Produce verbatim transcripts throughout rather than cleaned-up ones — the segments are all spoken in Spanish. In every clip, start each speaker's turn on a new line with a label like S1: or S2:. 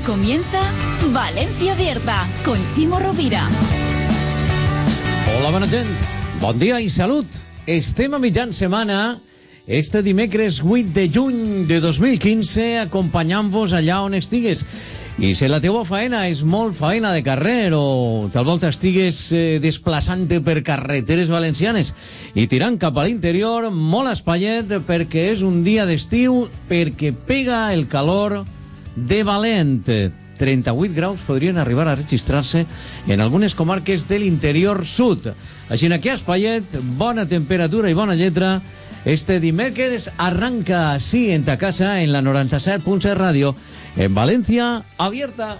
S1: Comienza Valencia Abierta con Chimo Rovira.
S2: Hola, bona gent. Bon dia i salut. Estem a mitjan setmana, este dimecres vuit de juny de dos mil quinze, acompanyant-vos allà on estigues. I si la teua faena és molt faena de carrer o tal volta estigues eh, desplaçant-te per carreteres valencianes i tirant cap a l'interior, molt espaiet perquè és un dia d'estiu, perquè pega el calor de valent. trenta-vuit graus podrien arribar a registrar-se en algunes comarques de l'interior sud. Així que espaiet, bona temperatura i bona lletra. Este dimecres arranca així en ta casa en la noranta-set punt set ràdio en Valencia Abierta.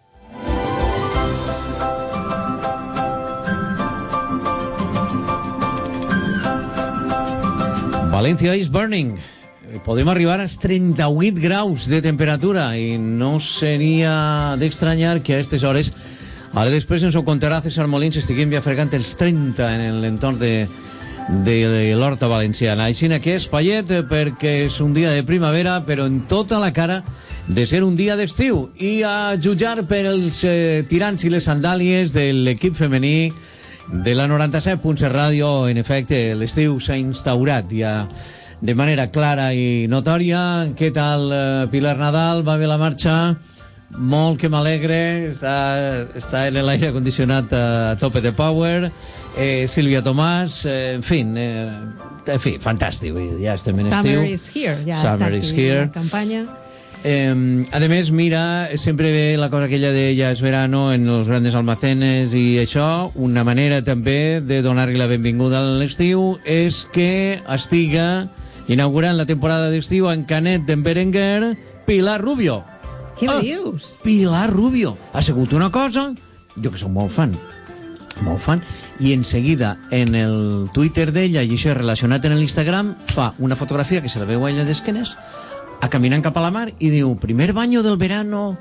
S2: Valencia is burning. Podem arribar als trenta-vuit graus de temperatura i no seria d'estranyar que a aquestes hores, ara després ens ho contarà César Molins, estiguem ja fregant els trenta en l'entorn de, de, de l'Horta Valenciana. Així que és pallet perquè és un dia de primavera, però en tota la cara de ser un dia d'estiu. I a jutjar per els eh, tirants i les sandàlies de l'equip femení de la noranta-set punt set ràdio, en efecte, l'estiu s'ha instaurat ja de manera clara i notòria. Què tal, eh, Pilar Nadal? Va bé la marxa? Molt que m'alegre. Està, està en l'aire condicionat a, a tope de power. Eh, Sílvia Tomàs, eh, en fi, eh, en fi, fantàstic. Ja estem en estiu.
S3: Summer is here. Ja
S2: Summer
S3: està
S2: is
S3: aquí
S2: here.
S3: la campanya.
S2: Eh, a més, mira, sempre ve la cosa aquella de ja és verano en els grandes almacenes i això, una manera també de donar-li la benvinguda a l'estiu és que estiga inaugurant la temporada d'estiu en Canet d'en Berenguer, Pilar Rubio.
S3: Què
S2: Ah,
S3: dius?
S2: Pilar Rubio. Ha sigut una cosa, jo que soc molt fan, molt fan, i en seguida en el Twitter d'ella, i això és relacionat en l'Instagram, fa una fotografia que se la veu a ella d'esquenes, a caminant cap a la mar, i diu, primer baño del verano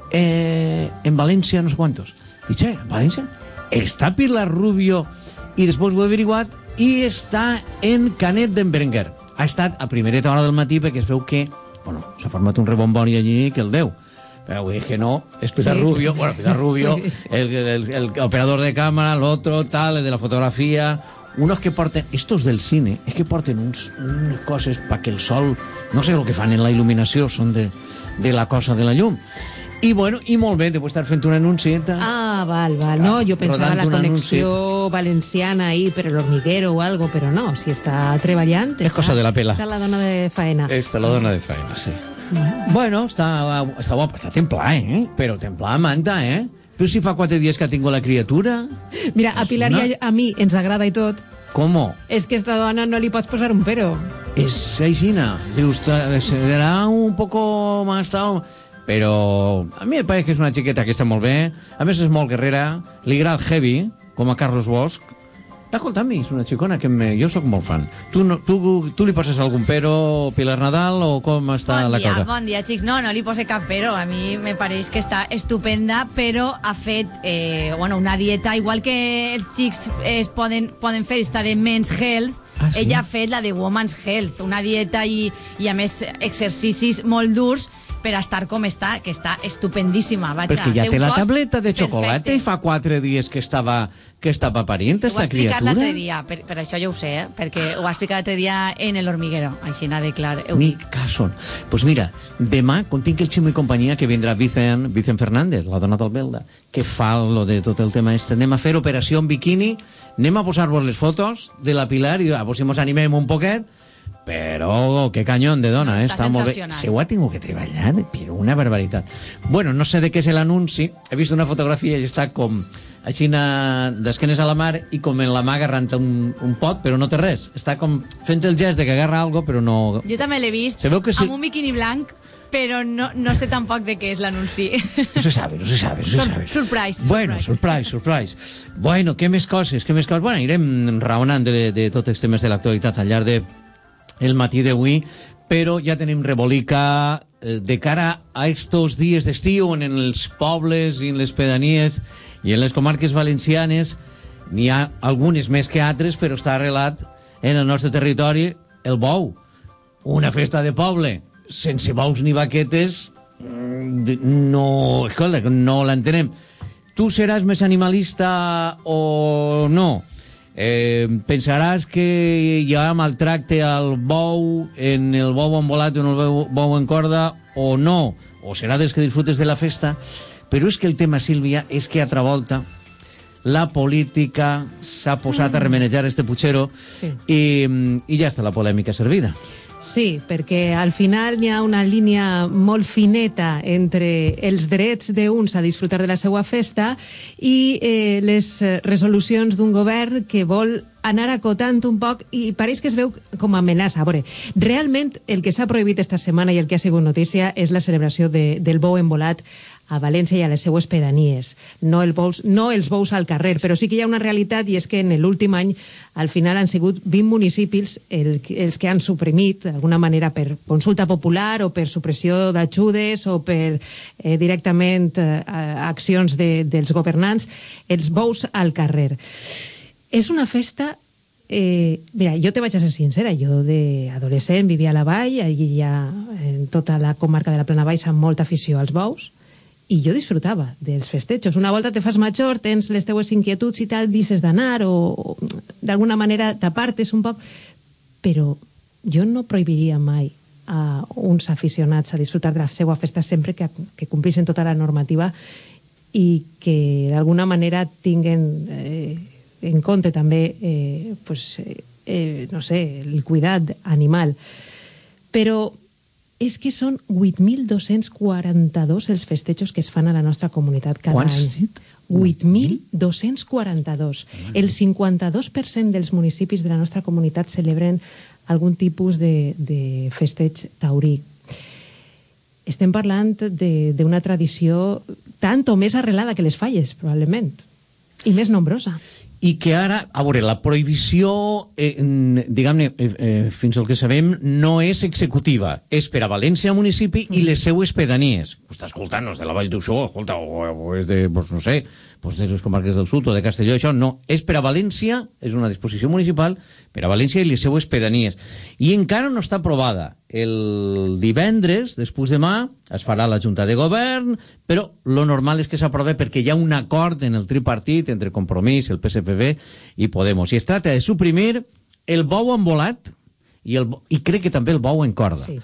S2: eh, en València, no sé quantos. Dice, ¿en València? Està Pilar Rubio, i després ho he averiguat, i està en Canet d'en Berenguer. Ha estat a primereta hora del matí perquè es veu que, bueno, s'ha format un rebombori allí que el deu. Pero es que no, es Pilar
S3: Sí.
S2: Rubio, bueno, Pilar Rubio, el, el, el operador de cámara, el otro, tal, el de la fotografía, unos que porten, estos del cine, es que porten uns, unes coses para que el sol, no sé el que fan en la il·luminació, són de, de la cosa de la llum. I bueno, i molt bé, deu estar fent un anunci.
S3: Ah, val, val. No, jo pensava
S2: rodant
S3: la
S2: un
S3: connexió valenciana ahí per el hormiguero o algo, però no, si està treballant...
S2: És cosa de la pela.
S3: Està la dona de faena.
S2: Esta la dona de feina, sí. Bueno, està, està guapa, està templada, eh? Però templada manta, eh? Però si fa quatre dies que ha tingut la criatura...
S3: Mira, a Pilar i a, a mi ens agrada i tot.
S2: Com?
S3: És que esta dona no li pots posar un pero.
S2: És aixina. Dius, serà un poco más tal... Però a mi em pareix que és una xiqueta que està molt bé. A més, és molt guerrera. Li agrada el heavy, com a Carlos Bosch. Escolta, a mi és una xicona que me... jo sóc molt fan. Tu, no, tu, tu li poses algun pero, Pilar Nadal, o com està
S4: bon
S2: la
S4: dia,
S2: cosa?
S4: Bon dia, xics. No, no li pose cap pero. A mi me pareix que està estupenda, però ha fet eh, bueno, una dieta, igual que els xics es poden, poden fer estar en Men's Health,
S2: Ah, sí?
S4: ella ha fet la de Woman's Health, una dieta i, i a més exercicis molt durs per estar com està, que està estupendíssima. Vaja,
S2: Perquè ja
S4: un
S2: té la
S4: cos
S2: tableta de xocolata
S4: perfecte.
S2: i fa quatre dies que estava, que estava parint,
S4: Ho ha
S2: esta
S4: explicat
S2: criatura.
S4: l'altre dia, per, per això jo ho sé, eh? Perquè ho ha explicat l'altre dia en el hormiguero, així n'ha de clar, ho
S2: Ni
S4: dic.
S2: cason. Pues mira, demà, quan tinc el Ximo i companyia, que vindrà Vicent, Vicent Fernández, la dona del Belda, que fa lo de tot el tema este. Anem a fer operació en biquini, anem a posar-vos les fotos de la Pilar i a veure si mos animem un poquet, però que canyón de dona,
S4: No,
S2: eh?
S4: està
S2: Està molt bé.
S4: sensacional.
S2: Se ho ha tingut que treballar, però una barbaritat. Bueno, no sé de què és l'anunci, he vist una fotografia i està com així d'esquenes a la mar i com en la mà agarrant un, un pot, però no té res. Està com fent el gest de que agarra algo, però no...
S4: Jo també l'he vist,
S2: Se veu que sí.
S4: amb un biquini blanc, però no, no sé tampoc de què és l'anunci.
S2: No se sabe, no se sabe, no se
S4: Sur-
S2: sabe.
S4: surprise,
S2: Bueno, surprise, surprise. Bueno, què més coses, què més coses? Bueno, irem raonant de, de tots els temes de l'actualitat al llarg de el matí d'avui, però ja tenim rebolica eh, de cara a estos dies d'estiu on en els pobles i en les pedanies i en les comarques valencianes n'hi ha algunes més que altres, però està arrelat en el nostre territori el bou. Una festa de poble sense bous ni vaquetes no, escolta, no l'entenem. Tu seràs més animalista o no? Eh, pensaràs que hi ha maltracte al bou, en el bou envolat o en el bou, bou en corda, o no? O serà des que disfrutes de la festa? Però és que el tema, Sílvia, és que altra volta la política s'ha posat a remenejar este putxero
S3: Sí.
S2: i, i ja està la polèmica servida.
S3: Sí, perquè al final hi ha una línia molt fineta entre els drets d'uns a disfrutar de la seva festa i eh, les resolucions d'un govern que vol anar acotant un poc i pareix que es veu com a amenaça. A veure, realment el que s'ha prohibit esta setmana i el que ha sigut notícia és la celebració de, del bou envolat a València i a les seues pedanies, no, el bous, no els bous al carrer, però sí que hi ha una realitat i és que en l'últim any al final han sigut vint municipis el, els que han suprimit d'alguna manera per consulta popular o per supressió d'ajudes o per eh, directament eh, accions de, dels governants, els bous al carrer. És una festa... Eh, mira, jo te vaig a ser sincera, jo d'adolescent vivia a la Vall, allí hi ha en tota la comarca de la Plana Baixa molta afició als bous, i jo disfrutava dels festejos. Una volta te fas major, tens les teues inquietuds i tal, dices d'anar o, o d'alguna manera t'apartes un poc, però jo no prohibiria mai a uns aficionats a disfrutar de la seva festa sempre que, que complissin tota la normativa i que d'alguna manera tinguen eh, en compte també eh, pues, eh, no sé, el cuidat animal. Però és que són vuit mil dos-cents quaranta-dos els festejos que es fan a la nostra comunitat cada
S2: Quants
S3: any.
S2: has dit?
S3: vuit mil dos-cents quaranta-dos. El cinquanta-dos per cent dels municipis de la nostra comunitat celebren algun tipus de, de festeig taurí. Estem parlant d'una tradició tant o més arrelada que les falles, probablement, i més nombrosa.
S2: I que ara, a veure, la prohibició, eh, diguem-ne, eh, eh, fins al que sabem, no és executiva. És per a València municipi i les seues pedanies. Ho està escoltant, no és de la Vall d'Uixó, escolta, o, o és de, pues, no sé, pues de les comarques del sud o de Castelló, això no. És per a València, és una disposició municipal, per a València i les seues pedanies. I encara no està aprovada. El divendres, després demà, es farà la Junta de Govern, però lo normal és que s'aprove perquè hi ha un acord en el tripartit entre Compromís, el P S P B i Podemos. I es tracta de suprimir el bou envolat i, el, i crec que també el bou en corda.
S3: Sí.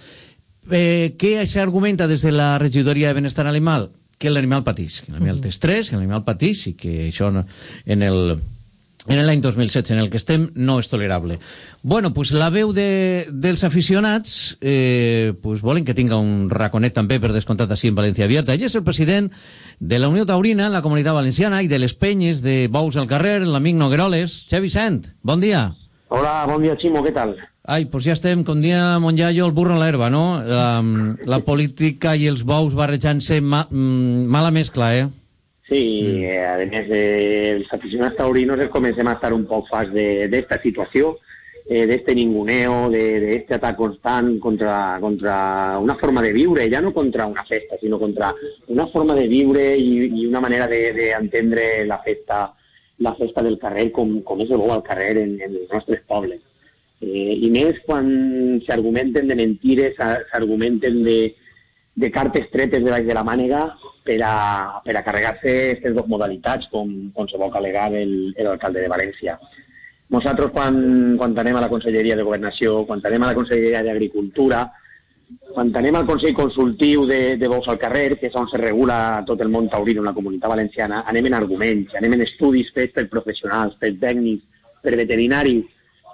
S2: Eh, què s'argumenta des de la regidoria de Benestar Animal? Que l'animal patís, que l'animal té estrès, que l'animal patís i que això no, en el... en l'any dos mil setze, en el que estem, no és tolerable. Bueno, pues la veu de, dels aficionats eh, pues volen que tinga un raconet també per descomptat així en València Abierta. Ell és el president de la Unió Taurina en la Comunitat Valenciana i de les penyes de bous al carrer, l'amic Nogueroles. Xavi Sant, bon dia.
S5: Hola, bon dia, Ximo, què tal?
S2: Ai, pues ja estem, com dia Monyayo, el burro a l'herba, no? La, la política i els bous barrejant-se, ma, mala mescla, eh?
S5: Sí, mm. eh, a més, eh, els aficionats taurinos es comencem a estar un poc fas d'esta situació, eh, d'este ninguneo, d'este atac constant contra, contra una forma de viure, ja no contra una festa, sinó contra una forma de viure i, i una manera d'entendre de, de la festa la festa del carrer com, com és el bou al carrer en, en els nostres pobles. Eh, I més quan s'argumenten de mentires, s'argumenten de, de cartes tretes de baix de la mànega per a, per a carregar-se aquestes dues modalitats, com, com se vol al·legar l'alcalde de València. Nosaltres, quan, quan anem a la Conselleria de Governació, quan anem a la Conselleria d'Agricultura, quan anem al Consell Consultiu de, de Bous al Carrer, que és on se regula tot el món taurino en la Comunitat Valenciana, anem en arguments, anem en estudis fets per professionals, per tècnics, per veterinaris,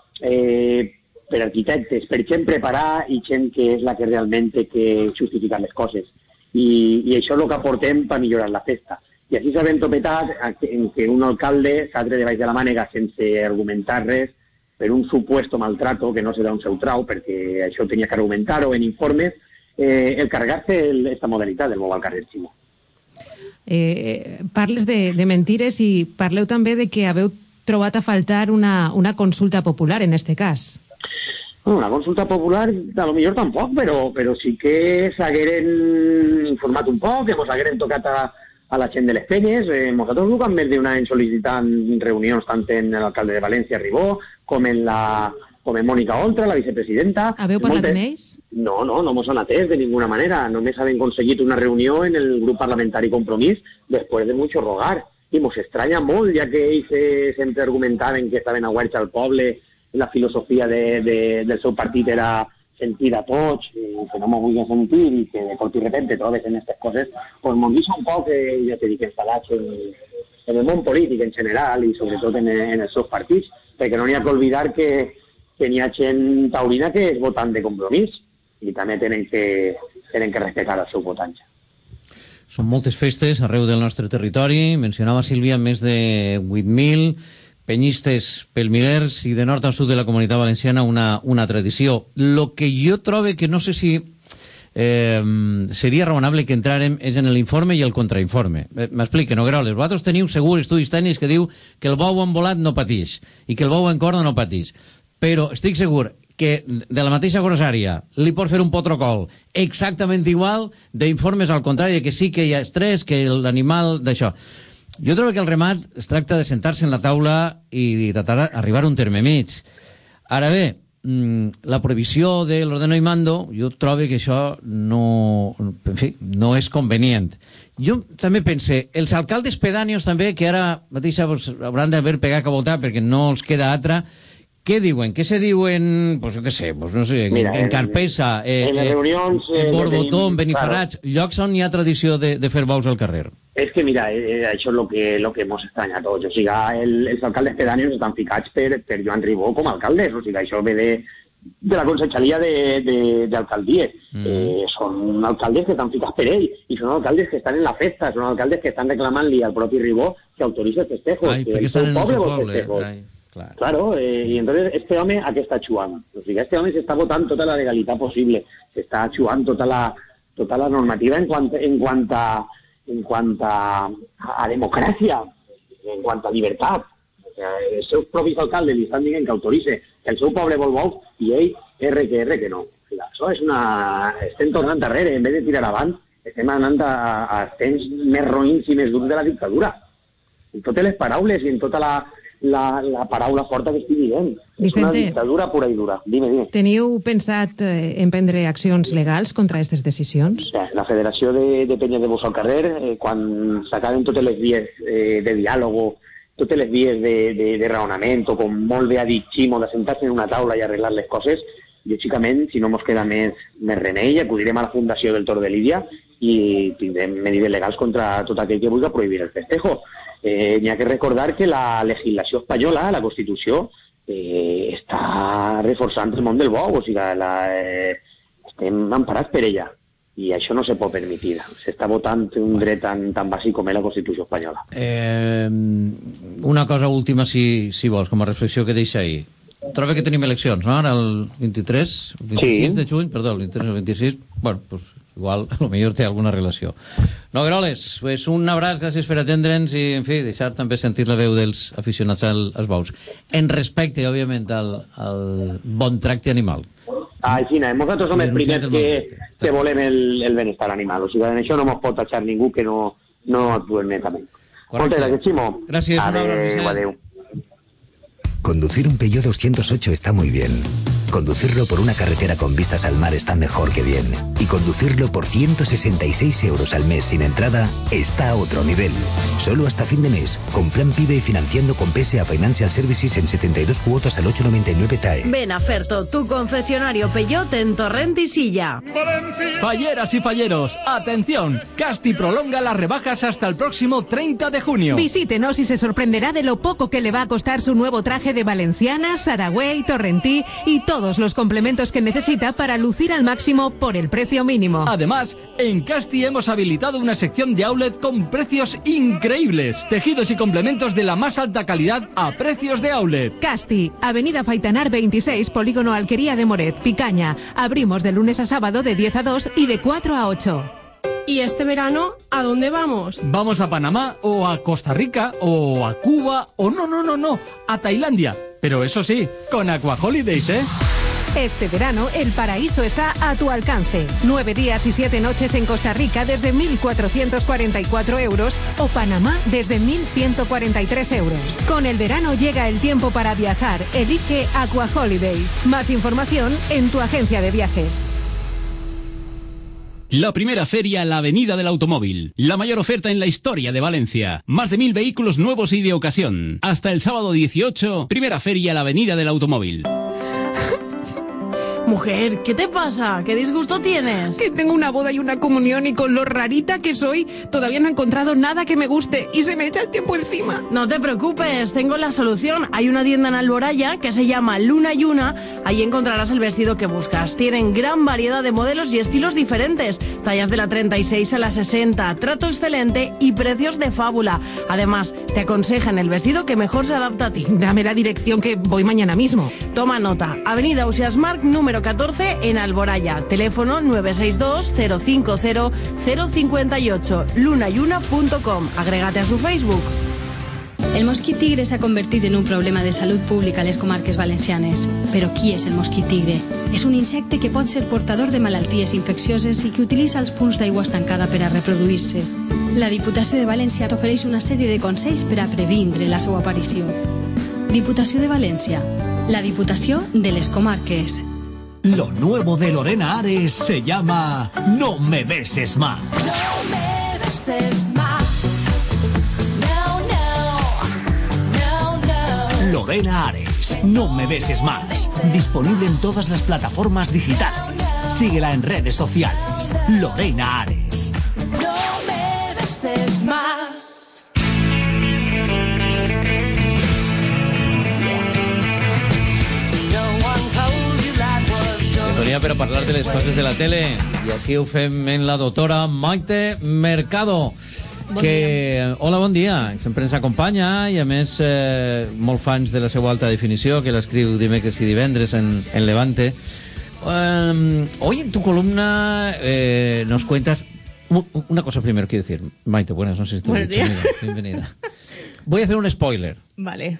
S5: eh, per arquitectes, per gent preparar i gent que és la que realment té que justificar les coses. I, i això és el que aportem per millorar la festa. I així s'ha ben topetat en que un alcalde s'ha tret de baix de la mànega sense argumentar res per un supuesto maltrato que no se da un seu trau, perquè això tenia que argumentar-ho en informes, eh, el carregar-se aquesta modalitat del bou al carrer, Ximo.
S3: Eh, parles de, de mentires i parleu també de que haveu trobat a faltar una, una consulta popular en este cas.
S5: Bueno, una consulta popular, a lo millor tampoc, però, però sí que s'hagueren informat un poc, que mos hagueren tocat a, a la gent de les penyes. Eh, nosaltres ho vam més d'un any sol·licitant reunions tant en l'alcalde de València, Ribó, com en la com és Mònica Oltra, la vicepresidenta.
S3: Haveu parlat amb ells?
S5: No, no, no mos han atès de ninguna manera. Només han aconseguit una reunió en el grup parlamentari Compromís després de mucho rogar. I mos estranya molt, ja que ells eh, sempre argumentaven que estaven oberts al poble, la filosofia de, de, del seu partit era sentir a tots, i que no m'ho vulgui sentir, i que de cop i repente trobes en aquestes coses, doncs m'ho deixa un poc, eh, ja t'he dit, instal·lats en, en el món polític en general i sobretot en, en els seus partits, perquè no n'hi ha que oblidar que, que n'hi ha gent taurina que és votant de Compromís i també tenen que, tenen que respectar els seus votants.
S2: Són moltes festes arreu del nostre territori. Mencionava Sílvia més de vuit mil penyistes pelmilers i de nord a sud de la Comunitat Valenciana una, una tradició. Lo que jo trobo que no sé si eh, seria raonable que entrarem és en l'informe i el contrainforme. Eh, M'expliquen, no, Groles? Vosaltres teniu segur estudis tècnics que diu que el bou envolat no patix i que el bou en corda no patix. Però estic segur que de la mateixa grossària li pot fer un protocol exactament igual d'informes al contrari, que sí que hi ha estrès, que l'animal d'això. Jo trobo que el remat es tracta de sentar-se en la taula i tratar d'arribar a un terme mig. Ara bé, la prohibició de l'ordeno i mando, jo trobo que això no, en fi, no és convenient. Jo també pense, els alcaldes pedànios també, que ara mateixa pues, hauran d'haver pegat a voltar perquè no els queda altra. Què diuen? Què se diuen, pues jo què sé, pues no sé, Mira, en, en Carpesa, eh,
S5: en, en, reunions,
S2: eh, en Borbotó, en
S5: Beniferrats,
S2: Beniferrats, claro. Llocs on hi ha tradició de, de fer bous al carrer.
S5: És que, mira, eh, això és el que, lo que mos estranya a tots. O sigui, el, els alcaldes pedànios estan ficats per, per Joan Ribó com a alcaldes. O sigui, això ve de, de la conselleria d'alcaldies. Mm. Eh, són alcaldes que estan ficats per ell i són alcaldes que estan en la festa, són alcaldes que estan reclamant-li al propi Ribó que autoritza els festejos.
S2: Ai, perquè estan en el seu poble.
S5: Ai. Claro, claro eh, y entonces este home a què està xuant? O sigui, este home s'està votant tota la legalitat possible, s'està xuant tota la, tota la normativa en quant, en quant, a, en quant a, a democràcia, en quant a llibertat. O sigui, els seus propis alcaldes li estan dient que autoritze que el seu poble vol bous i ell R que R que no. O sigui, això és una... Estem tornant darrere, en vez de tirar avant, estem anant a, a temps més roïns i més durs de la dictadura. En totes les paraules i en tota la... La, la paraula forta que estic dient.
S3: Vicente,
S5: és una dictadura pura i dura. Dime, dime.
S3: Teniu pensat eh, emprendre accions legals contra aquestes decisions?
S5: La Federació de, de Penyes de Bous al Carrer, eh, quan s'acaben totes les vies eh, de diàlogo, totes les vies de, de, de raonament, o com molt bé ha dit Ximo, de sentar-se en una taula i arreglar les coses, lògicament, si no mos queda més, més remei, acudirem a la Fundació del Tor de Lídia i tindrem medides legals contra tot aquell que vulgui prohibir el festejo. Eh, n'hi ha que recordar que la legislació espanyola, la Constitució, eh, està reforçant el món del bou, o sigui, la, eh, estem emparats per ella, i això no se pot permetre. S'està votant un dret tan, tan bàsic com és la Constitució espanyola.
S2: Eh, una cosa última, si, si vols, com a reflexió que deixa ahir. Trobo que tenim eleccions, no? Ara el vint-i-tres, vint-i-sis sí. de juny, perdó, el vint-i-tres o vint-i-sis, bueno, pues igual, a lo millor té alguna relació. No, Groles, pues un abraç, gràcies per atendre'ns i, en fi, deixar també sentir la veu dels aficionats al, als bous. En respecte, òbviament, al, al bon tracte animal.
S5: Ah, sí, nosaltres som els primers que, que volem el, el benestar animal. O sigui, en això no ens pot tachar ningú que no, no actuem netament. Moltes gràcies, Ximo.
S2: Gràcies.
S5: Adéu, adéu.
S6: Conducir un Peugeot doscientos ocho está muy bien. Conducirlo por una carretera con vistas al mar está mejor que bien. Y conducirlo por ciento sesenta y seis euros al mes sin entrada está a otro nivel. Solo hasta fin de mes, con Plan PIBE y financiando con P S A Financial Services en setenta y dos cuotas al ocho noventa y nueve T A E.
S7: Ven a Ferto, tu concesionario Peugeot en Torrent y Silla.
S8: Falleras y falleros, atención, Casti prolonga las rebajas hasta el próximo treinta de junio.
S3: Visítenos y se sorprenderá de lo poco que le va a costar su nuevo traje de Valenciana, Saragüey, Torrentí y todo todos los complementos que necesita para lucir al máximo por el precio mínimo.
S8: Además, en Casti hemos habilitado una sección de outlet con precios increíbles. Tejidos y complementos de la más alta calidad a precios de outlet.
S3: Casti, Avenida Faitanar veintiséis, Polígono Alquería de Moret, Picaña. Abrimos de lunes a sábado de diez a dos y de cuatro a ocho.
S9: ¿Y este verano a dónde vamos?
S8: Vamos a Panamá o a Costa Rica o a Cuba o no, no, no, no, a Tailandia. Pero eso sí, con Aqua Holidays, ¿eh?
S3: Este verano, el paraíso está a tu alcance. Nueve días y siete noches en Costa Rica desde mil cuatrocientos cuarenta y cuatro euros o Panamá desde mil ciento cuarenta y tres euros. Con el verano llega el tiempo para viajar. Elige Aqua Holidays. Más información en tu agencia de viajes.
S10: La primera feria La Avenida del Automóvil. La mayor oferta en la historia de Valencia. Más de mil vehículos nuevos y de ocasión. Hasta el sábado dieciocho, primera feria La Avenida del Automóvil.
S7: Mujer, ¿qué te pasa? ¿Qué disgusto tienes?
S11: Que tengo una boda y una comunión y con lo rarita que soy, todavía no he encontrado nada que me guste y se me echa el tiempo encima.
S7: No te preocupes, tengo la solución. Hay una tienda en Alboraya que se llama Luna y Una. Ahí encontrarás el vestido que buscas. Tienen gran variedad de modelos y estilos diferentes. Tallas de la treinta y seis a la sesenta. Trato excelente y precios de fábula. Además, te aconsejan el vestido que mejor se adapta a ti.
S11: Dame la dirección que voy mañana mismo.
S7: Toma nota. Avenida Ausiàs Marc, número catorce en Alboraya. Teléfono nueve seis dos cero cinco cero cero cinco ocho. luna y una punto com. Agrégate a su Facebook.
S12: El mosquit tigre s'ha convertit en un problema de salut pública a les comarques valencianes. Però qui és el mosquit tigre? És un insecte que pot ser portador de malalties infeccioses i que utilitza els punts d'aigua estancada per a reproduir-se. La Diputació de València t'ofereix una sèrie de consells per a previndre la seva aparició. Diputació de València, la Diputació de les comarques.
S13: Lo nuevo de Lorena Ares se llama No me beses más.
S14: No me beses más. No, no, no, no.
S13: Lorena Ares, No me beses más. Disponible en todas las plataformas digitales. Síguela en redes sociales. Lorena Ares.
S14: No me beses más.
S2: Sintonia per a parlar de les coses de la tele i així ho fem en la doctora Maite Mercado
S12: Bon
S2: que,
S12: dia.
S2: hola, bon dia, sempre ens acompanya i a més eh, molt fans de la seva alta definició que l'escriu dimecres i divendres en, en Levante. Um, hoy en tu columna eh, nos cuentas una cosa primero, quiero decir, Maite, buenas noches,
S9: Buenos días.
S2: bienvenida. Voy a hacer un spoiler.
S9: Vale.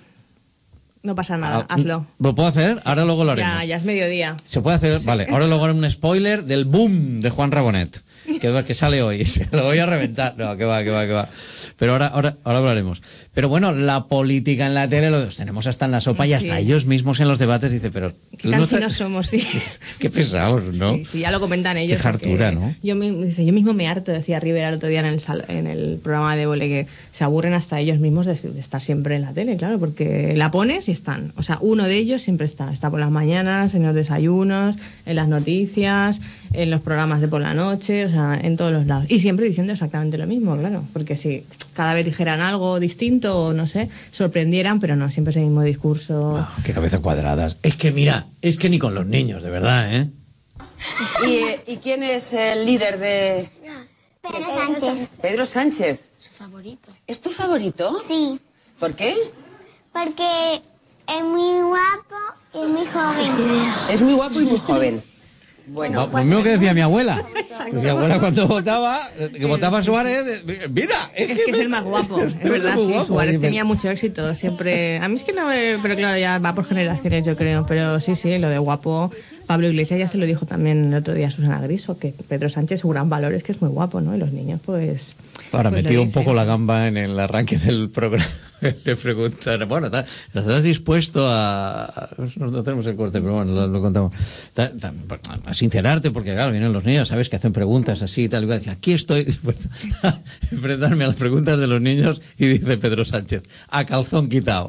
S9: No pasa nada,
S2: Ah,
S9: hazlo.
S2: ¿Lo puedo hacer? Ahora luego lo haremos.
S9: Ya, ya es mediodía.
S2: Se puede hacer, vale. Ahora luego haré un spoiler del boom de Juan Rabonet, que, que sale hoy. Se lo voy a reventar. No, que va, que va, que va. Pero ahora, ahora, ahora hablaremos. Pero bueno, la política en la tele lo tenemos hasta en la sopa y
S9: Sí.
S2: hasta ellos mismos en los debates dicen, pero
S9: Qué
S2: tú no te-
S9: cansinos somos, sí.
S2: Qué pesados, ¿no?
S9: Sí, sí, ya lo comentan ellos.
S2: Qué hartura,
S9: porque
S2: ¿no?
S9: Yo, mi- dice, yo mismo me harto, decía Rivera el otro día en el, sal- en el programa de Vole, que se aburren hasta ellos mismos de, de estar siempre en la tele, claro, porque la pones y están. O sea, uno de ellos siempre está. Está por las mañanas, en los desayunos, en las noticias, en los programas de por la noche, o sea, en todos los lados. Y siempre diciendo exactamente lo mismo, claro, porque si cada vez dijeran algo distinto o no sé, sorprendieran, pero no, siempre es el mismo discurso.
S2: Ah, qué cabeza cuadradas. Es que mira, es que ni con los niños, de verdad, ¿eh?
S15: ¿Y, ¿Y quién es el líder de...?
S16: Pedro Sánchez.
S15: Pedro Sánchez.
S16: Su favorito.
S15: ¿Es tu favorito?
S16: Sí,
S15: ¿Por qué?
S16: porque es muy guapo y muy joven.
S15: Es muy guapo y muy joven. Bueno,
S2: Lo mismo que decía mi abuela. Mi abuela cuando votaba, que votaba a Suárez, mira, es,
S9: Es que es el más guapo, es verdad,
S2: muy
S9: sí.
S2: guapo.
S9: Suárez
S2: Y me-
S9: tenía mucho éxito, siempre. A mí es que no me. Pero claro, ya va por generaciones, yo creo. Pero sí, sí, lo de guapo. Pablo Iglesias ya se lo dijo también el otro día a Susana Griso, que Pedro Sánchez, su gran valor es que es muy guapo, ¿no? Y los niños, pues.
S2: Ahora
S9: pues
S2: me
S9: lo
S2: tiro un
S9: dicen.
S2: poco la gamba en el arranque del programa. Le preguntan, bueno, ta- ¿estás dispuesto a... No, no tenemos el corte, pero bueno, lo, lo contamos. Ta- ta- a sincerarte, porque claro, vienen los niños, ¿sabes? Que hacen preguntas así y tal. Y yo decía, aquí estoy dispuesto a enfrentarme a las preguntas de los niños. Y dice Pedro Sánchez, a calzón quitado.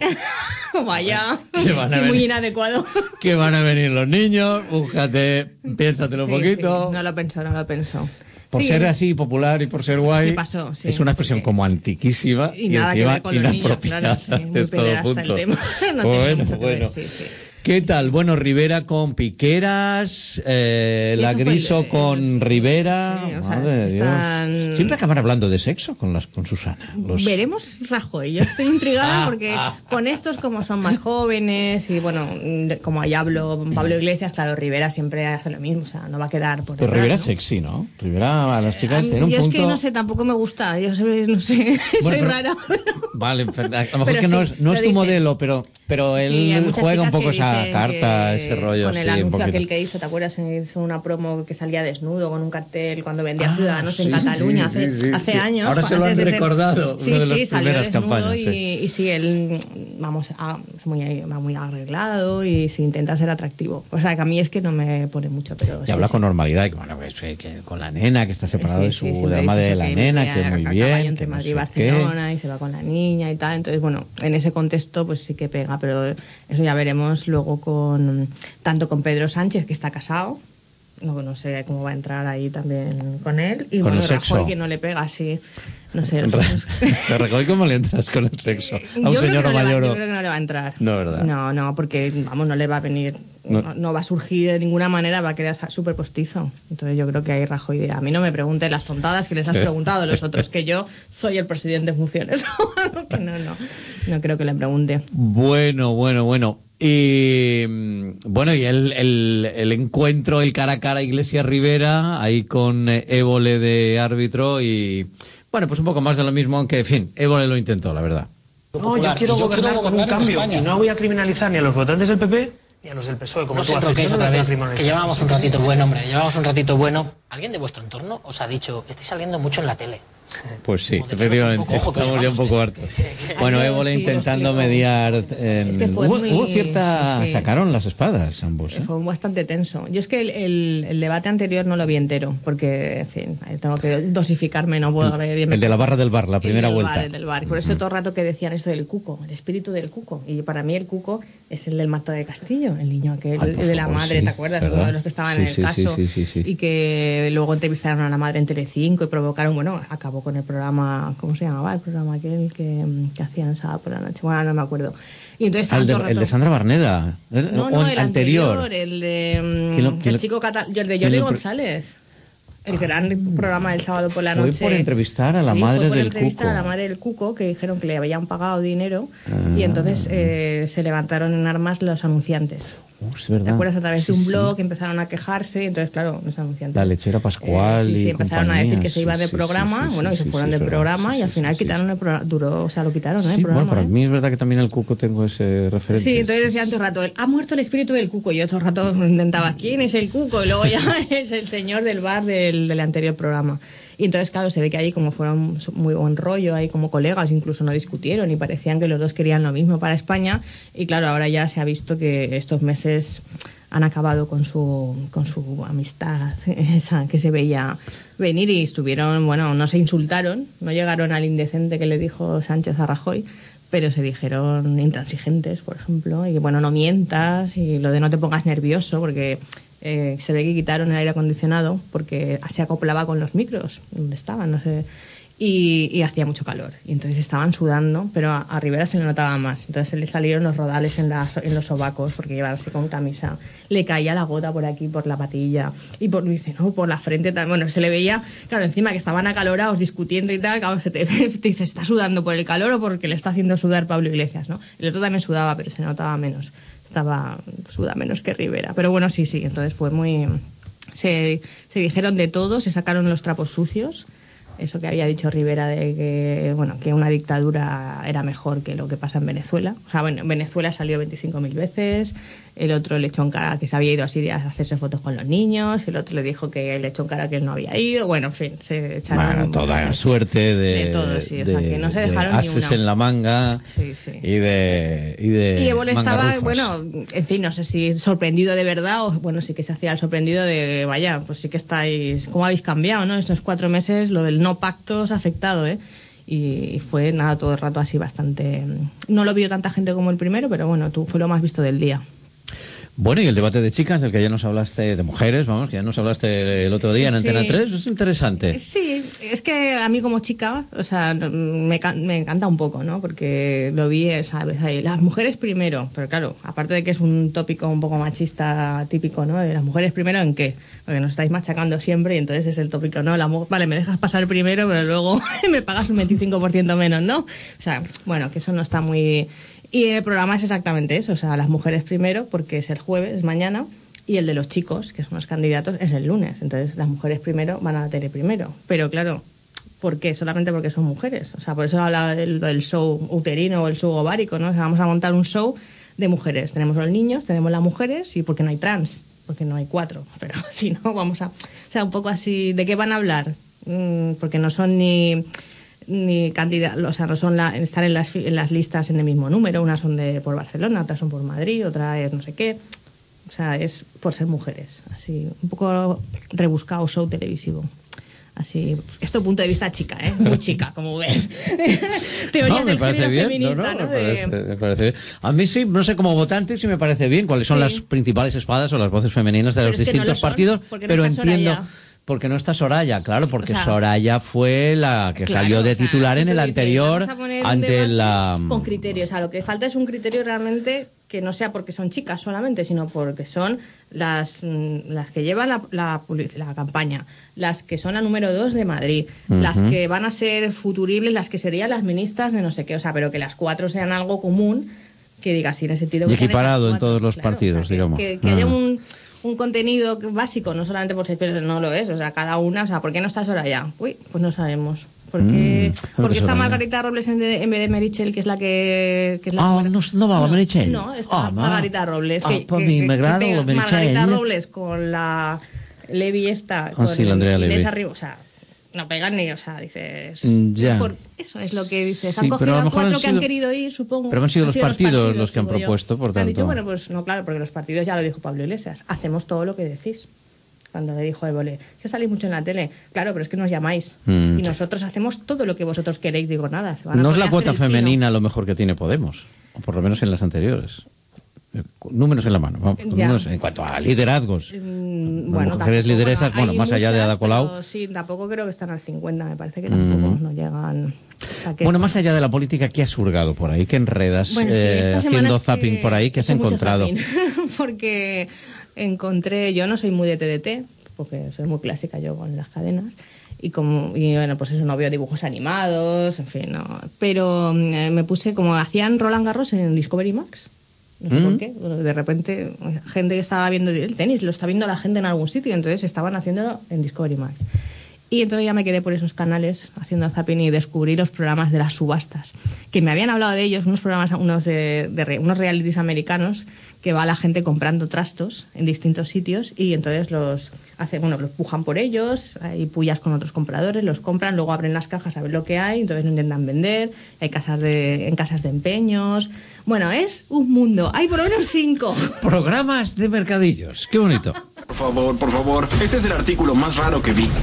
S9: Vaya.
S2: Se van a
S9: Sí,
S2: venir.
S9: muy inadecuado.
S2: Que van a venir los niños, búscate, piénsatelo un
S9: Sí,
S2: poquito.
S9: sí, no lo pensó, no lo pensó.
S2: Por
S9: Sí.
S2: ser así popular y por ser guay,
S9: Se pasó, sí,
S2: es una expresión como antiquísima
S9: Y
S2: y,
S9: nada que
S2: encima
S9: ver con los niños,
S2: inapropiada
S9: claro, sí, muy
S2: de todo
S9: pederasta el
S2: punto.
S9: tema. No tenía
S2: bueno,
S9: mucho que ver,
S2: bueno.
S9: sí, sí.
S2: ¿Qué tal? Bueno, Rivera con Piqueras, eh,
S9: Sí,
S2: la
S9: eso fue
S2: Griso
S9: el-
S2: con Rivera.
S9: Sí, o sea,
S2: Madre de Dios.
S9: están-
S2: Siempre acaban hablando de sexo con, las, con Susana. Los-
S9: Veremos Rajoy. Yo estoy intrigada
S2: Ah,
S9: porque
S2: ah.
S9: con estos como son más jóvenes y bueno, de- como ahí hablo Pablo Iglesias, claro, Rivera siempre hace lo mismo, o sea, no va a quedar por
S2: Pero
S9: detrás,
S2: Rivera
S9: ¿no?
S2: es sexy, ¿no? Rivera a las chicas en un
S9: Yo
S2: punto...
S9: es que no sé, tampoco me gusta, yo soy, no sé, soy
S2: pero-
S9: rara.
S2: Vale, a lo mejor
S9: Pero
S2: que no
S9: sí,
S2: es, no
S9: lo
S2: es tu
S9: dicen.
S2: modelo, pero, pero
S9: Sí, hay
S2: él
S9: muchas
S2: juega un
S9: chicas
S2: poco
S9: que
S2: esa carta,
S9: que-
S2: carta,
S9: que
S2: ese rollo,
S9: con el
S2: sí, un
S9: anuncio
S2: poquito.
S9: aquel que hizo, ¿te acuerdas? Hizo una promo que salía desnudo con un cartel cuando vendía Ciudadanos en
S2: sí, sí,
S9: Cataluña
S2: sí,
S9: hace,
S2: sí, sí,
S9: hace
S2: sí.
S9: años.
S2: Ahora se lo
S9: antes
S2: han
S9: de ser-
S2: recordado,
S9: Sí,
S2: una de
S9: sí,
S2: las
S9: salió
S2: primeras
S9: desnudo
S2: campañas,
S9: y,
S2: sí.
S9: y sí, él vamos, a, muy, va muy arreglado y se intenta ser atractivo. O sea, que a mí es que no me pone mucho, pero
S2: Y
S9: sí,
S2: habla
S9: sí.
S2: con normalidad, y que, bueno, pues, eh, que con la nena, que está separado
S9: Sí,
S2: de
S9: sí,
S2: su
S9: siempre
S2: de la
S9: dice
S2: madre
S9: eso,
S2: de la
S9: que
S2: nena,
S9: vive
S2: que
S9: a-
S2: muy
S9: a caballo
S2: bien,
S9: entre
S2: que no
S9: Madrid y
S2: sé qué.
S9: Barcelona y se va con la niña y tal. Entonces, bueno, en ese contexto pues sí que pega, pero eso ya veremos luego con tanto con Pedro Sánchez, que está casado. No, no sé cómo va a entrar ahí también con él. Y
S2: Con
S9: bueno,
S2: el sexo.
S9: Rajoy, que no le pega así. No sé.
S2: Te recuerdo cómo le entras con el sexo. A un
S9: Yo creo, que
S2: señor
S9: no le va,
S2: mayor.
S9: yo
S2: o-
S9: creo que no le va a entrar.
S2: No, ¿verdad?
S9: No, no, porque vamos, no le va a venir,
S2: No.
S9: no, no va a surgir de ninguna manera, va a quedar súper postizo. Entonces yo creo que ahí Rajoy dirá, a mí no me pregunten las tontadas que les has preguntado a los otros, que yo soy el presidente en funciones. Que no, no, no creo que le pregunte.
S2: Bueno, bueno, bueno. Y mm, bueno, y el, el, el encuentro, el cara a cara Iglesias-Rivera, ahí con eh, Évole de árbitro y bueno, pues un poco más de lo mismo, aunque en fin, Évole lo intentó, la verdad.
S17: No, yo quiero gobernar con un cambio y no voy a criminalizar ni a los votantes del P P ni a los del P S O E, como
S18: No
S17: tú
S18: sé
S17: haces.
S18: por qué
S17: Yo
S18: es
S17: no
S18: otra
S17: los voy a
S18: vez,
S17: criminalizar.
S18: que llevábamos un
S17: Sí, sí,
S18: ratito
S17: sí.
S18: bueno, hombre, llevábamos un ratito bueno. ¿Alguien de vuestro entorno os ha dicho, estáis saliendo mucho en la tele?
S2: Pues sí, efectivamente,
S18: un poco, ojo, que os
S2: estamos ya un poco hartos. Bueno,
S9: Ay,
S2: Évole
S9: sí, lo
S2: intentando
S9: explico.
S2: mediar. en-
S9: Es que fue
S2: hubo,
S9: muy-
S2: hubo cierta.
S9: sí, sí.
S2: Sacaron las espadas ambos. ¿eh?
S9: Fue bastante tenso. Yo es que el, el- el debate anterior no lo vi entero, porque, en fin, ahí tengo que dosificarme, no puedo ver.
S2: El de la barra del bar, la primera
S9: el del
S2: vuelta.
S9: bar, el del bar. Por eso todo el rato que decían esto del cuco, el espíritu del cuco. Y para mí el cuco es el del Marta de Castillo, el niño aquel
S2: Ay, por
S9: de la
S2: favor,
S9: madre,
S2: sí,
S9: ¿te acuerdas?
S2: ¿verdad?
S9: Uno de los que estaban
S2: Sí,
S9: en el
S2: sí,
S9: caso.
S2: sí, sí, sí, sí.
S9: Y que luego entrevistaron a la madre en Telecinco y provocaron, bueno, acabó con el programa, ¿cómo se llamaba? El programa aquel que, que hacían sábado por la noche. Bueno, no me acuerdo. Y entonces
S2: Ah, el, de,
S9: tanto
S2: el de
S9: rato-
S2: Sandra Barneda. ¿eh?
S9: no,
S2: O
S9: no,
S2: el
S9: el anterior, el de mm,
S2: ¿Quién lo- quién
S9: el
S2: lo-
S9: chico catalán, el de
S2: quién
S9: Jordi
S2: lo pre-
S9: González. El gran programa del sábado por la
S2: Fue
S9: noche.
S2: por entrevistar a la
S9: Sí,
S2: madre
S9: fue por
S2: del
S9: entrevistar
S2: Cuco.
S9: a la madre del Cuco, que dijeron que le habían pagado dinero
S2: Ah.
S9: y entonces eh, se levantaron en armas los anunciantes.
S2: Uh, es verdad.
S9: ¿Te acuerdas? A través
S2: Sí,
S9: de un
S2: sí.
S9: blog empezaron a quejarse y entonces, claro, los anunciantes.
S2: La lechera Pascual.
S9: Eh, sí, sí,
S2: y
S9: empezaron a decir
S2: compañía,
S9: que se
S2: sí,
S9: iba de
S2: sí,
S9: programa,
S2: sí, sí,
S9: bueno,
S2: sí,
S9: y se
S2: sí,
S9: fueron
S2: sí,
S9: del
S2: es verdad,
S9: programa
S2: sí,
S9: y al
S2: sí,
S9: final
S2: sí,
S9: quitaron el programa, duró, o sea, lo quitaron, ¿eh?
S2: Sí,
S9: el programa,
S2: bueno, para
S9: ¿eh?
S2: mí es verdad que también el Cuco tengo ese referente.
S9: Sí, entonces decían todo el rato, ha muerto el espíritu del Cuco. Y yo todo el rato intentaba, ¿quién es el Cuco? Y luego ya es el señor del bar del, del anterior programa. Y entonces, claro, se ve que ahí como fueron muy buen rollo, ahí como colegas, incluso no discutieron y parecían que los dos querían lo mismo para España. Y claro, ahora ya se ha visto que estos meses han acabado con su, con su amistad, esa que se veía venir y estuvieron, bueno, no se insultaron, no llegaron al indecente que le dijo Sánchez a Rajoy, pero se dijeron intransigentes, por ejemplo, y bueno, no mientas, y lo de no te pongas nervioso, porque eh, se ve que quitaron el aire acondicionado porque se acoplaba con los micros donde estaban, no sé, y, y hacía mucho calor, y entonces estaban sudando, pero a, a Rivera se le notaba más, entonces se le salieron los rodales en, las, en los sobacos, porque llevaba así con camisa, le caía la gota por aquí, por la patilla, y por, dice, no, por la frente, tal. Bueno, se le veía, claro, encima que estaban acalorados, discutiendo y tal, claro, se te, te dice, ¿está sudando por el calor o porque le está haciendo sudar Pablo Iglesias, no? El otro también sudaba, pero se notaba menos, estaba, suda menos que Rivera, pero bueno, sí, sí, entonces fue muy... Se, se dijeron de todo, se sacaron los trapos sucios, eso que había dicho Rivera de que, bueno, que una dictadura era mejor que lo que pasa en Venezuela. O sea, bueno, en Venezuela salió veinticinco mil veces, el otro le echó en cara que se había ido a Siria a hacerse fotos con los niños, el otro le dijo que le echó en cara que él no había ido, bueno, en fin, se echaron...
S2: Bueno, toda suerte de,
S9: De todo, sí, o sea,
S2: de-
S9: que no se
S2: de
S9: dejaron ni
S2: ases
S9: una.
S2: en la manga
S9: Sí, sí.
S2: y de y de
S9: Y Évole estaba,
S2: mangarrufos.
S9: bueno, en fin, no sé si sorprendido de verdad o, bueno, sí que se hacía el sorprendido de, vaya, pues sí que estáis, ¿cómo habéis cambiado, no? Estos cuatro meses, lo del no pacto os ha afectado, ¿eh? Y fue, nada, todo el rato así bastante... No lo vio tanta gente como el primero, pero bueno, tú fue lo más visto del día.
S2: Bueno, y el debate de chicas, del que ya nos hablaste, de mujeres, vamos, que ya nos hablaste el otro día en
S9: Sí.
S2: Antena tres, es interesante.
S9: Sí, es que a mí como chica, o sea, me, ca- me encanta un poco, ¿no? Porque lo vi, ¿sabes? Ahí, las mujeres primero, pero claro, aparte de que es un tópico un poco machista típico, ¿no? De las mujeres primero, ¿en qué? Porque nos estáis machacando siempre y entonces es el tópico, ¿no? La mu- vale, me dejas pasar primero, pero luego me pagas un veinticinco por ciento menos, ¿no? O sea, bueno, que eso no está muy... Y el programa es exactamente eso, o sea, las mujeres primero, porque es el jueves, es mañana, y el de los chicos, que son los candidatos, es el lunes. Entonces, las mujeres primero van a la tele primero. Pero claro, ¿por qué? Solamente porque son mujeres. O sea, por eso hablaba del, del show uterino o el show ovárico, ¿no? O sea, vamos a montar un show de mujeres. Tenemos los niños, tenemos las mujeres, y porque no hay trans, porque no hay cuatro, pero si no, vamos a... O sea, un poco así, ¿de qué van a hablar? Mm, porque no son ni... ni candidatos, o sea, no son la, están en las, en las listas en el mismo número, unas son de por Barcelona, otras son por Madrid, otra es no sé qué, o sea, es por ser mujeres, así, un poco rebuscado show televisivo. Así, esto punto de vista chica, ¿eh? Muy chica, como ves. Teoría
S2: no, me
S9: del
S2: parece bien.
S9: feminista,
S2: No, no,
S9: ¿no?
S2: me, parece,
S9: De...
S2: me parece bien. A mí sí, no sé, como votante sí me parece bien cuáles son
S9: Sí.
S2: las principales espadas o las voces femeninas de
S9: Pero
S2: los
S9: es que no
S2: distintos
S9: lo son,
S2: partidos,
S9: porque no
S2: pero
S9: está
S2: entiendo...
S9: Soraya.
S2: Porque no está Soraya, claro, porque
S9: O sea,
S2: Soraya fue la que
S9: claro,
S2: salió de
S9: o sea,
S2: titular
S9: si
S2: en
S9: tú
S2: el
S9: dices,
S2: anterior
S9: vamos a poner un
S2: ante
S9: debate
S2: la...
S9: con criterios, o sea, lo que falta es un criterio realmente que no sea porque son chicas solamente, sino porque son las, mm, las que llevan la, la, public- la campaña, las que son la número dos de Madrid,
S2: Ujú.
S9: las que van a ser futuribles, las que serían las ministras de no sé qué, o sea, pero que las cuatro sean algo común, que diga así en ese sentido.
S2: Y
S9: que sean esas
S2: equiparado en
S9: cuatro,
S2: todos los
S9: claro,
S2: partidos,
S9: o sea, que-
S2: digamos.
S9: Que, que haya
S2: Ah.
S9: un... un contenido básico, no solamente por ser, pero no lo es, o sea, cada una, o sea, ¿por qué no está Soraya? Uy, pues no sabemos. ¿Por qué,
S2: Mm,
S9: ¿por qué
S2: que
S9: está
S2: Soraya.
S9: Margarita Robles en, de- en vez de Merichel, que es la que... que es la
S2: Ah,
S9: buena?
S2: no, no va la Merichel.
S9: No, está
S2: Ah, va.
S9: Margarita Robles.
S2: Ah,
S9: que,
S2: pues
S9: que-
S2: a mí
S9: que-
S2: me agrada
S9: que pega
S2: la Merichel.
S9: Margarita Robles con la Levi esta, con
S2: sí, la Andrea
S9: Inés
S2: Levy.
S9: arriba, o sea, no pegan ni, o sea, dices...
S2: Mm, ya.
S9: Por- eso es lo que dices.
S2: Sí,
S9: Han
S2: pero
S9: cogido
S2: a lo
S9: a
S2: mejor
S9: cuatro
S2: han
S9: que han
S2: sido-
S9: querido ir, supongo.
S2: pero han sido los partidos los que han
S9: digo yo.
S2: propuesto, por
S9: Han
S2: tanto.
S9: dicho, bueno, pues no, claro, porque los partidos, ya lo dijo Pablo Iglesias, hacemos todo lo que decís. Cuando le dijo a Évole, que salís mucho en la tele. Claro, pero es que nos llamáis.
S2: Mm.
S9: Y nosotros hacemos todo lo que vosotros queréis. Digo, nada. Se van a
S2: No es
S9: poner
S2: la
S9: a
S2: cuota
S9: hacer el pino.
S2: femenina lo mejor que tiene Podemos, o por lo menos en las anteriores. Eh, Números en la mano, vamos,
S9: Ya.
S2: números en cuanto a liderazgos.
S9: Mm,
S2: Las
S9: bueno,
S2: mujeres
S9: tampoco,
S2: lideresas, bueno,
S9: hay
S2: más allá de
S9: muchas,
S2: Ada Colau.
S9: pero sí, tampoco creo que están al cincuenta. Me parece que tampoco
S2: Mm.
S9: no llegan. O sea, que-
S2: Bueno, más allá de la política, ¿qué has surgado por ahí? ¿Qué enredas
S9: Bueno, sí,
S2: eh,
S9: esta semana
S2: haciendo
S9: es que
S2: zapping por ahí? ¿Qué
S9: he
S2: has
S9: hecho mucho
S2: encontrado?
S9: zapping, porque encontré, yo no soy muy de T D T, porque soy muy clásica yo con las cadenas. Y, como, y bueno, pues eso, no veo dibujos animados, en fin, no. Pero eh, me puse, como hacían Roland Garros en Discovery Max, no sé
S2: Mm.
S9: por qué, de repente, gente que estaba viendo el tenis, lo está viendo la gente en algún sitio, entonces estaban haciéndolo en Discovery Max. Y entonces ya me quedé por esos canales haciendo zapping y descubrí los programas de las subastas, que me habían hablado de ellos, unos programas, unos, de, de re- unos realities americanos, que va la gente comprando trastos en distintos sitios y entonces los hace, bueno, los pujan por ellos, hay pullas con otros compradores, los compran, luego abren las cajas a ver lo que hay, entonces lo intentan vender, hay casas de, en casas de empeños. Bueno, es un mundo, hay por lo menos cinco.
S2: Programas de mercadillos, qué bonito.
S19: Por favor, por favor, este es el artículo más raro que vi.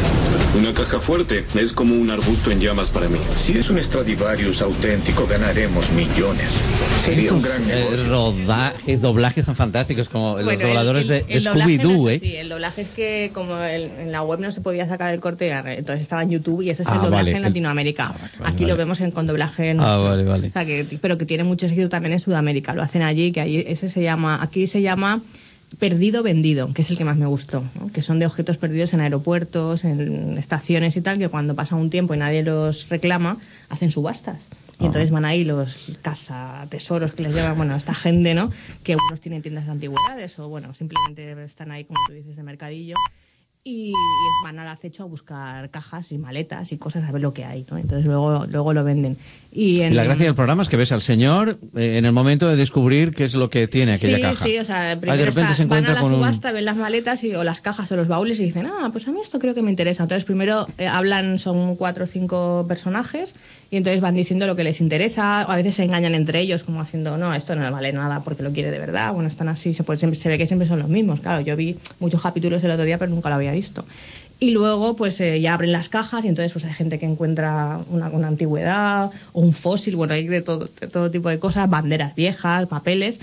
S20: Una caja fuerte es como un arbusto en llamas para mí. Si es un Stradivarius auténtico, ganaremos millones. Sería un gran
S2: Eh,
S20: negocio.
S2: rodajes, doblajes tan fantásticos como
S9: Bueno,
S2: los dobladores
S9: el- el-
S2: de, de
S9: el doblaje
S2: Scooby-Doo,
S9: no
S2: ¿eh?
S9: es así, el doblaje es que como el- en la web no se podía sacar el corte, entonces estaba en YouTube y ese es el
S2: Ah,
S9: doblaje
S2: vale,
S9: en
S2: el-
S9: Latinoamérica.
S2: vale,
S9: Aquí
S2: vale.
S9: lo vemos en, con doblaje en...
S2: Ah, vale, vale.
S9: O sea, que, pero que tiene mucho éxito también en Sudamérica. Lo hacen allí, que allí ese se llama... Aquí se llama Perdido Vendido, que es el que más me gustó, ¿no? Que son de objetos perdidos en aeropuertos, en estaciones y tal, que cuando pasa un tiempo y nadie los reclama, hacen subastas. Y entonces van ahí los cazatesoros que les llaman, bueno, esta gente, ¿no? Que unos tienen tiendas de antigüedades o, bueno, simplemente están ahí, como tú dices, de mercadillo. Y, y van al acecho a buscar cajas y maletas y cosas a ver lo que hay, ¿no? Entonces luego, luego lo venden. Y, en,
S2: Y la gracia del programa es que ves al señor eh, en el momento de descubrir qué es lo que tiene aquella
S9: sí,
S2: caja.
S9: Sí, o sea,
S2: Ahí
S9: primero
S2: de repente
S9: está-
S2: se
S9: van
S2: encuentra
S9: a la
S2: con un...
S9: subasta, ven las maletas y, o las cajas o los baúles y dicen, ah, pues a mí esto creo que me interesa. Entonces primero eh, hablan, son cuatro o cinco personajes y entonces van diciendo lo que les interesa, o a veces se engañan entre ellos como haciendo, no, esto no vale nada porque lo quiere de verdad. Bueno, están así, se, puede, siempre, se ve que siempre son los mismos. Claro, yo vi muchos capítulos el otro día pero nunca lo había visto. Y luego pues eh, ya abren las cajas y entonces pues hay gente que encuentra una, una antigüedad o un fósil, bueno, hay de todo, de todo tipo de cosas, banderas viejas, papeles,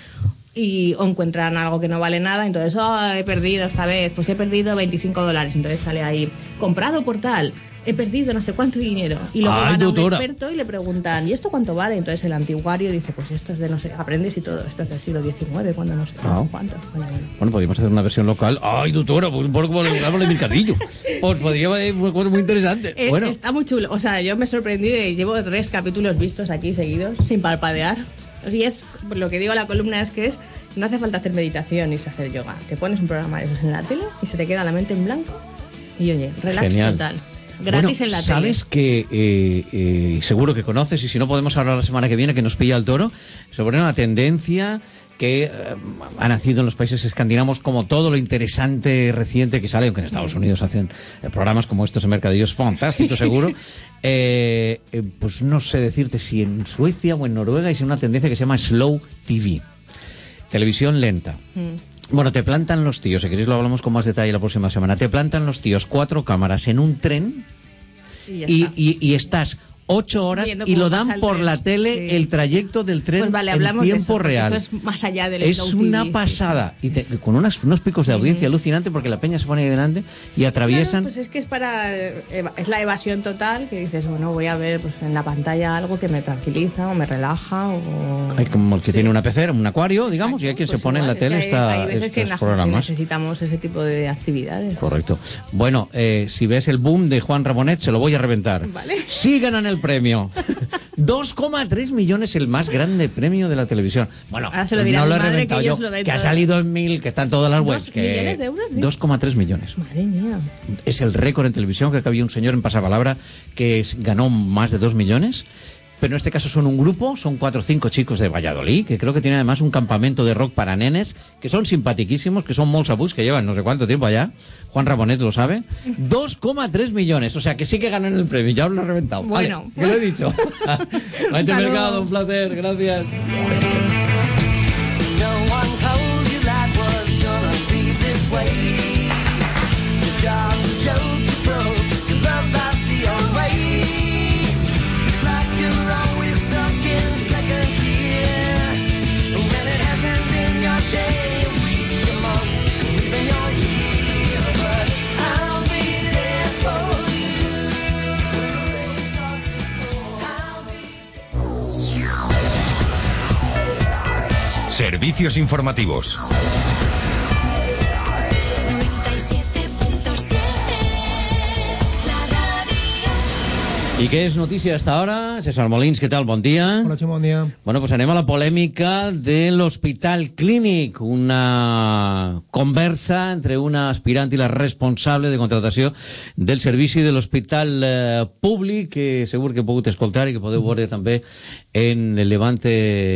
S9: y o encuentran algo que no vale nada, entonces, oh, he perdido esta vez, pues he perdido veinticinco dólares, entonces sale ahí, comprado por tal, he perdido no sé cuánto dinero. Y luego
S2: Ay,
S9: van a un
S2: doctora.
S9: experto y le preguntan, ¿y esto cuánto vale? Entonces el antiguario dice, pues esto es de no sé, aprendes y todo, esto es del siglo diecinueve, cuando no sé
S2: Ah.
S9: cuánto. Bueno, bueno.
S2: Bueno, podríamos hacer una versión local. Ay, doctora, pues un poco como el de mercadillo. Pues podría ser una cosa muy interesante.
S9: Es-
S2: Bueno,
S9: Está muy chulo. O sea, yo me sorprendí de... Llevo tres capítulos vistos aquí seguidos, sin parpadear. Y es... Lo que digo a la columna es que es... No hace falta hacer meditación ni hacer yoga. Te pones un programa de esos en la tele y se te queda la mente en blanco. Y oye, relax
S2: Genial.
S9: total. gratis
S2: bueno,
S9: en la
S2: sabes
S9: tele.
S2: que eh, eh, seguro que conoces, y si no podemos hablar la semana que viene, que nos pilla el toro, sobre una tendencia que eh, ha nacido en los países escandinavos, como todo lo interesante reciente que sale, aunque en Estados Unidos hacen eh, programas como estos en Mercadillos fantásticos, seguro. eh, eh, pues no sé decirte si en Suecia o en Noruega hay una tendencia que se llama Slow T V, televisión lenta. Mm. Bueno, te plantan los tíos, si queréis lo hablamos con más detalle la próxima semana, te plantan los tíos cuatro cámaras en un tren y, y, y, y estás ocho horas y lo dan por tren. La tele, sí. El trayecto del tren, pues vale, en tiempo
S9: eso,
S2: real.
S9: Eso es más allá del
S2: Es
S9: Slow
S2: una
S9: T V,
S2: pasada.
S9: Sí.
S2: Y te, con unas, unos picos de audiencia mm. alucinante, porque la peña se pone ahí delante y atraviesan.
S9: Claro, pues es que es para es la evasión total, que dices, bueno, voy a ver pues en la pantalla algo que me tranquiliza o me relaja. O...
S2: Hay como el que sí. tiene una pecera, un acuario, digamos, Exacto, y hay quien pues se pone igual, en la tele
S9: hay,
S2: esta,
S9: hay veces
S2: estos
S9: que
S2: programas.
S9: Necesitamos ese tipo de actividades.
S2: Correcto. Bueno, eh, si ves el boom de Juan Ramonet, se lo voy a reventar.
S9: Vale.
S2: Sí ganan el premio. dos coma tres millones, el más grande premio de la televisión. Bueno,
S9: lo
S2: no lo he reventado yo, que, que ha salido en mil, que está en todas las webs.
S9: ¿Dos millones de euros?
S2: dos coma tres millones.
S9: Madre mía.
S2: Es el récord en televisión, que había un señor en Pasapalabra que es, ganó más de dos millones. Pero en este caso son un grupo, son cuatro o cinco chicos de Valladolid, que creo que tienen además un campamento de rock para nenes, que son simpatiquísimos, que son molt sabuts, que llevan no sé cuánto tiempo allá. Juan Ramonet lo sabe. dos coma tres millones, o sea que sí que ganan el premio, ya os lo he reventado.
S9: Bueno,
S2: vale, que lo he dicho. Maite Mercado, un placer, gracias.
S21: Servicios informativos.
S2: I què és notícia hasta ahora? César Molins, què tal? Bon dia.
S22: Hola, Ximo, bon dia.
S2: Bueno, pues anem a la polèmica de l'Hospital Clínic, una conversa entre una aspirant i la responsable de contratació del servici de l'Hospital eh, Públic, que segur que heu pogut escoltar i que podeu veure també en el Levante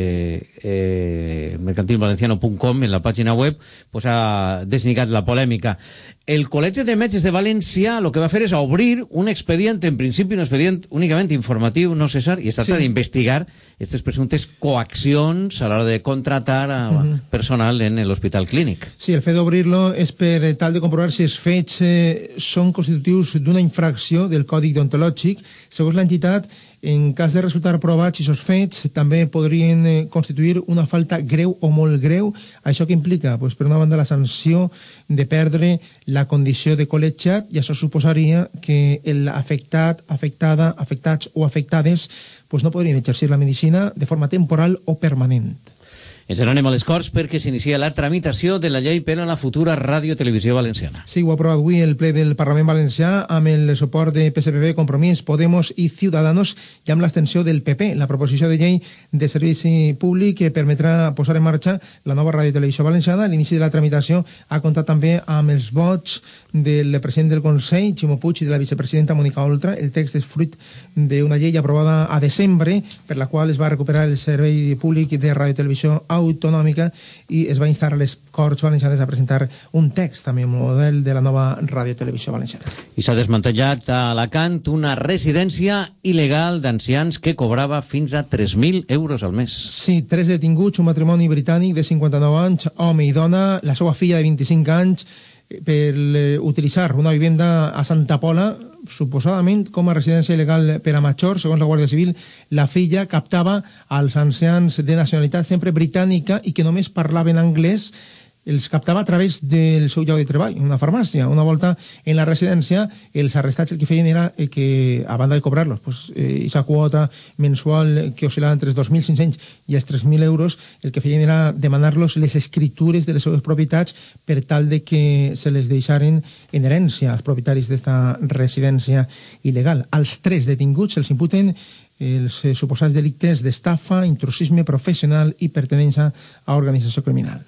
S2: eh, mercantil valenciano punt com, en la pàgina web, pues ha desnicat la polèmica. El Col·legi de Metges de València lo que va fer és obrir un expedient, en principi un expedient únicament informatiu, no César, i es tracta sí. d'investigar aquestes presumptes coaccions a l'hora de contratar a uh-huh. personal en l'Hospital Clínic.
S22: Sí, el fet d'obrir-lo és per tal de comprovar si els fets eh, són constitutius d'una infracció del Codi Deontològic. Segons l'entitat, en cas de resultar provats, aquests fets també podrien eh, constituir una falta greu o molt greu. Això què implica? Pues, per una banda, la sanció de perdre la condició de col·legiat, i això suposaria que l'afectat, afectada, afectats o afectades pues, no podrien exercir la medicina de forma temporal o permanent.
S2: Ens n'anem a les Corts perquè s'inicia la tramitació de la llei per a la futura ràdio-televisió valenciana.
S22: Sí, ho ha aprovat avui el ple del Parlament Valencià amb el suport de P S P B, Compromís, Podemos i Ciudadanos i amb l'abstenció del P P. La proposició de llei de servici públic que permetrà posar en marxa la nova ràdio-televisió valenciana. L'inici de la tramitació ha comptat també amb els vots del president del Consell, Ximo Puig, i de la vicepresidenta Mònica Oltra. El text és fruit d'una llei aprovada a desembre per la qual es va recuperar el servei públic de ràdio-televisió autonòmica i es va instar a les Corts Valencianes a presentar un text, també un model de la nova ràdio-televisió valenciana.
S2: I s'ha desmantellat a Alacant una residència il·legal d'ancians que cobrava fins a tres mil euros al mes.
S22: Sí, tres detinguts, un matrimoni britànic de cinquanta-nou anys, home i dona, la seva filla de vint-i-cinc anys, per utilitzar una vivenda a Santa Pola, suposadament com a residència il·legal per a majors. Segons la Guàrdia Civil, la filla captava als ancians de nacionalitat sempre britànica i que només parlaven anglès, els captava a través del seu lloc de treball, una farmàcia. Una volta en la residència, els arrestats el que feien era que, a banda de cobrar-los, pues, eh, esa quota mensual que oscil·lava entre els dos mil cinc-cents i els tres mil euros, el que feien era demanar-los les escritures de les seves propietats per tal de que se les deixaren en herència als propietaris d'esta residència il·legal. Als tres detinguts se'ls imputen els suposats delictes d'estafa, intrusisme professional i pertenença a organització criminal.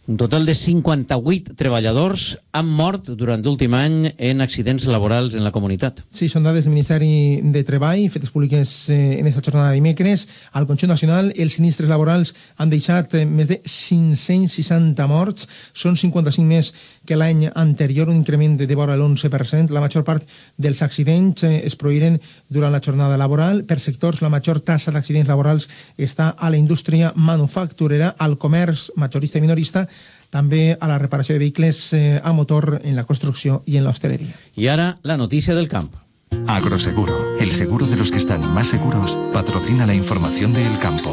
S2: Un total de cinquanta-vuit treballadors han mort durant l'últim any en accidents laborals en la comunitat.
S22: Sí, són dades del Ministeri de Treball, fetes públiques eh, en aquesta jornada de dimecres. Al conjunt nacional, els sinistres laborals han deixat eh, més de cinc-cents seixanta morts. Són cinquanta-cinc més que l'any anterior, un increment de vora l'onze per cent. La major part dels accidents eh, es produïren durant la jornada laboral. Per sectors, la major tassa d'accidents laborals està a la indústria manufacturera, al comerç majorista i minorista, també a la reparació de vehicles eh, a motor, en la construcció i en l'hostaleria.
S2: I ara, la notícia del camp.
S1: Agroseguro, el seguro de los que están más seguros, patrocina la información de El Campo.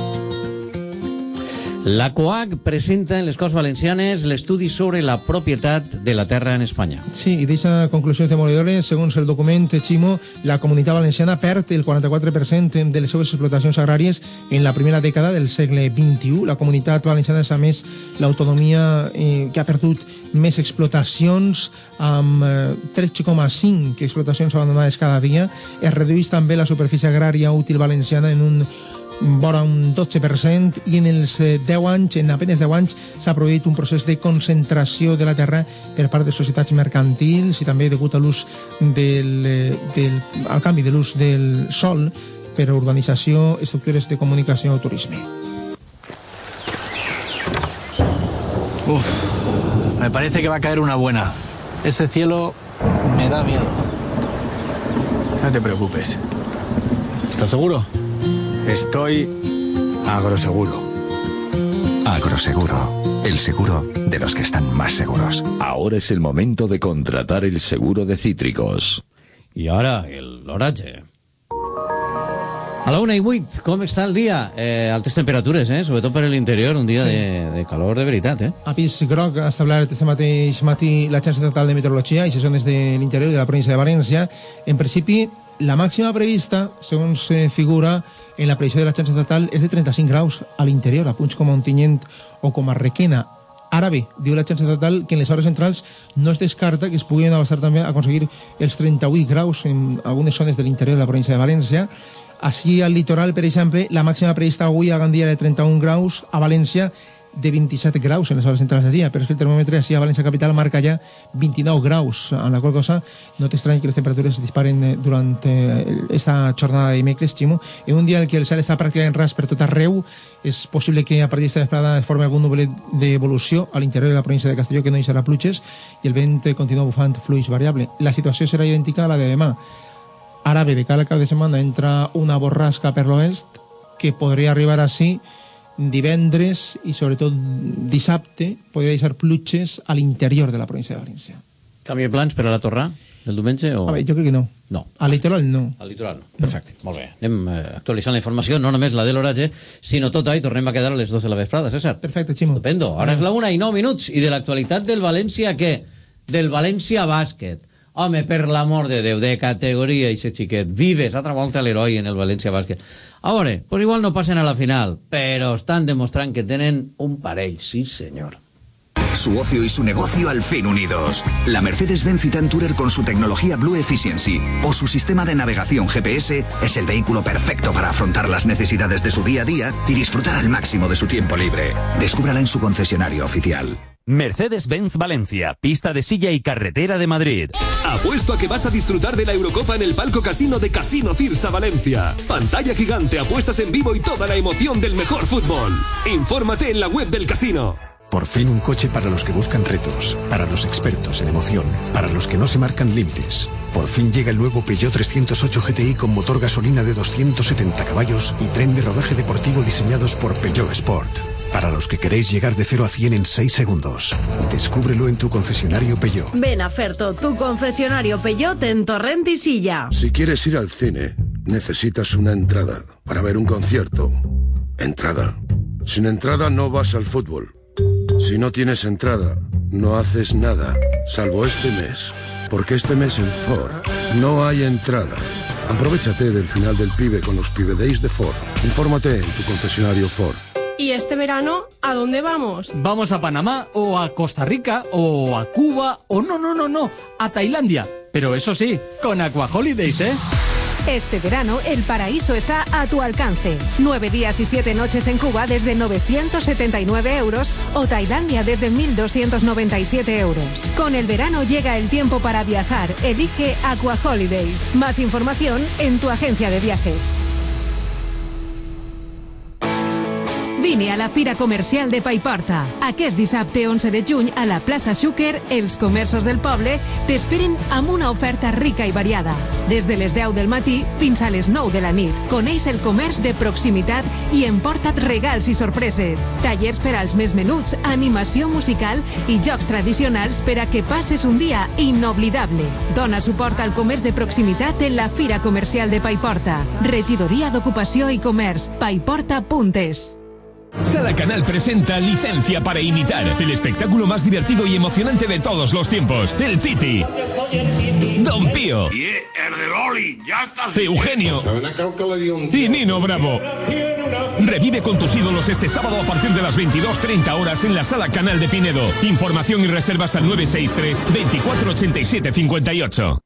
S2: La COAG presenta en les Corts Valencianes l'estudi sobre la propietat de la terra en Espanya.
S22: Sí, i deixa conclusions demolidores. Segons el document Ximo, la comunitat valenciana perd el quaranta-quatre per cent de les seves explotacions agràries en la primera dècada del segle vint-i-u. La comunitat valenciana és, a més, l'autonomia eh, que ha perdut més explotacions, amb eh, tres coma cinc explotacions abandonades cada dia. Es redueix també la superfície agrària útil valenciana en un vora un dotze per cent, i en els deu anys, en apenas deu anys, s'ha produït un procés de concentració de la terra per part de societats mercantils i també degut a l'ús del, del, al canvi de l'ús del sòl per a urbanització, estructures de comunicació o turisme.
S21: Uf, me parece que va a caer una buena. Ese cielo me da miedo. No te preocupes. ¿Estás seguro?
S1: Estoy agroseguro. Agroseguro, el seguro de los que están más seguros.
S23: Ahora es el momento de contratar el seguro de cítricos.
S2: I ara, l'oratge. A la una i vuit, com està el dia? Eh, altes temperatures, eh? Sobretot per l'interior, un dia sí. de, de calor de veritat, eh?
S22: Avís groc ha establert aquest mateix matí l'Agència Estatal de Meteorologia i si són des de l'interior de la província de València. En principi, la màxima prevista, segons eh, figura en la previsió de l'Agència Estatal, és de trenta-cinc graus a l'interior, a punts com a Ontinyent o com a Requena. Ara bé, diu l'Agència Estatal que en les hores centrals no es descarta que es puguin abastar també a aconseguir els trenta-vuit graus en algunes zones de l'interior de la província de València. Així, al litoral, per exemple, la màxima prevista avui a Gandia de trenta-un graus, a València de vint-i-set graus en les hores centrals de dia, però és que el termòmetre així a València Capital marca ja vint-i-nou graus, amb la qual cosa no t'estrany que les temperatures es disparen durant aquesta jornada de dimecres, Ximo. En un dia en què el cel està pràcticament ras per tot arreu, és possible que a partir d'esta vesprada es formi algun nublet d'evolució a l'interior de la província de Castelló, que no hi serà pluges, i el vent continua bufant fluix variable. La situació serà idèntica a la de demà. Ara bé, de cara al cap de setmana entra una borrasca per l'oest que podria arribar així divendres i sobretot dissabte, podria deixar pluges a l'interior de la província de València.
S2: Canvi de plans per a la Torrà del diumenge? O...
S22: A veure, jo crec que no.
S2: No.
S22: Al litoral no.
S2: Al litoral no. Perfecte, no. Molt bé. Anem eh, actualitzant la informació, no només la de l'oratge, sinó tota, i tornem a quedar a les dos de la vesprada, César.
S22: Perfecte, Ximo.
S2: Estupendo. Ara és la una i nou minuts, i de l'actualitat del València, què? Del València Bàsquet. Home, per l'amor de Déu, de categoria, i ser xiquet. Vives, altra volta l'heroi en el València Bàsquet. A veure, pues igual no passen a la final, però estan demostrant que tenen un parell, sí senyor.
S6: Su ocio y su negocio al fin unidos. La Mercedes-Benz Citan Tourer con su tecnología Blue Efficiency o su sistema de navegación G P S es el vehículo perfecto para afrontar las necesidades de su día a día y disfrutar al máximo de su tiempo libre. Descúbrala en su concesionario oficial.
S24: Mercedes-Benz Valencia, pista de silla y carretera de Madrid.
S25: Apuesto a que vas a disfrutar de la Eurocopa en el palco casino de Casino Cirsa Valencia. Pantalla gigante, apuestas en vivo y toda la emoción del mejor fútbol. Infórmate en la web del casino.
S26: Por fin un coche para los que buscan retos, para los expertos en emoción, para los que no se marcan límites. Por fin llega el nuevo Peugeot trescientos ocho G T I con motor gasolina de doscientos setenta caballos y tren de rodaje deportivo diseñados por Peugeot Sport. Para los que queréis llegar de cero a cien en seis segundos. Descúbrelo en tu concesionario Peugeot.
S7: Ven a Ferto, tu concesionario Peugeot en Torrent y Silla.
S27: Si quieres ir al cine, necesitas una entrada. Para ver un concierto, entrada. Sin entrada no vas al fútbol. Si no tienes entrada, no haces nada, salvo este mes. Porque este mes en Ford no hay entrada. Aprovechate del final del Pibe con los Pibe Days de Ford. Infórmate en tu concesionario Ford.
S28: ¿Y este verano a dónde vamos?
S8: Vamos a Panamá, o a Costa Rica, o a Cuba, o no, no, no, no, a Tailandia. Pero eso sí, con Aqua Holidays, ¿eh?
S3: Este verano, el paraíso está a tu alcance. Nueve días y siete noches en Cuba desde novecientos setenta y nueve euros o Tailandia desde mil doscientos noventa y siete euros. Con el verano llega el tiempo para viajar. Elige Aqua Holidays. Más información en tu agencia de viajes. Vine a la Fira Comercial de Paiporta. Aquest dissabte onze de juny a la plaça Xúquer, els comerços del poble t'esperen amb una oferta rica i variada. Des de les deu del matí fins a les nou de la nit. Coneix el comerç de proximitat i emporta't regals i sorpreses. Tallers per als més menuts, animació musical i jocs tradicionals per a que passes un dia inoblidable. Dona suport al comerç de proximitat en la Fira Comercial de Paiporta. Regidoria d'Ocupació i Comerç. paiporta punt es.
S25: Sala Canal presenta Licencia para imitar, el espectáculo más divertido y emocionante de todos los tiempos. El Titi, Don Pío, Eugenio y Nino Bravo. Revive con tus ídolos este sábado a partir de las veintidós treinta horas en la Sala Canal de Pinedo. Información y reservas al nueve seis tres, veinticuatro ochenta y siete cincuenta y ocho.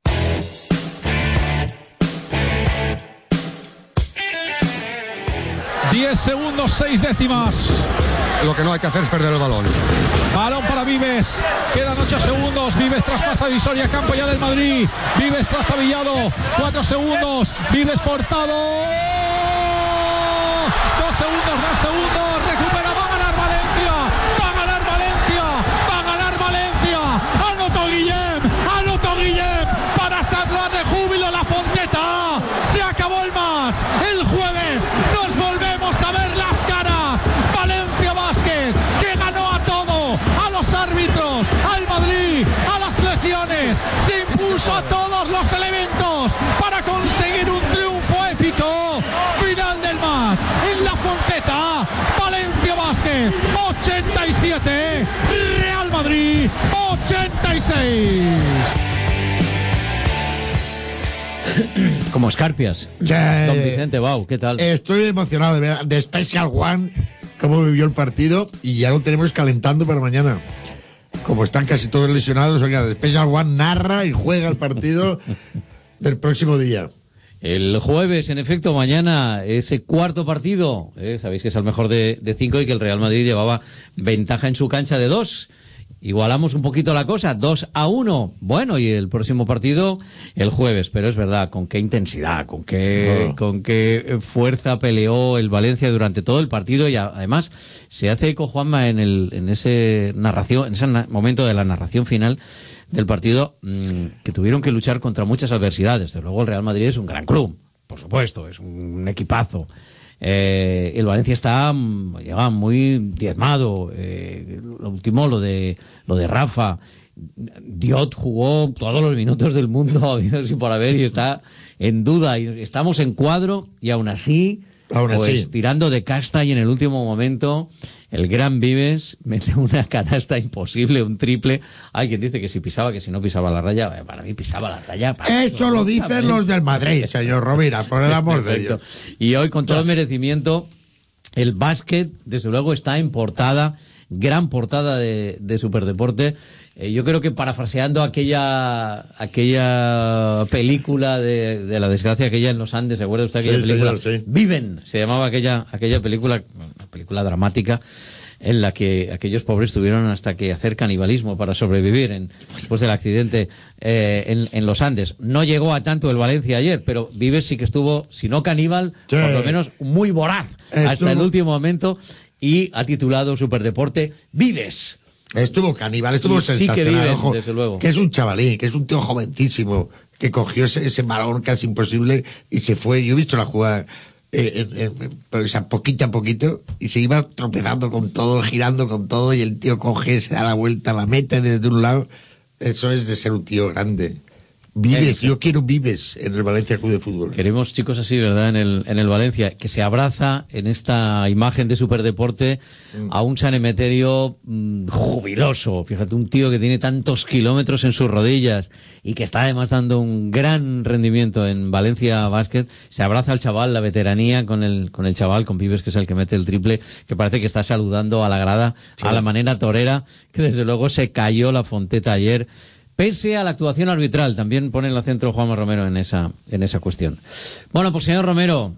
S4: diez segundos, seis décimas.
S5: Lo que no hay que hacer es perder el balón.
S4: Balón para Vives. Quedan ocho segundos. Vives traspasa Visoria, campo ya del Madrid. Vives trastabillado. cuatro segundos. Vives portado. dos segundos, dos segundos. Recupera. Va a ganar Valencia. Va a ganar Valencia. Va a ganar Valencia. Anotó Guillem. Anotó Guillem. Para salvar de júbilo la Fonteta. Se acabó el match. El jueves nos volvemos a ver las caras. Valencia Basket, que ganó a todo, a los árbitros, al Madrid, a las lesiones, se impuso a todos los elementos para conseguir un triunfo épico. Final del match en la Fonteta. Valencia Basket ochenta y siete, Real Madrid ochenta y seis.
S2: Como escarpias.
S21: Ya,
S2: Don Vicente, wow, ¿qué tal?
S21: Estoy emocionado de ver de Special One cómo vivió el partido y ya lo tenemos calentando para mañana. Como están casi todos lesionados, oiga, de Special One narra y juega el partido del próximo día.
S2: El jueves, en efecto, mañana, ese cuarto partido, eh, sabéis que es el mejor de, de cinco y que el Real Madrid llevaba ventaja en su cancha de dos. Igualamos un poquito la cosa, dos a uno. Bueno, y el próximo partido el jueves, pero es verdad, con qué intensidad, con qué, oh. con qué fuerza peleó el Valencia durante todo el partido y además se hace eco, Juanma, en el, en ese narración, en ese na- momento de la narración final del partido, mmm, que tuvieron que luchar contra muchas adversidades. Desde luego el Real Madrid es un gran club, por supuesto, es un equipazo. Eh, el Valencia está llega muy diezmado. Eh, lo último, lo de lo de Rafa. Diot jugó todos los minutos del mundo habidos y por haber y está en duda. Y estamos en cuadro y aún así,
S21: aún
S2: pues,
S21: así.
S2: tirando de casta y en el último momento el gran Vives mete una canasta imposible, un triple. Hay quien dice que si pisaba, que si no pisaba la raya. Para mí pisaba la raya.
S21: Eso lo dicen los del Madrid, señor Rovira, por el amor de Dios.
S2: Y hoy, con todo el merecimiento, el básquet, desde luego, está en portada, gran portada de, de Superdeporte. Eh, yo creo que parafraseando aquella aquella película de, de la desgracia aquella en los Andes, ¿se acuerda usted aquella
S21: Sí,
S2: película?
S21: señor, sí.
S2: Viven, se llamaba aquella aquella película, una película dramática en la que aquellos pobres tuvieron hasta que hacer canibalismo para sobrevivir en, después del accidente eh, en, en los Andes. No llegó a tanto el Valencia ayer, pero Vives sí que estuvo, si no caníbal,
S21: Sí.
S2: por lo menos muy voraz
S21: Estuvo-
S2: hasta el último momento y ha titulado Superdeporte Vives.
S21: Estuvo caníbal, estuvo
S2: Y sí que
S21: sensacional,
S2: viven,
S21: ojo,
S2: desde luego.
S21: que es un chavalín, que es un tío jovencísimo, que cogió ese, ese balón casi imposible y se fue. Yo he visto la jugada, eh, eh, eh, o sea, poquito a poquito, y se iba tropezando con todo, girando con todo, y el tío coge, se da la vuelta, la mete desde un lado. Eso es de ser un tío grande. Vives, yo quiero Vives en el Valencia Club de Fútbol.
S2: Queremos chicos así, ¿verdad? En el, en el Valencia, que se abraza en esta imagen de Superdeporte a un San Emeterio mmm, jubiloso. Fíjate, un tío que tiene tantos kilómetros en sus rodillas y que está además dando un gran rendimiento en Valencia Basket. Se abraza al chaval, la veteranía con el, con el chaval, con Vives, que es el que mete el triple, que parece que está saludando a la grada, sí, a la manera torera, que desde luego se cayó la Fonteta ayer. pese a la actuación arbitral. También pone el acento Juanma Romero en esa, en esa cuestión. Bueno, pues señor Romero,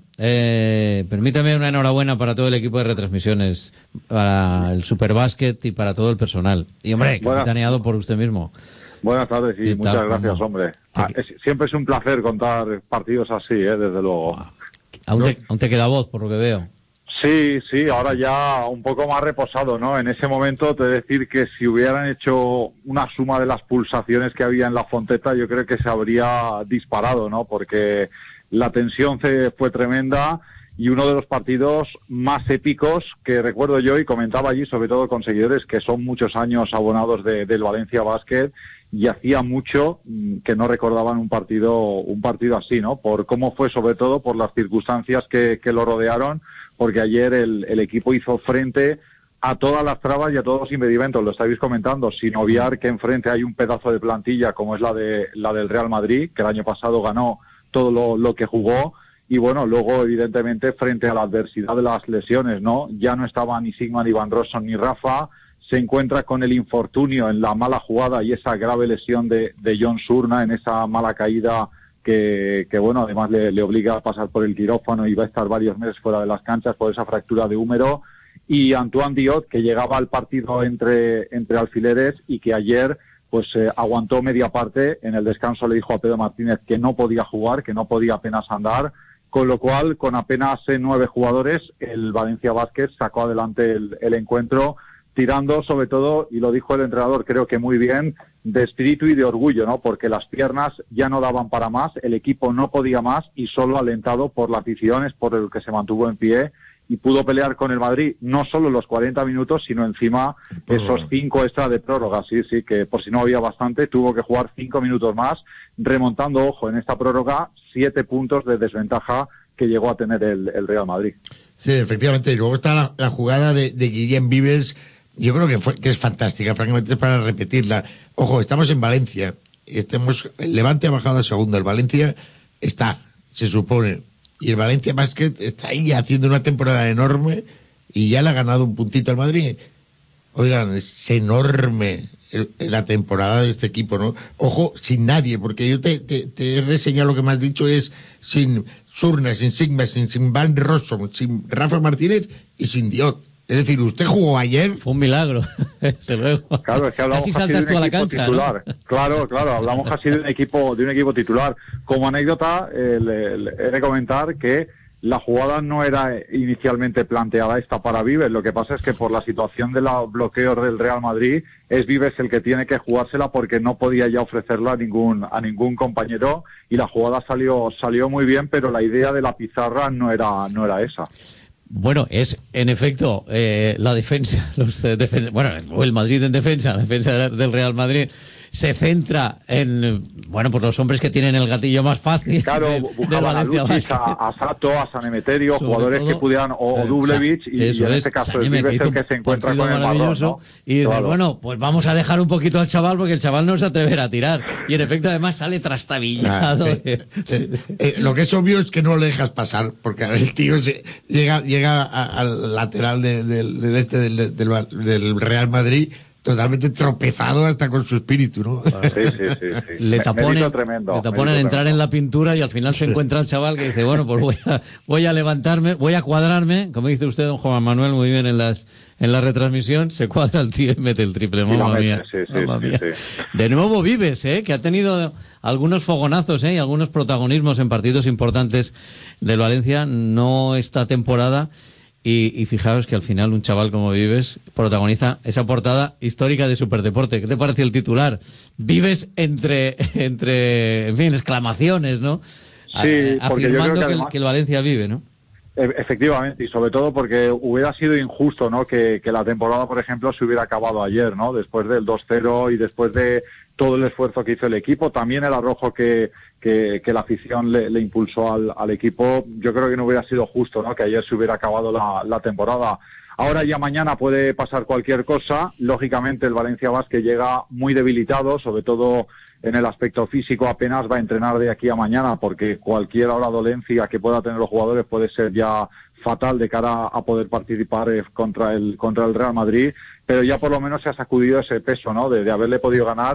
S2: eh, permítame una enhorabuena para todo el equipo de retransmisiones, para el Superbásquet y para todo el personal. Y hombre, capitaneado por usted mismo.
S10: Buenas tardes y muchas
S2: tal,
S10: gracias,
S2: ¿cómo?
S10: hombre. Ah, es, siempre es un placer contar partidos así, ¿eh? Desde luego.
S2: Aún te, aún te queda voz, por lo que veo.
S10: Sí, sí, ahora ya un poco más reposado, ¿no? En ese momento te he de decir que si hubieran hecho una suma de las pulsaciones que había en la Fonteta, yo creo que se habría disparado, ¿no? Porque la tensión fue tremenda y uno de los partidos más épicos que recuerdo yo, y comentaba allí, sobre todo con seguidores que son muchos años abonados de, del Valencia Basket, y hacía mucho que no recordaban un partido un partido así, ¿no? Por cómo fue, sobre todo por las circunstancias que, que lo rodearon, porque ayer el, el equipo hizo frente a todas las trabas y a todos los impedimentos, lo estáis comentando, sin obviar que enfrente hay un pedazo de plantilla como es la de la del Real Madrid, que el año pasado ganó todo lo, lo que jugó, y bueno, luego evidentemente frente a la adversidad de las lesiones, ¿no? Ya no estaba ni Sigma, ni Van Rossum, ni Rafa, se encuentra con el infortunio en la mala jugada y esa grave lesión de, de John Surna en esa mala caída que, que bueno, además le, le obliga a pasar por el quirófano y va a estar varios meses fuera de las canchas por esa fractura de húmero. Y Antoine Diot, que llegaba al partido entre, entre alfileres y que ayer pues eh, aguantó media parte. En el descanso le dijo a Pedro Martínez que no podía jugar, que no podía apenas andar, con lo cual con apenas eh, nueve jugadores el Valencia Basket sacó adelante el, el encuentro, tirando sobre todo, y lo dijo el entrenador creo que muy bien, de espíritu y de orgullo, ¿no? Porque las piernas ya no daban para más, el equipo no podía más y solo alentado por las aficiones, por el que se mantuvo en pie y pudo pelear con el Madrid, no solo los cuarenta minutos, sino encima esos cinco extra de prórroga, sí, sí, que por si no había bastante, tuvo que jugar cinco minutos más, remontando, ojo, en esta prórroga, siete puntos de desventaja que llegó a tener el, el Real Madrid.
S21: Sí, efectivamente, y luego está la, la jugada de, de Guillem Vives. Yo creo que fue que es fantástica, francamente, para repetirla. Ojo, estamos en Valencia, estamos, el Levante ha bajado a segunda, el Valencia está, se supone, y el Valencia Basket está ahí haciendo una temporada enorme y ya le ha ganado un puntito al Madrid. Oigan, es enorme el, la temporada de este equipo, ¿no? Ojo, sin nadie, porque yo te, te, te he reseñado lo que me has dicho, es sin Surna, sin Sigma, sin, sin Van Rossum, sin Rafa Martínez y sin Diot. Es decir, usted jugó ayer.
S2: Fue un milagro, desde luego.
S10: Claro, es que hablamos
S2: casi
S10: casi
S2: saltas
S10: de
S2: tú
S10: un
S2: a la
S10: equipo
S2: cancha,
S10: titular.
S2: ¿no?
S10: Claro, claro, hablamos casi de un equipo, de un equipo titular. Como anécdota, eh, le, le he de comentar que la jugada no era inicialmente planteada esta para Vives. Lo que pasa es que por la situación de los bloqueos del Real Madrid, es Vives el que tiene que jugársela porque no podía ya ofrecerla a ningún a ningún compañero y la jugada salió salió muy bien, pero la idea de la pizarra no era no era esa.
S2: Bueno, es en efecto eh, la defensa, los eh, defen bueno, el Madrid en defensa, la defensa del Real Madrid se centra en, bueno, pues los hombres que tienen el gatillo más fácil.
S10: Claro,
S2: de,
S10: buscaban a Lucic, a, a Sato, a San Emeterio,
S2: sobre
S10: jugadores
S2: todo,
S10: que pudieran, o, o Dublevich, y, y en este caso es Vives el que se encuentra con el marrón, ¿no?
S2: Y dice,
S10: Claro.
S2: bueno, pues vamos a dejar un poquito al chaval porque el chaval no se atreverá a tirar. Y en efecto además sale trastabillado.
S21: Ah, sí, sí. Eh, lo que es obvio es que no le dejas pasar, porque el tío se, llega, llega a, al lateral de, de, del este del, del, del Real Madrid totalmente tropezado hasta con su espíritu, ¿no?
S10: Sí, sí, sí, sí.
S2: Le taponen,
S10: tremendo,
S2: le taponen entrar en la pintura y al final se encuentra el chaval que dice, bueno, pues voy a, voy a levantarme, voy a cuadrarme, como dice usted, don Juan Manuel, muy bien en las en la retransmisión, se cuadra el tío y mete el triple, mamma mía.
S10: Sí, sí,
S2: mamma
S10: sí,
S2: mía.
S10: sí.
S2: De nuevo Vives, ¿eh? Que ha tenido algunos fogonazos, ¿eh? Y algunos protagonismos en partidos importantes del Valencia, no esta temporada. Y, y fijaos que al final un chaval como Vives protagoniza esa portada histórica de Superdeporte. ¿Qué te parece el titular? Vives entre, entre en fin, exclamaciones, ¿no?
S10: Sí,
S2: A,
S10: porque yo
S2: afirmando
S10: creo que
S2: que,
S10: además-
S2: el, que el Valencia vive, ¿no?
S10: E- Efectivamente, y sobre todo porque hubiera sido injusto, ¿no? Que, que la temporada, por ejemplo, se hubiera acabado ayer, ¿no? Después del dos cero y después de todo el esfuerzo que hizo el equipo, también el arrojo que, que, que la afición le, le impulsó al, al equipo, yo creo que no hubiera sido justo, ¿no? Que ayer se hubiera acabado la, la temporada. Ahora ya mañana puede pasar cualquier cosa. Lógicamente el Valencia Basket llega muy debilitado, sobre todo en el aspecto físico, apenas va a entrenar de aquí a mañana, porque cualquier hora dolencia que pueda tener los jugadores puede ser ya fatal de cara a poder participar eh, contra el contra el Real Madrid, pero ya por lo menos se ha sacudido ese peso, ¿no? De, de haberle podido ganar.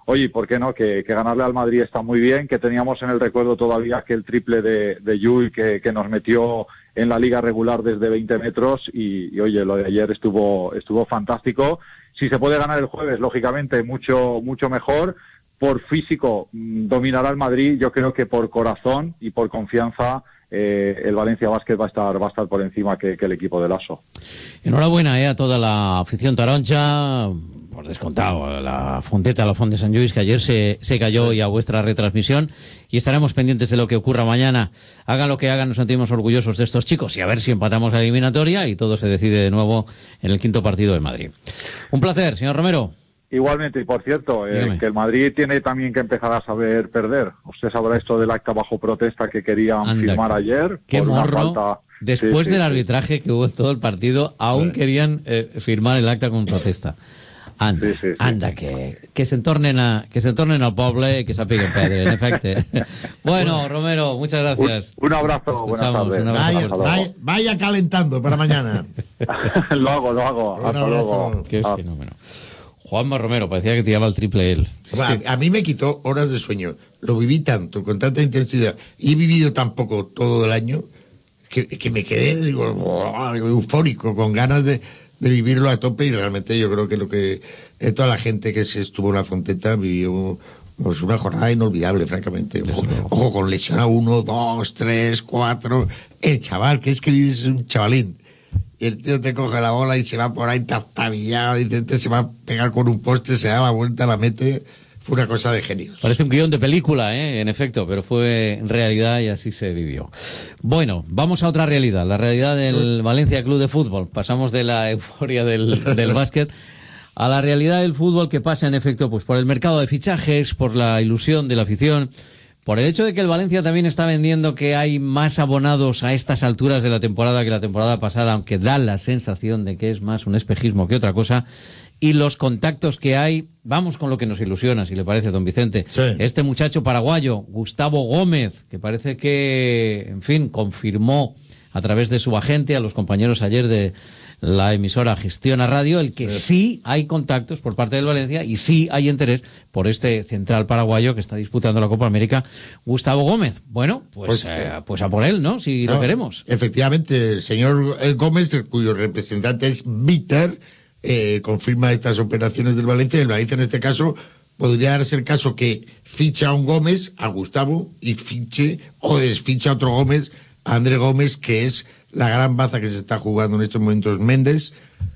S10: oye, ¿por qué no? Que, que ganarle al Madrid está muy bien, que teníamos en el recuerdo todavía aquel triple de, de Llull que, que nos metió en la liga regular desde veinte metros y, y oye, lo de ayer estuvo, estuvo fantástico. Si se puede ganar el jueves, lógicamente, mucho, mucho mejor. Por físico dominará el Madrid, yo creo que por corazón y por confianza eh, el Valencia Basket va a estar va a estar por encima que, que el equipo de Lasso.
S2: Enhorabuena eh, a toda la afición taroncha, por descontado, la Fonteta, la Font de Sant Lluís, que ayer se, se cayó, y a vuestra retransmisión, y estaremos pendientes de lo que ocurra mañana. Hagan lo que hagan, nos sentimos orgullosos de estos chicos, y a ver si empatamos la eliminatoria y todo se decide de nuevo en el quinto partido de Madrid. Un placer, señor Romero.
S10: Igualmente, y por cierto, eh, que el Madrid tiene también que empezar a saber perder. Usted sabrá esto del acta bajo protesta que querían Anda, firmar ayer.
S2: Qué
S10: por
S2: morro.
S10: Una falta...
S2: Después
S10: sí,
S2: del
S10: sí,
S2: arbitraje
S10: sí.
S2: que hubo en todo el partido, aún sí. querían eh, firmar el acta con protesta. Anda, sí, sí, sí. anda que, que se entornen a, que se entornen al poble, que se apiguen pedre, en efecto. Bueno, Romero, muchas gracias.
S10: Un, un abrazo, buenas tardes.
S2: Un abrazo.
S21: Vaya, vaya, vaya calentando para mañana.
S10: lo hago, lo hago.
S21: Un
S10: Hasta luego.
S2: Qué
S10: ah.
S2: fenómeno. Juanma Romero, parecía que tiraba el triple él.
S21: Bueno, a, a mí me quitó horas de sueño. Lo viví tanto, con tanta intensidad, y he vivido tan poco todo el año, que, que me quedé, digo, oh, eufórico, con ganas de, de vivirlo a tope, y realmente yo creo que lo que eh, toda la gente que se estuvo en la Fonteta vivió pues, una jornada inolvidable, francamente. Ojo, ojo, con lesión a uno, dos, tres, cuatro. El chaval, que es que vives un chavalín. Y el tío te coge la bola y se va por ahí tastabillado, y se va a pegar con un poste, se da la vuelta, la mete. Fue una cosa de genios.
S2: Parece un guión de película, ¿eh? En efecto, pero fue realidad y así se vivió. Bueno, vamos a otra realidad, la realidad del Valencia Club de Fútbol. Pasamos de la euforia del, del básquet a la realidad del fútbol, que pasa en efecto pues por el mercado de fichajes, por la ilusión de la afición, por el hecho de que el Valencia también está vendiendo que hay más abonados a estas alturas de la temporada que la temporada pasada, aunque da la sensación de que es más un espejismo que otra cosa, y los contactos que hay. Vamos con lo que nos ilusiona, si le parece, don Vicente.
S21: Sí.
S2: Este muchacho paraguayo, Gustavo Gómez, que parece que, en fin, confirmó a través de su agente a los compañeros ayer de la emisora Gestiona Radio, el que sí. sí hay contactos por parte del Valencia y sí hay interés por este central paraguayo que está disputando la Copa América, Gustavo Gómez. Bueno, pues, pues, eh, pues a por él, ¿no? Si no, lo queremos.
S21: Efectivamente, el señor Gómez, cuyo representante es Víctor, eh, confirma estas operaciones del Valencia. El Valencia, en este caso, podría darse el caso que ficha a un Gómez, a Gustavo, y fiche o desficha a otro Gómez, a André Gómez, que es la gran baza que se está jugando en estos momentos Méndez,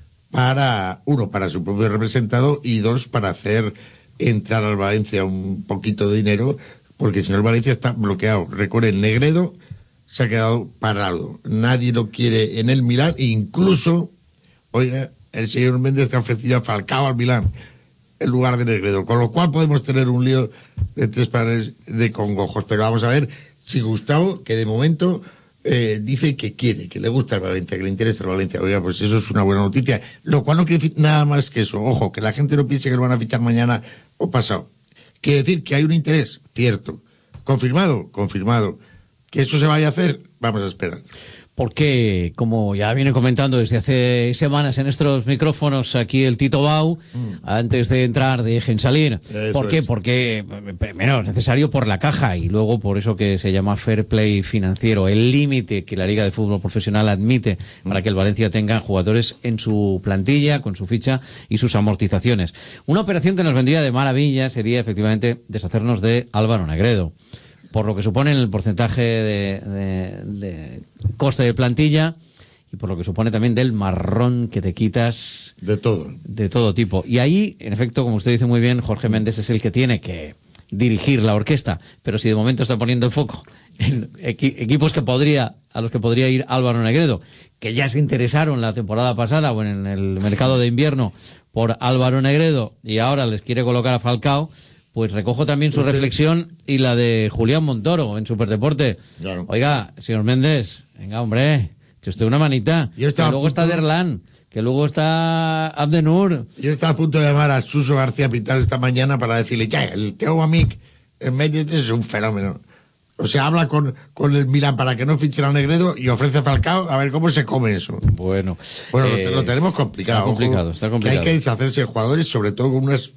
S21: para, uno, para su propio representado, y dos, para hacer entrar al Valencia un poquito de dinero, porque si no el Valencia está bloqueado. Recuerden, Negredo se ha quedado parado. Nadie lo quiere en el Milán, e incluso, oiga, el señor Méndez ha ofrecido a Falcao al Milán en lugar de Negredo, con lo cual podemos tener un lío de tres pares de congojos. Pero vamos a ver si Gustavo, que de momento eh, dice que quiere, que le gusta el Valencia, que le interesa el Valencia, oiga, pues eso es una buena noticia, lo cual no quiere decir nada más que eso. Ojo, que la gente no piense que lo van a fichar mañana o pasado. Quiere decir que hay un interés, cierto. Confirmado, confirmado. Que eso se vaya a hacer, vamos a esperar.
S2: Porque, como ya viene comentando desde hace semanas en estos micrófonos aquí el Tito Bau, mm. antes de entrar dejen salir. Eso ¿Por qué? Es. Porque, primero, es necesario por la caja, y luego por eso que se llama fair play financiero, el límite que la Liga de Fútbol Profesional admite mm. para que el Valencia tenga jugadores en su plantilla, con su ficha y sus amortizaciones. Una operación que nos vendría de maravilla sería, efectivamente, deshacernos de Álvaro Negredo, por lo que supone el porcentaje de, de, de coste de plantilla, y por lo que supone también del marrón que te quitas.
S21: De todo.
S2: De todo tipo. Y ahí, en efecto, como usted dice muy bien, Jorge Méndez es el que tiene que dirigir la orquesta. Pero si de momento está poniendo el foco en equi equipos que podría, a los que podría ir Álvaro Negredo, que ya se interesaron la temporada pasada o en el mercado de invierno por Álvaro Negredo, y ahora les quiere colocar a Falcao, pues recojo también su reflexión y la de Julián Montoro en Superdeporte. Claro. Oiga, señor Méndez, venga, hombre, eche usted una manita. Que luego punto... está Derlán, que luego está Abdenur.
S21: Yo estaba a punto de llamar a Suso García Pital esta mañana para decirle, ya, el Teo Amic en Méndez es un fenómeno. O sea, habla con, con el Milán para que no fichen a Negredo y ofrece a Falcao, a ver cómo se come eso.
S2: Bueno,
S21: bueno
S2: eh,
S21: lo, lo tenemos complicado.
S2: Está complicado,
S21: ojo,
S2: está complicado.
S21: Que hay que deshacerse de jugadores, sobre todo con unas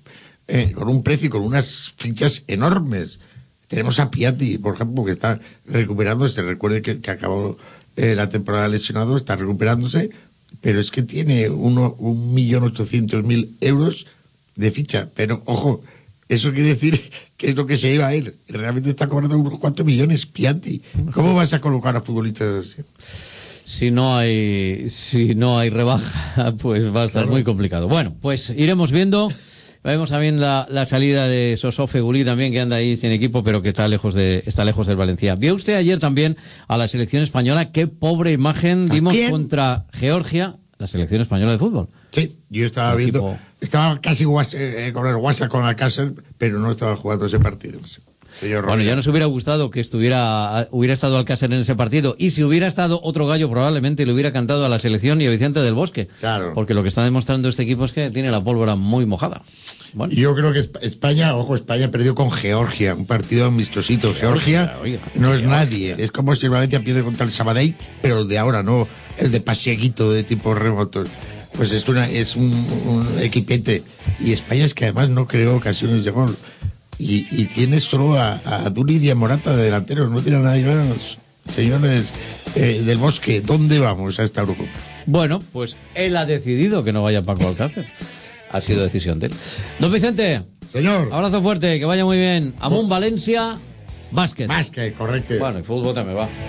S21: eh, con un precio y con unas fichas enormes. Tenemos a Piatti, por ejemplo, que está recuperándose. Recuerde que, que acabó eh, la temporada lesionado, está recuperándose, pero es que tiene uno, un millón ochocientos mil euros de ficha. Pero, ojo, eso quiere decir que es lo que se lleva a él. Realmente está cobrando unos cuatro millones, Piatti. ¿Cómo vas a colocar a futbolistas así?
S2: Si no hay si no hay rebaja, pues va a estar claro. muy complicado. Bueno, pues iremos viendo. Vemos también la, la salida de Sosó Fegulí también, que anda ahí sin equipo, pero que está lejos de está lejos del Valencia. ¿Vio usted ayer también a la selección española? Qué pobre imagen dimos contra Georgia, la selección española de fútbol.
S21: Sí, yo estaba el viendo, equipo... estaba casi guas, eh, con el WhatsApp con Alcácer, pero no estaba jugando ese partido. Señor
S2: bueno, ya nos hubiera gustado que estuviera hubiera estado Alcácer en ese partido, y si hubiera estado otro gallo probablemente le hubiera cantado a la selección y a Vicente del Bosque.
S21: Claro.
S2: Porque lo que está demostrando este equipo es que tiene la pólvora muy mojada. Bueno.
S21: Yo creo que España, ojo, España perdió con Georgia, un partido amistosito. Georgia, Georgia oiga, no es Georgia. Nadie. Es como si Valencia pierde contra el Sabadell, pero el de ahora no, el de pasieguito de tipo remotos. Pues es una es un, un equipete. Y España es que además no creó ocasiones de gol. Y, y tiene solo a, a Duri y a Morata de delanteros, no tiene a nadie más. Señores eh, del Bosque, ¿dónde vamos a esta Eurocopa?
S2: Bueno, pues él ha decidido que no vaya Paco Alcácer. Ha sido decisión de él. Don Vicente.
S21: Señor.
S2: Abrazo fuerte, que vaya muy bien. Amun Valencia, básquet.
S21: Básquet, correcto.
S2: Bueno, y fútbol también va.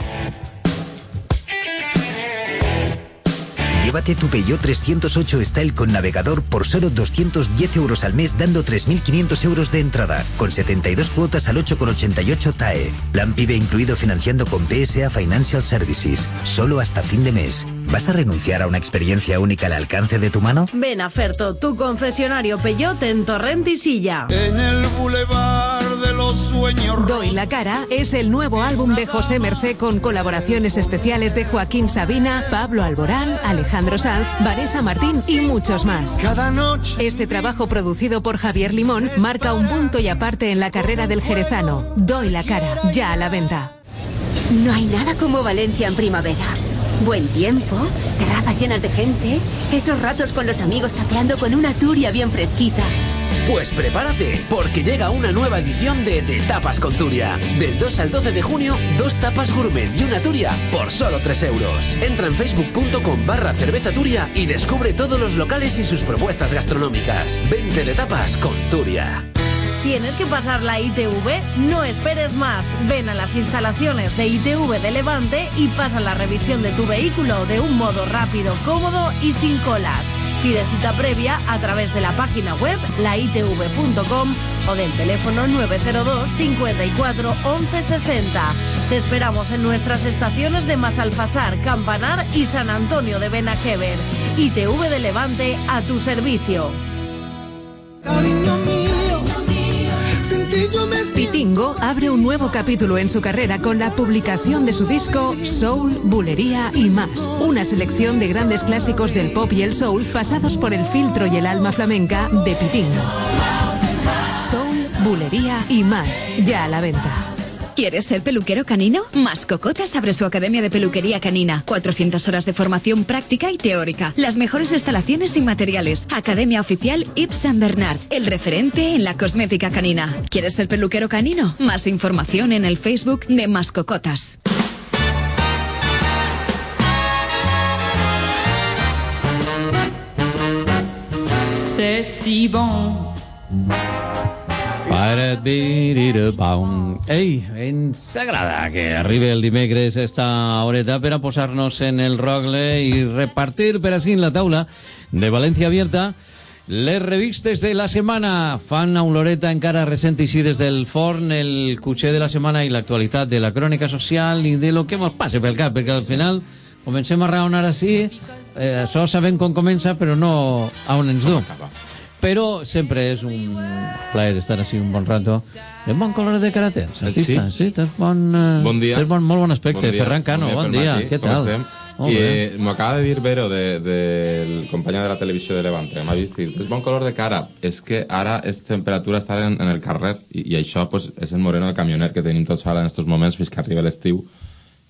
S6: Llévate tu Peugeot trescientos ocho Style con navegador por solo doscientos diez euros al mes, dando tres mil quinientos euros de entrada, con setenta y dos cuotas al ocho coma ochenta y ocho T A E. Plan PIBE incluido financiando con P S A Financial Services. Solo hasta fin de mes. ¿Vas a renunciar a una experiencia única al alcance de tu mano?
S7: Ven a Ferto, tu concesionario Peugeot en Torrent y Silla.
S11: En el bulevar de los sueños.
S3: Doy la cara es el nuevo álbum de José Mercé con colaboraciones especiales de Joaquín Sabina, Pablo Alborán, Alejandro Sanz, Vanessa Martín y muchos más.
S11: Cada noche.
S3: Este trabajo producido por Javier Limón marca un punto y aparte en la carrera del jerezano. Doy la cara, ya a la venta.
S12: No hay nada como Valencia en primavera. Buen tiempo, terrazas llenas de gente, esos ratos con los amigos tapeando con una turia bien fresquita.
S13: Pues prepárate, porque llega una nueva edición de De Tapas con Turia. Del dos al doce de junio, dos tapas gourmet y una turia por solo tres euros. Entra en facebook.com barra cerveza turia y descubre todos los locales y sus propuestas gastronómicas. Vente de tapas con Turia.
S7: ¿Tienes que pasar la I T V? No esperes más. Ven a las instalaciones de I T V de Levante y pasa la revisión de tu vehículo de un modo rápido, cómodo y sin colas. Pide cita previa a través de la página web la i t v punto com o del teléfono nueve cero dos, cincuenta y cuatro, once sesenta. Te esperamos en nuestras estaciones de Masalfasar, Campanar y San Antonio de Benajever. I T V de Levante a tu servicio.
S12: Cariño mío.
S3: Pitingo abre un nuevo capítulo en su carrera con la publicación de su disco Soul, Bulería y más. Una selección de grandes clásicos del pop y el soul pasados por el filtro y el alma flamenca de Pitingo. Soul, Bulería y más, ya a la venta.
S14: ¿Quieres ser peluquero canino? Mascocotas abre su academia de peluquería canina. cuatrocientas horas de formación práctica y teórica. Las mejores instalaciones y materiales. Academia oficial Yves Saint Bernard. El referente en la cosmética canina. ¿Quieres ser peluquero canino? Más información en el Facebook de Mascocotas.
S15: C'est si bon.
S2: Ei, ens agrada que arribi el dimecres esta horeta per a posar-nos en el rogle i repartir per així en la taula de València Abierta les revistes de la setmana. Fan a oloreta encara recent així des del forn el cutxer de la setmana i l'actualitat de la crònica social i de lo que ens passe pel cap, perquè al final comencem a raonar així, eh, això sabem com comença però no a on ens du. Però sempre és un plaer estar així un bon rato. Tens bon color de cara tens, artista? Sí, sí tens bon... Uh,
S16: bon dia.
S2: Tens bon, molt bon aspecte. Bon Ferran Cano, bon dia. Bon dia. Què tal?
S16: I eh, m'ho acaba de dir Vero, del de, de company de la televisió de Levante. M'ha vist dir, tens bon color de cara. És que ara és temperatura estar en, en el carrer i, i això pues, és el moreno de camioner que tenim tots ara en aquests moments fins que arriba l'estiu.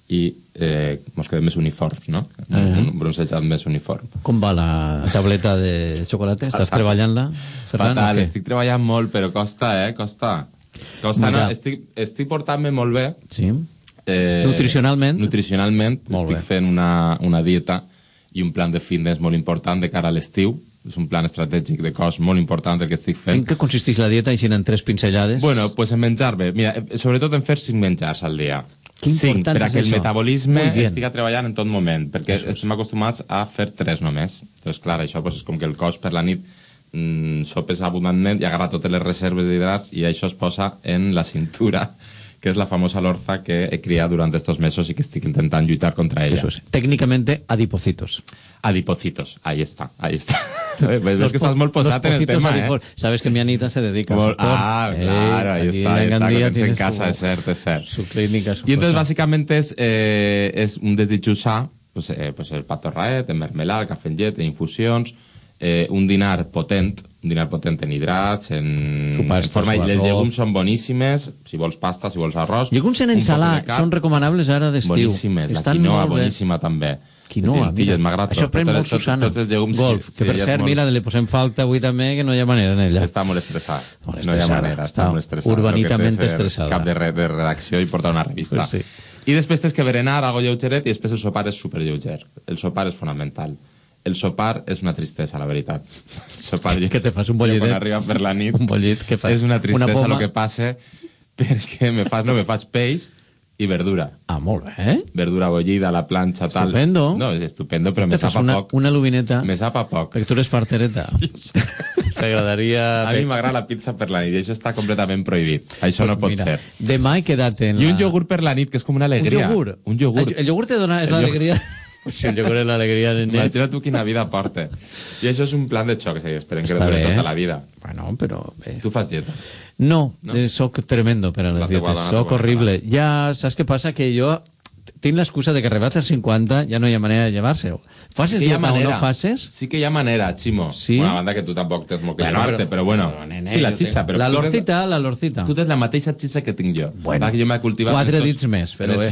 S16: i eh, mos quedem més uniforms, no? Uh -huh. Un bronzejat més uniform.
S2: Com va la tableta de xocolata? Estàs treballant-la?
S16: Fatal, estic treballant molt, però costa, eh? Costa. Costa, no? Estic, estic portant-me molt bé.
S2: Sí.
S16: Eh,
S2: nutricionalment?
S16: Nutricionalment.
S2: Molt
S16: estic
S2: bé.
S16: fent una, una dieta i un plan de fitness molt important de cara a l'estiu. És un plan estratègic de cos molt important el que estic fent.
S2: En què consisteix la dieta, així en tres pinzellades?
S16: Bueno, pues en menjar bé. Mira, sobretot en fer cinc menjars al dia.
S2: Que
S16: cinc, per a que el
S2: això.
S16: metabolisme estigui treballant en tot moment, perquè eso estem acostumats a fer tres només. Entonces, clar, això pues, és com que el cos per la nit mmm, sopes abundantment i agarra totes les reserves d'hidrats i això es posa en la cintura, que és la famosa lorza que he criat durant estos mesos i que estic intentant lluitar contra ella.
S2: Eso es. Técnicamente, adipocitos.
S16: Adipocitos, ahí está, ahí está. Ves que estás molt posat en el tema, eh?
S2: Sabes que mi Anita se dedica al sector.
S16: Ah,
S2: eh,
S16: claro, ahí está, ahí está, que tens en casa,
S2: su,
S16: es cert, es cert.
S2: Su clínica, su
S16: Y entonces,
S2: cosa.
S16: básicamente, es, eh, es un desdichusà, pues, eh, pues el pa torraet, en mermelada, cafè en llet, en infusions, eh, un dinar potent, un dinar potent en hidrats, en,
S2: Su pasta,
S16: en forma...
S2: su
S16: I les
S2: arroz.
S16: llegums són boníssimes, si vols pasta, si vols arròs...
S2: Llegums en
S16: un
S2: ensalà
S16: poc de carn.
S2: són recomanables ara d'estiu.
S16: Boníssimes, la
S2: Estan
S16: quinoa,
S2: molt bé.
S16: boníssima també.
S2: Quinoa,
S16: les lentilles, m'agrada
S2: això
S16: tot.
S2: pren
S16: Tot-
S2: molt
S16: tot-
S2: Susana.
S16: Tots els llegums...
S2: Golf,
S16: sí,
S2: que per
S16: sí,
S2: cert,
S16: és molt-
S2: mira, li posem falta avui també, que no hi ha manera en ella.
S16: Està molt estressada.
S2: Molt
S16: No hi ha
S2: estressada.
S16: manera, està
S2: Està
S16: molt estressada.
S2: urbanitament
S16: Lo que té ser
S2: estressada.
S16: Cap de, re, de redacció i portar una revista.
S2: Pues sí.
S16: I després tens que berenar algo lleugeret i després el sopar és super lleuger. El sopar és fonamental. El sopar és una tristesa, la veritat. El sopar...
S2: Que te fas un bollidet.
S16: Quan arriba per la nit...
S2: Un bollit, què fas?
S16: És una tristesa
S2: Una poma?
S16: el que passa perquè me fas, no, me faig peix i verdura.
S2: Ah, molt bé, eh?
S16: Verdura bullida a la planxa, tal.
S2: Estupendo.
S16: No, és estupendo, però
S2: Te
S16: me
S2: fas
S16: sap a
S2: una,
S16: poc.
S2: una lubineta.
S16: Me sap a poc.
S2: Perquè tu eres fartereta. T'agradaria...
S16: A mi m'agrada la pizza per la nit i això està completament prohibit. Això no pot
S2: Mira,
S16: ser.
S2: demà he quedat en
S16: I un
S2: la...
S16: iogurt per la nit, que és com una alegria.
S2: Un iogurt?
S16: Un iogurt.
S2: El, el iogurt te dona... És
S16: El
S2: l'alegria... Sí, el iogurt és l'alegria de net.
S16: Imagina tu quina vida porta. I això és un plan de xoc, que esperem que
S2: Està
S16: dure
S2: bé.
S16: tota la vida.
S2: Bueno, però bé.
S16: Tu fas dieta.
S2: No,
S16: No?
S2: eh, soc tremendo per a les
S16: La teua
S2: dietes.
S16: dona
S2: Soc
S16: no ho
S2: horrible. Ja saps què passa? Que jo tinc l'excusa de que arribats als cinquanta ja no hi ha manera de llevar-se. Faces
S16: Sí que hi ha
S2: dieta o
S16: manera.
S2: no faces?
S16: Sí que hi ha manera, Ximo.
S2: Sí?
S16: Una banda que tu tampoc tens molt que
S2: Bueno,
S16: llevar-te,
S2: però-
S16: però, bueno.
S2: però, nene,
S16: sí, la
S2: jo
S16: xitxa,
S2: tenc-
S16: però...
S2: La
S16: tu tens-
S2: lorcita, la lorcita.
S16: Tu tens la mateixa xitxa que tinc jo.
S2: Bueno,
S16: que jo m'he cultivat...
S2: quatre
S16: en
S2: dits més, però
S16: en
S2: bé.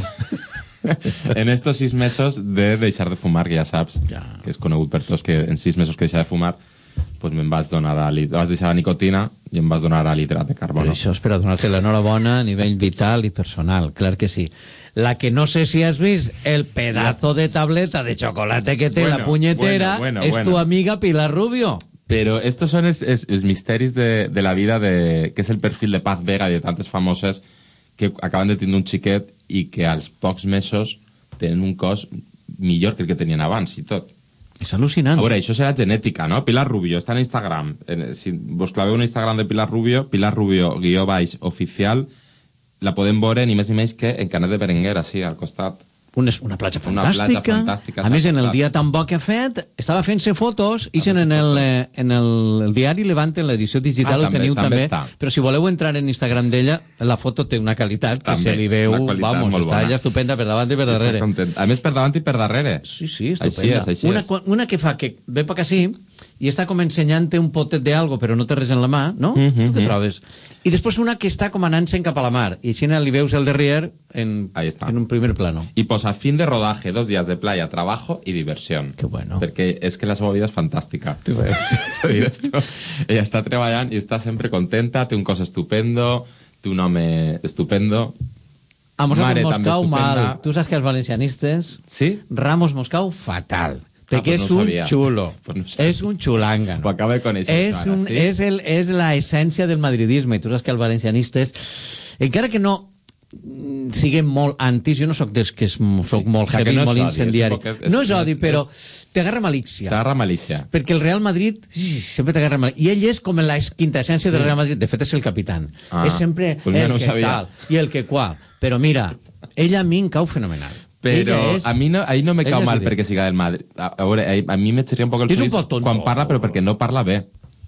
S16: est- en estos sis mesos de deixar de fumar, que ja saps,
S2: Ja.
S16: que és conegut per tots, que en sis mesos que deixar de fumar, pues me'n vaig donar a l'hid- vas deixar la nicotina i em vas donar a l'hidrat de
S2: Però
S16: carbono.
S2: això és per a donar-te l'enhorabona a nivell vital i personal, clar que sí. La que no sé si has vist, el pedazo de tableta de chocolate que té
S16: Bueno,
S2: la punyetera,
S16: bueno, bueno,
S2: és
S16: bueno.
S2: tu amiga Pilar Rubio.
S16: Però estos són els, els, els misteris de, de la vida, de, que és el perfil de Paz Vega i de tantes famoses que acaben de tindre un xiquet i que als pocs mesos tenen un cos millor que el que tenien abans i tot.
S2: És al·lucinant.
S16: A veure, això serà genètica, no? Pilar Rubio, està en Instagram. En, si vos claveu en Instagram de Pilar Rubio, Pilar Rubio, guió baix, oficial, la podem veure ni més ni menys que en Canet de Berenguer, així, al costat.
S2: Una, una platja
S16: Una
S2: fantàstica.
S16: platja fantàstica,
S2: A més,
S16: s'ha
S2: en el
S16: costat.
S2: dia tan bo que ha fet, estava fent-se fotos, i en el, eh, en el, el diari Levante, en l'edició digital,
S16: Ah,
S2: ho
S16: també,
S2: teniu
S16: també
S2: també.
S16: està.
S2: Però si voleu entrar en Instagram d'ella, la foto té una qualitat que
S16: També,
S2: se li veu,
S16: una qualitat
S2: vamos,
S16: molt
S2: està
S16: bona.
S2: ella estupenda per davant i per
S16: Està
S2: darrere.
S16: content. A més, per davant i per darrere.
S2: Sí, sí,
S16: Així
S2: estupenda.
S16: és, així
S2: una,
S16: és.
S2: quan- una que fa que ve per així i està com ensenyant-te un potet d'algo però no té res en la mà, no?
S16: Mhm,
S2: Tu què
S16: mhm.
S2: trobes? I després una que està com anant-se'n cap a la mar i així li veus el derrière en,
S16: Ahí está.
S2: en un primer plano.
S16: Y posa fin de rodaje, dos días de playa, trabajo y diversión.
S2: Qué bueno.
S16: Porque es que la seva vida és fantàstica.
S2: Tu veus.
S16: S'ha dit esto. Ella està treballant i està sempre contenta, té un cos estupendo, té un home estupendo.
S2: A Moscou
S16: Mare també
S2: Moscou
S16: estupenda.
S2: mal. Tu saps que els valencianistes...
S16: Sí?
S2: Ramos Moscou fatal. Perquè
S16: pues
S2: és
S16: no ho
S2: un
S16: sabia.
S2: xulo.
S16: Pues no ho sabia.
S2: És un xulanga.
S16: Ho acaba de conèixer.
S2: És,
S16: això ara,
S2: un,
S16: sí?
S2: és, el, és la essència del madridisme. I tu saps que els valencianistes, encara que no mm, siguem molt antis, jo no sóc dels que es, soc molt
S16: O sea, que
S2: heavy,
S16: no és
S2: molt
S16: odi, és
S2: incendiari.
S16: un poc- és-
S2: no és
S16: és-
S2: odi, però
S16: és-
S2: t'agarra malícia.
S16: T'agarra malícia.
S2: Perquè el Real Madrid sí, sempre t'agarra malícia. I ell és com la quintessència
S16: Sí.
S2: del Real Madrid. De fet, és el capitán.
S16: Ah,
S2: és sempre
S16: pues mira,
S2: el
S16: no ho
S2: que
S16: sabia.
S2: tal i el que qual. Però mira, ella a mi em cau fenomenal.
S16: Però
S2: Ella és-
S16: a mi no, ahí no me
S2: ella
S16: cau
S2: és
S16: mal
S2: dir-
S16: perquè siga del Madrid. A, a veure, a, a mi me xerria un poc el
S2: És un
S16: suís
S2: poc tonto.
S16: quan parla, però perquè no parla bé.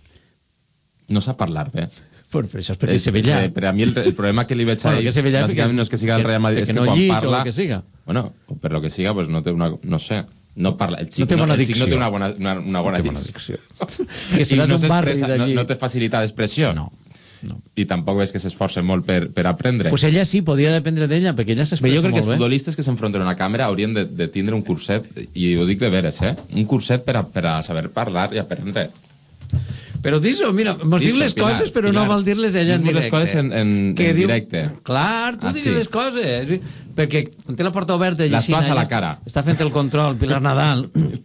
S16: No sap parlar bé.
S2: Però, però això és perquè és sevillà.
S16: Eh, però a mi el, el problema que li veig a
S2: Bueno,
S16: ell,
S2: que sevillà
S16: bàsicament
S2: perquè-
S16: no és que siga el
S2: que-
S16: Real Madrid, és
S2: que
S16: que
S2: no
S16: quan
S2: llig o
S16: parla...
S2: el que siga.
S16: Bueno, o per lo que siga, pues no té una... No sé, no parla. El xic
S2: No té
S16: no,
S2: bona
S16: el xic no
S2: dicció.
S16: té una bona, una, una bona
S2: No té bona
S16: dicció.
S2: Que
S16: I
S2: serà
S16: no
S2: d'un barri
S16: s'expressa, no,
S2: d'allí.
S16: no té facilitat d'expressió.
S2: No. no.
S16: I tampoc veig que s'esforça molt per, per aprendre.
S2: Pues ella sí, podia dependre d'ella, perquè ella s'expressa
S16: jo crec
S2: molt
S16: que els
S2: bé.
S16: futbolistes que s'enfronten a una càmera haurien de, de tindre un curset, i ho dic de veres, eh? Un curset per a, per a saber parlar i aprendre.
S2: Però dis-ho, mira, mos diu les
S16: Pilar,
S2: coses, però
S16: Pilar,
S2: no vol dir-les ella en
S16: dis-me
S2: directe.
S16: les coses en, en,
S2: Que
S16: en
S2: diu-
S16: directe.
S2: Clar, tu
S16: Ah,
S2: digues
S16: sí.
S2: les coses. Perquè quan té la porta oberta...
S16: Les
S2: Llicina,
S16: coses a la
S2: ella
S16: cara.
S2: Està fent el control, Pilar Nadal.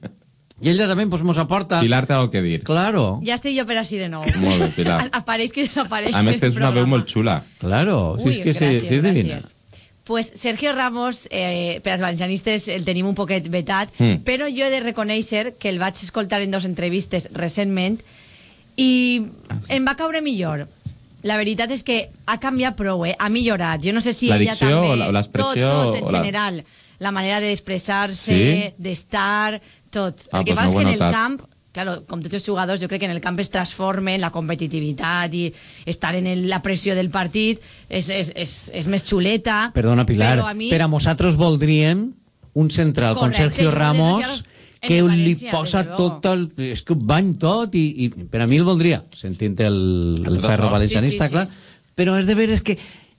S2: I ella també pues, mos aporta...
S16: Pilar té algo que dir.
S2: Claro.
S1: Ja estic jo per així de nou.
S16: Molt bé, Pilar.
S1: Apareix que desapareix.
S16: A més,
S1: del
S16: tens una veu
S1: programa.
S16: molt xula.
S2: Claro, si
S1: Ui,
S2: és que sí,
S1: gràcies,
S2: sí és divina.
S1: gràcies. Pues Sergio Ramos, eh, per als valencianistes el tenim un poquet vetat,
S2: Mm.
S1: però jo he de reconèixer que el vaig escoltar en dos entrevistes recentment i em va caure millor. La veritat és que ha canviat prou, eh? Ha millorat. Jo no sé si
S16: La
S1: ella
S16: dicció
S1: també...
S16: o la- l'expressió
S1: Tot, tot, en
S16: o la-
S1: general. La manera d'expressar-se,
S16: Sí?
S1: d'estar, tot.
S16: Ah,
S1: el que
S16: pues
S1: passa
S16: no ho
S1: és que
S16: he
S1: en el
S16: notat.
S1: camp, claro, com tots els jugadors, jo crec que en el camp es transformen, la competitivitat i estar en el, la pressió del partit és, és, és, és més xuleta.
S2: Perdona, Pilar,
S1: però a mi...
S2: per a nosaltres voldríem un central com
S1: Correcte,
S2: Sergio
S1: jo
S2: Ramos
S1: des de que
S2: que
S1: en
S2: li
S1: València,
S2: posa
S1: des de luego.
S2: tot el... És que ho bany tot i, i per a mi el voldria, sentint el, el
S16: tot
S2: ferro
S16: això.
S2: valencianista,
S1: Sí, sí,
S2: clar.
S1: sí.
S2: Però és de veres que...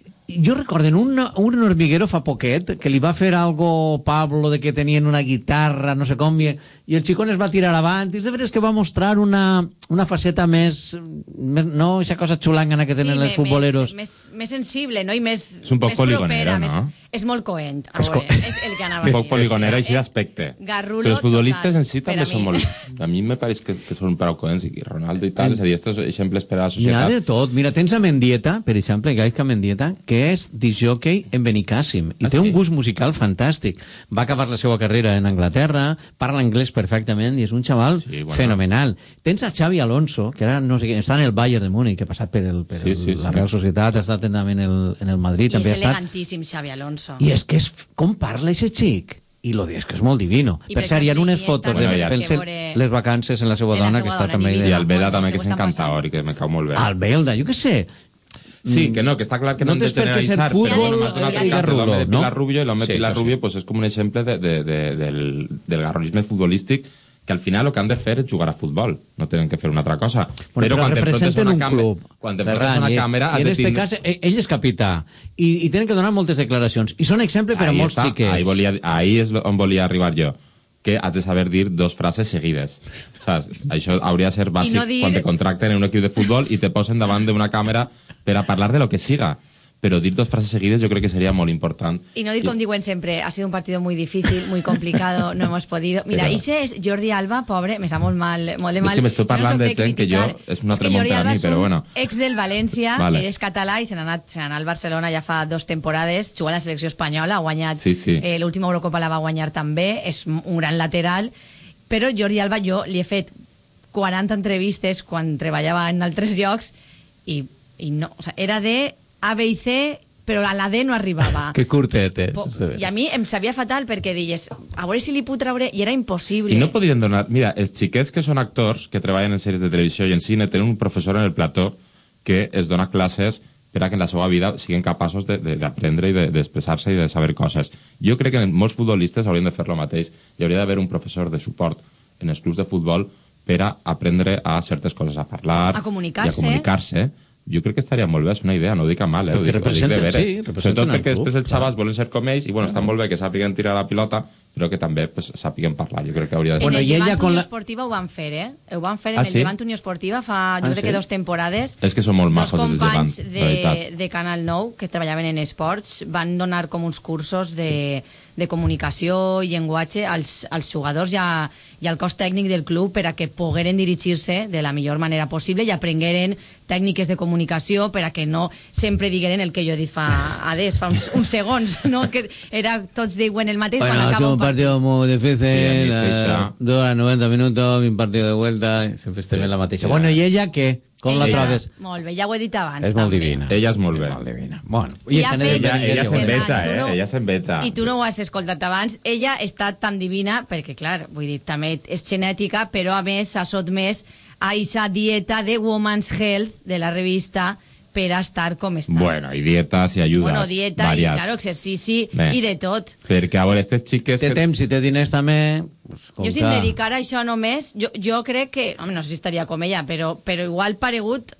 S2: Jo recordo en un, un hormiguero fa poquet que li va fer algo Pablo de que tenien una guitarra, no sé com, i, i el xicón es va tirar avant, i és de veres que va mostrar una, una faceta més, més no aquesta cosa xulangana que tenen
S1: Sí,
S2: els
S1: me-
S2: futboleros.
S1: Més, més, més sensible, no? I més,
S16: És un poc
S1: més
S16: poligonera,
S1: propera,
S16: no?
S1: Més, és molt coent. A
S2: És
S1: veure,
S2: co-
S1: és el que anava
S16: Un
S1: a
S16: poc
S1: dir.
S16: poligonera,
S1: Eh,
S16: així d'aspecte.
S1: Garrulo
S16: Però els futbolistes
S1: total,
S16: en si
S1: per
S16: també
S1: a
S16: són
S1: mi.
S16: molt... A mi me pareix que, que són prou coents, i Ronaldo i tal, és a dir, estos exemples per a la
S2: N'hi ha
S16: societat.
S2: de tot. Mira, tens a Mendieta, per exemple, Gaizka Mendieta, que és disjockey en Benicàssim i
S16: Ah,
S2: té un
S16: sí?
S2: gust musical fantàstic. Va acabar la seva carrera en Anglaterra, parla anglès perfectament i és un xaval
S16: Sí, bueno.
S2: fenomenal. Tens a Xavi Alonso, que ara no sé què, està en el Bayern de Múnich, que ha passat per, el, per
S16: Sí,
S2: el,
S16: sí,
S2: la
S16: sí.
S2: Real Societat, ha estat també en el, en el Madrid,
S1: I
S2: també
S1: és
S2: ha estat.
S1: elegantíssim, Xavi Alonso.
S2: I és que és, com parla aquest xic? I lo és que és molt divino.
S1: I
S2: per
S1: per
S2: cert, hi ha
S1: exemple,
S2: unes
S1: Iniesta,
S2: fotos
S16: Bueno,
S2: de
S16: ja.
S2: fent
S1: que veure-
S2: les vacances en la seva
S1: en la
S2: dona,
S1: seva
S2: que està
S1: dona,
S2: també
S1: en
S16: I
S1: Ibiza.
S2: idea.
S16: el Vela
S1: Molt
S16: també,
S1: bé,
S16: que és
S1: s'ho estan
S16: encantador i que me cau molt bé.
S2: Al Belda, jo què sé.
S16: Sí, que no, que està clar que no,
S2: No
S16: hem de
S2: tens per què ser
S16: generalitzar,
S2: futbol,
S16: però bueno, m'has donat
S1: eh,
S16: el cas de
S2: Garrulo,
S16: l'home de Pilar
S2: no?
S16: Rubio, i l'home
S2: Sí,
S16: de Pilar
S2: això sí.
S16: Rubio pues, és com un exemple de, de, de, del, del garronisme futbolístic, que al final el que han de fer és jugar a futbol, no tenen que fer una altra cosa.
S2: Bueno, però
S16: quan t'enfrontes a
S2: representen
S16: una
S2: un
S16: càmera,
S2: club,
S16: quan t'enfrontes a
S2: Ferran,
S16: una
S2: i,
S16: càmera,
S2: i
S16: has
S2: en
S16: de
S2: este
S16: tindre...
S2: cas eh, ell és capità i, i tenen que donar moltes declaracions i són exemple per a
S16: Ahí
S2: molts
S16: està,
S2: xiquets.
S16: ahí, volia, ahí és on volia arribar jo, que has de saber dir dos frases seguides. Saps? Això hauria de ser bàsic
S1: I no dir-
S16: quan te contracten en un equip de futbol i te posen davant d'una càmera per a parlar de lo que siga. Però dir dos frases seguides yo creo que sería muy importante.
S1: Y no dir com diuen sempre, ha sido un partido muy difícil, muy complicado, no hemos podido... Mira,
S16: Pero-
S1: ese es Jordi Alba, pobre, me sa molt mal, molt de
S16: Es
S1: mal.
S16: que me estoy
S1: Jo no
S16: parlando
S1: soc
S16: de gent que jo
S1: criticar.
S16: és una
S1: És que Jordi
S16: tremontana a
S1: Alba
S16: mi,
S1: és
S16: però
S1: un
S16: bueno.
S1: ex del València,
S16: Vale.
S1: ell és català i se n'ha anat, se n'ha anat al Barcelona ja fa dos temporades, juga a la selecció espanyola, ha guanyat...
S16: Sí, sí.
S1: Eh, l'última Eurocopa la va guanyar també, és un gran lateral, però Jordi Alba jo li he fet quaranta entrevistes quan treballava en altres llocs i, i no, o sea, era de A, B i C, però a la D no arribava.
S2: Que curtet és.
S1: Po-
S2: este.
S1: I a mi em sabia fatal perquè deies, a veure si li puc treure, i era impossible.
S16: I no podrien donar... Mira, els xiquets que són actors, que treballen en sèries de televisió i en cine, tenen un professor en el plató que es dona classes per a que en la seva vida siguin capaços de- de- d'aprendre i de- d'expressar-se i de saber coses. Jo crec que molts futbolistes haurien de fer lo mateix. Hi hauria d'haver un professor de suport en els clubs de futbol per a aprendre a certes coses, a parlar
S1: A comunicar-se.
S16: i a comunicar-se. Jo crec que estaria molt bé, és una idea, no ho dic a mal, eh? ho,
S2: Perquè
S16: dic, ho dic de
S2: representen,
S16: veres.
S2: sí, representen
S16: Sobretot
S2: el
S16: perquè
S2: club,
S16: després els xavals volen ser com ells i bueno, està molt bé que sàpiguen tirar la pilota, però que també pues, sàpiguen parlar. Jo crec que hauria de ser.
S1: En
S2: Bueno,
S1: el
S2: i ella
S1: Llevant
S2: con
S1: Unió
S2: la-
S1: Esportiva ho van fer, eh? Ho van fer en
S16: Ah,
S1: el
S16: sí?
S1: Llevant Unió Esportiva fa, jo
S2: Ah,
S1: crec
S2: sí?
S1: que dos temporades.
S16: És que són molt
S1: Dos
S16: majos els de Llevant,
S1: companys
S16: la
S1: de,
S16: veritat.
S1: de Canal nou que treballaven en esports van donar com uns cursos de, de comunicació i llenguatge als, als jugadors i, a, i al cos tècnic del club per a que pogueren dirigir-se de la millor manera possible i aprengueren tècniques de comunicació per a que no sempre digueren el que jo he dit fa, adés, fa uns, uns segons, no? Que era, tots diuen el mateix quan
S2: Bueno, ha
S1: acaba
S2: sido
S1: un
S2: un
S1: partit.
S2: partido muy difícil,
S16: Sí, a mí es que
S2: eh,
S16: ya-
S2: dura noventa minutos, un partido de vuelta, y siempre estem en la mateixa. Bueno, i ella què? Com la
S1: Ella-
S2: trobes?
S1: Molt bé, ja ho he dit abans.
S2: És molt
S1: també.
S2: divina.
S16: Ella és molt bé.
S2: Molt divina. Bueno,
S1: I
S2: i
S1: ha
S2: en
S1: fet-
S2: general,
S16: Ella, ella
S1: Ferran,
S16: s'enveja,
S1: tu
S16: eh?
S1: no-
S16: Ella s'enveja.
S1: I tu no ho has escoltat abans. Ella està tan divina, perquè, clar, vull dir, també és genètica, però a més s'ha sotmès a aquesta dieta de Woman's Health de la revista per a estar com està.
S16: Bueno, i dietes i ajudes.
S1: Bueno, dieta
S16: varias.
S1: i, claro, exercici
S16: Bé.
S1: i de tot.
S16: Perquè, a veure, aquestes xiques...
S2: té
S16: Que...
S2: temps i té diners també, pues, com
S1: Jo si
S2: que...
S1: em dedicara a això només, jo, jo crec que, home, no sé si estaria com ella, però, però igual paregut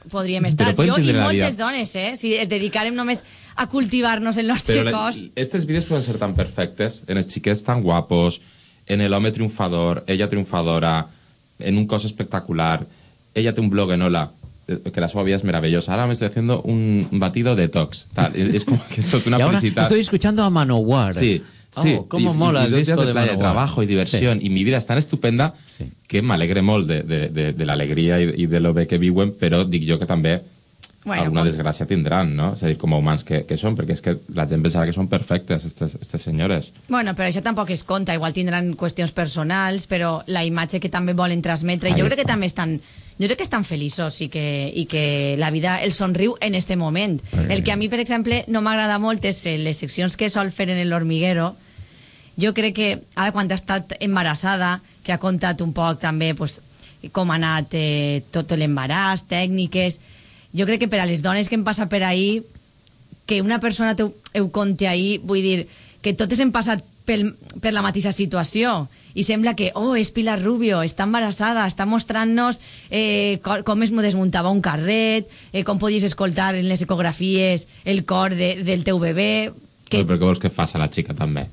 S1: podríem estar.
S16: Però poden
S1: Jo i
S16: tindre la
S1: moltes
S16: vida.
S1: dones, eh? Si es dedicarem només a cultivar-nos el nostre
S16: Però la-
S1: cos.
S16: estes vides poden ser tan perfectes, en els xiquets tan guapos, en l'home triomfador, ella triomfadora, en un cos espectacular, ella té un blog en Hola, eh, que la suya vida es maravillosa. Ahora me estoy haciendo un batido detox. Tal. Es como que esto es una
S2: Y ahora
S16: publicidad.
S2: estoy escuchando a Manowar.
S16: Sí, sí.
S2: Oh, cómo
S16: y,
S2: mola
S16: y, y
S2: el
S16: dos
S2: disco
S16: días de,
S2: de
S16: playa, de
S2: Manowar.
S16: trabajo y diversión.
S2: Sí.
S16: Y mi vida es tan estupenda que m'alegre molt de, de, de, de l'alegria i, i de lo bé que viuen, però dic jo que també
S1: Bueno,
S16: alguna
S1: com-
S16: desgràcia tindran, no? És a dir, com a humans que, que són, perquè és que la gent pensarà que són perfectes, estes, estes senyores.
S1: Bueno, però això tampoc es compta. Igual tindran qüestions personals, però la imatge que també volen transmetre,
S16: Ahí
S1: jo crec
S16: està.
S1: que també estan... Jo crec que estan feliços i que, i que la vida els somriu en este moment.
S16: Eh.
S1: El que a mi, per exemple, no m'agrada molt és eh, les seccions que sol fer en l'Hormiguero. Jo crec que ara, quan ha estat embarassada, que ha contat un poc també pues, com ha anat eh, tot l'embaràs, tècniques... Jo crec que per a les dones que hem passat per ahí, que una persona te ho, ho conti ahí, vull dir, que totes hem passat pel, per la mateixa situació i sembla que, oh, és Pilar Rubio, està embarassada, està mostrant-nos eh, co- com es desmuntava un carret, eh, com podies escoltar en les ecografies el cor de, del teu bebè...
S16: Que... Però què vols que faci la xica també?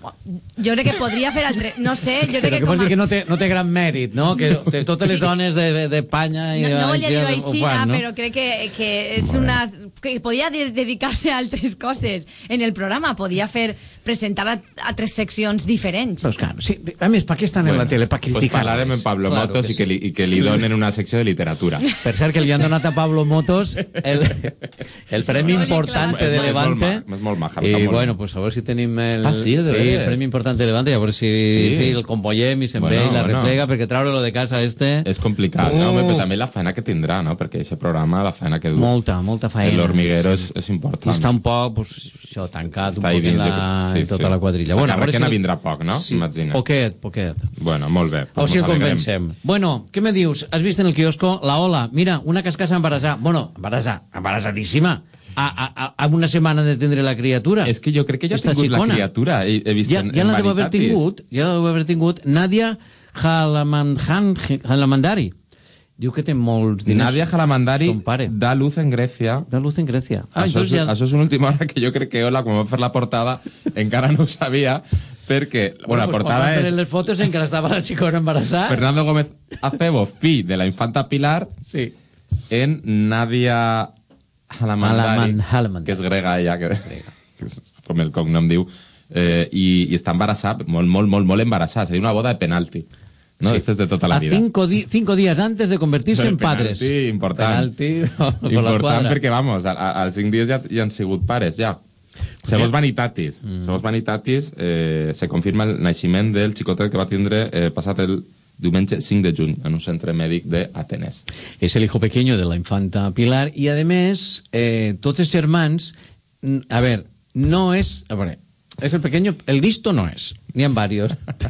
S1: Jo crec que podria fer altre... No sé, jo crec
S2: Però
S1: que...
S2: que vols
S1: com a-
S2: dir que no té, no té gran mèrit, no? Que te- totes les dones de- d'Espanya... i
S1: No, no volia dir-ho
S2: de-
S1: així,
S2: ho fan,
S1: ah,
S2: no?
S1: però crec que, que és una... que podia de- dedicar-se a altres coses en el programa, podia fer presentar a, altres seccions diferents.
S2: Pues claro, sí, a més, per què estan en la tele? Per
S16: Pues
S2: criticar.
S16: parlarem en Pablo
S2: Claro
S16: Motos
S2: que
S16: i que, li, i que li donen una secció de literatura.
S2: Per cert, que li han donat a Pablo Motos el, el premi importante de
S16: És molt
S2: Levante.
S16: ma- és molt maja,
S2: I
S16: està molt
S2: bueno, pues a veure si tenim el,
S16: Ah, sí, és de
S2: sí,
S16: veres.
S2: el premi importante de Levante, i a veure si
S16: Sí.
S2: en fi, el compollem i se'n
S16: Bueno,
S2: ve i la
S16: bueno.
S2: replega, perquè treure-lo de casa este...
S16: És complicat,
S2: Oh.
S16: no? Home, però també la feina que tindrà, no? Perquè aquest programa, la feina que du...
S2: Molta, molta faena.
S16: L'Hormiguero és, és
S2: I
S16: important.
S2: està un poc, pues, això, tancat
S16: Està
S2: un
S16: ahí
S2: poc en,
S16: dins de-
S2: la,
S16: sí,
S2: en tota
S16: sí.
S2: la quadrilla.
S16: Bueno,
S2: a veure
S16: que
S2: si-
S16: no vindrà poc, no?
S2: Sí,
S16: Imagina.
S2: poquet, poquet.
S16: Bueno, molt bé.
S2: O si el
S16: Nos alegrem.
S2: convencem. Bueno, què me dius? Has vist en el quiosco la Ola? Mira, una cascassa embarazada. Bueno, embarazada, embarazadíssima. A, a, a, a una setmana de tindre la criatura.
S16: És que jo crec que ja ha
S2: Esta
S16: tingut la
S2: xicona.
S16: criatura. He, he vist
S2: Ja,
S16: en,
S2: ja
S16: en
S2: la deu haver
S16: Vanitatis.
S2: tingut, ja la deu haver tingut. Nadia Halamandan, Halamandari. Diu que té molts diners.
S16: Nadia Halamandari
S2: Son pare.
S16: da luz en Grècia.
S2: Da luz en Grècia. Ah,
S16: això,
S2: entonces
S16: és,
S2: ja...
S16: això és una última hora que jo crec que Ola, quan va fer la portada, encara no ho sabia, perquè bueno, la
S2: pues,
S16: portada
S2: quan va fer
S16: és
S2: les fotos en què estava la xicona embarassada.
S16: Fernando Gómez Acebo, fill de la infanta Pilar,
S2: sí.
S16: en Nadia Halamandari,
S2: Halaman- Halamandari.
S16: que és grega ella, que, que és com el cognom diu, eh, i, i està embarassada, molt, molt, molt, molt embarassada, és a dir, una boda de penalti. No?
S2: Sí.
S16: Este es de tota la
S2: a
S16: vida.
S2: cinco, di cinco días antes de convertirse en
S16: Penalti,
S2: padres.
S16: important.
S2: Penalti por la
S16: Important
S2: quadra.
S16: perquè, vamos, a- a- als cinc dies ja, ja han sigut pares, ja. Segons Vanitatis, mm. segons Vanitatis eh, se confirma el naixement del xicotet que va tindre eh, passat el diumenge cinc de juny en un centre mèdic d'Atenes.
S2: Es el hijo pequeño de la infanta Pilar y además eh, tots els germans, mm, a ver, no es, a ver, es el pequeño, el listo no es, ni en varios.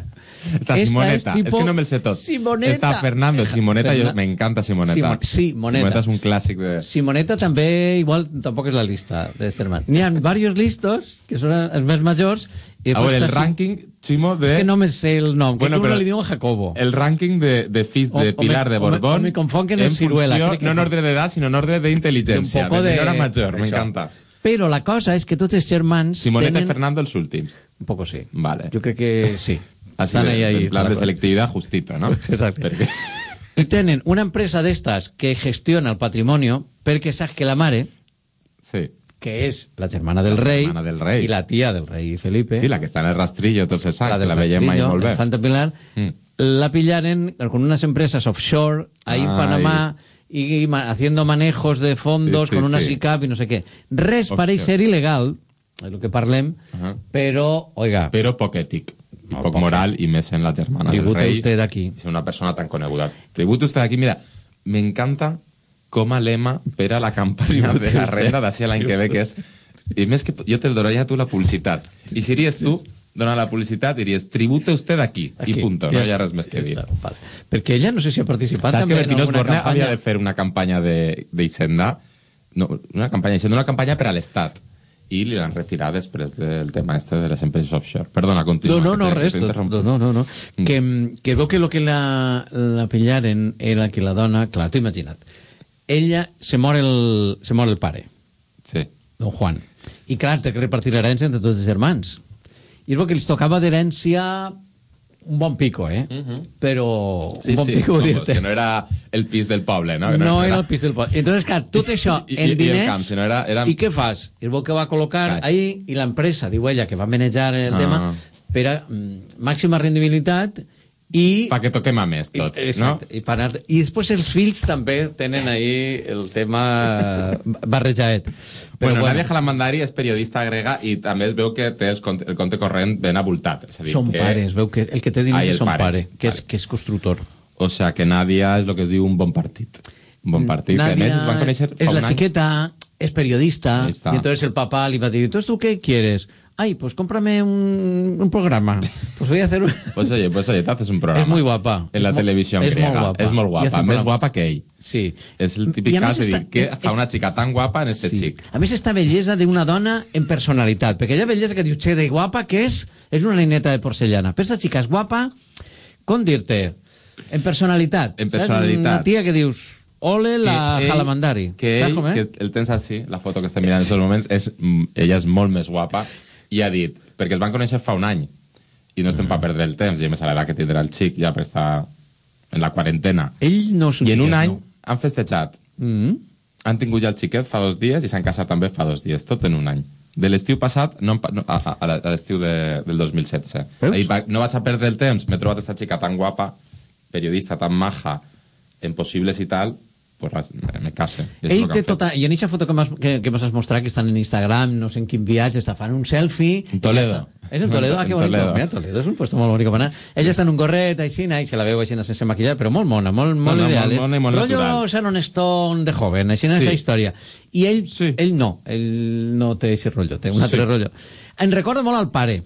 S16: Está
S2: Esta
S16: Simoneta,
S2: es tipo
S16: es que no me el sé tot.
S2: Simoneta.
S16: Está Fernando, Simoneta,
S2: Ferna-
S16: yo, me encanta Simoneta.
S2: Simon- sí, Moneta.
S16: Simoneta es un clásico de...
S2: Simoneta també, igual, tampoc és la lista de germans. N'hi ha varios listos, que són els més majors, i
S16: A veure, el
S2: està-
S16: ranking, Chimo, de...
S2: És que no me sé el nom,
S16: Bueno,
S2: que uno
S16: però
S2: li diuen Jacobo.
S16: El ranking de, de fills
S2: O-
S16: de
S2: o me-
S16: Pilar de
S2: o me-
S16: Borbón
S2: o me confonc en el Ciruela,
S16: funció,
S2: crec que
S16: no en
S2: no.
S16: ordre d'edat, sinó en ordre d'intel·ligència,
S2: Un poco
S16: de
S2: de-
S16: menor a major,
S2: això.
S16: m'encanta.
S2: Però la cosa és que tots els germans
S16: Simoneta
S2: tenen...
S16: y Fernando els últims.
S2: Un poco sí.
S16: Vale.
S2: Jo crec que sí.
S16: Así
S2: Estan
S16: de,
S2: ahí, ahí,
S16: en plan
S2: la
S16: de
S2: cosa.
S16: selectividad justito, ¿no?
S2: Exacte.
S16: Perquè...
S2: I tenen una empresa d'estas que gestiona el patrimonio perquè saps que la mare,
S16: sí.
S2: que és la germana del
S16: La
S2: rei,
S16: germana del rei.
S2: i la tia del rei Felipe,
S16: Sí, la que està en el rastrillo tots els anys,
S2: la
S16: que
S2: del
S16: la veiem mai
S2: Rastrillo,
S16: molt bé.
S2: la infanta Pilar,
S16: Mm.
S2: la pillaren con unas empresas offshore ahí en
S16: Ay.
S2: Panamá y, y ma- haciendo manejos de fondos
S16: Sí, sí,
S2: con una
S16: sí.
S2: S I C A P y no sé qué. Res
S16: Offshore.
S2: pareix ser il·legal, és el que parlem,
S16: Ajá.
S2: però, oiga,
S16: Però poc ètic. I
S2: No,
S16: poc
S2: poc
S16: moral, i més en la germana
S2: tributa
S16: del rei.
S2: usted aquí.
S16: És una persona tan coneguda. Tributa usted aquí. Mira, me encanta com a lema per a la campanya
S2: Tributa
S16: de la
S2: usted.
S16: renda d'ací l'any que ve, que és... I més que jo te donaria tu la publicitat. I si iries tu, dona la publicitat, diries, tribute usted aquí.
S2: Aquí.
S16: I punto,
S2: Ja
S16: no hi ha
S2: està,
S16: res més que
S2: ja
S16: dir.
S2: està, vale. Perquè ella no sé si ha participat
S16: Saps que
S2: també en
S16: Bertino
S2: alguna
S16: Osborne
S2: campanya.
S16: havia de fer una campanya de- d'Hisenda, no, una campanya d'Hisenda, una campanya per a l'Estat, i li l'han retirat després del tema este de les empreses offshore. Perdona, continua.
S2: No, no, no,
S16: que te- que
S2: res,
S16: t'he
S2: tot-
S16: interromput.
S2: no, no, no. Que, que veu que lo que la, la pillaren era que la dona, clar, t'ho imagina't, ella se mor el, se mor el pare.
S16: Sí.
S2: Don Juan. I clar, té que repartir l'herència entre tots els germans. I és el que els tocava d'herència un bon pico, eh? Uh-huh. Però
S16: sí,
S2: un bon
S16: sí,
S2: pico,
S16: com,
S2: dir-te.
S16: Que no era el pis del poble, no? Que
S2: no, no era el pis del poble. Entonces, clar, tot això
S16: I,
S2: en
S16: i,
S2: diners...
S16: I, el camp, si no era, era...
S2: I què fas? És el que va col·locar
S16: Caix.
S2: ahí i l'empresa, diu ella, que va manejar el
S16: Ah.
S2: tema, per a mm, màxima rendibilitat i...
S16: Pa que toquem a més, tots,
S2: I, exacte,
S16: no?
S2: I, per anar... I després els fills també tenen ahí el tema barrejaet.
S16: Bueno, bueno, Nadia Jalamandari és periodista grega i també es veu que té el compte, el compte corrent ben abultat. És a dir,
S2: Son
S16: que...
S2: pares, veu que el que té diners
S16: Ai, el
S2: és son
S16: pare.
S2: pare, que és,
S16: Vale.
S2: que és constructor.
S16: O sea, que Nadia és el que es diu un bon partit. Un bon partit.
S2: Nadia
S16: Que a més es van conèixer fa
S2: es
S16: un
S2: la
S16: any.
S2: chiqueta, es periodista,
S16: Ahí está.
S2: y entonces el papá le iba a decir, ¿entonces tú qué quieres? Ay, pues cómprame un, un programa. Pues voy a hacer un...
S16: Pues oye, pues oye, te haces un programa.
S2: Es muy guapa.
S16: En la
S2: Es
S16: televisión
S2: mo- es
S16: griega.
S2: molt guapa.
S16: És molt
S2: I hace
S16: guapa.
S2: un
S16: Més
S2: programa.
S16: guapa que ell.
S2: Sí.
S16: És el típic
S2: I a
S16: cas
S2: més
S16: de dir,
S2: està-
S16: què
S2: és-
S16: fa una xica tan guapa en este
S2: Sí.
S16: xic?
S2: A més, esta bellesa d'una dona en personalitat, perquè hi ha bellesa que dius, che, de guapa que és, és una nineta de porcellana. Però esta xica és guapa, com dir-te, en personalitat.
S16: En
S2: Saps?
S16: personalitat.
S2: Una tia que dius, ole la
S16: Que ell-
S2: Jalamandari.
S16: Que
S2: Saps
S16: ell,
S2: com, eh?
S16: que és- el tens així, la foto que estem mirant en aquests moments, és, mm, ella és molt més guapa i ha dit, perquè es van conèixer fa un any i no estem per perdre el temps, i a més a l'edat que tindrà el xic ja per estar en la quarantena.
S2: Ell no s'ho
S16: I en un
S2: diria,
S16: any
S2: no?
S16: han festejat.
S2: Mm.
S16: Han tingut ja el xiquet fa dos dies i s'han casat també fa dos dies, tot en un any. De l'estiu passat, no, em pa- no, a, a, a l'estiu de, del dos mil setze. I va, no vaig a perdre el temps, m'he trobat aquesta xica tan guapa, periodista tan maja, en possibles i tal, pues res, me, me case. I és
S2: Ell
S16: el que
S2: té
S16: han fet.
S2: tota... I en aquesta foto que m'has que, que m'has mostrat, que estan en Instagram, no sé en quin viatge, està fan un selfie...
S16: En Toledo.
S2: i ja està. És en Toledo? Ah, que
S16: En
S2: bonito.
S16: Toledo.
S2: Mira, Toledo és un puesto molt bonic per anar. Ella està en un gorret, així, i se la veu així sense maquillar, però molt mona, molt, molt
S16: No, no,
S2: ideal.
S16: molt mona i molt
S2: Rollo
S16: natural.
S2: Sharon Stone de joven, així en
S16: Sí.
S2: aquesta història. I ell, sí. ell no, ell no té aquest rotllo, té un
S16: Sí.
S2: altre rotllo. Em recorda molt al pare.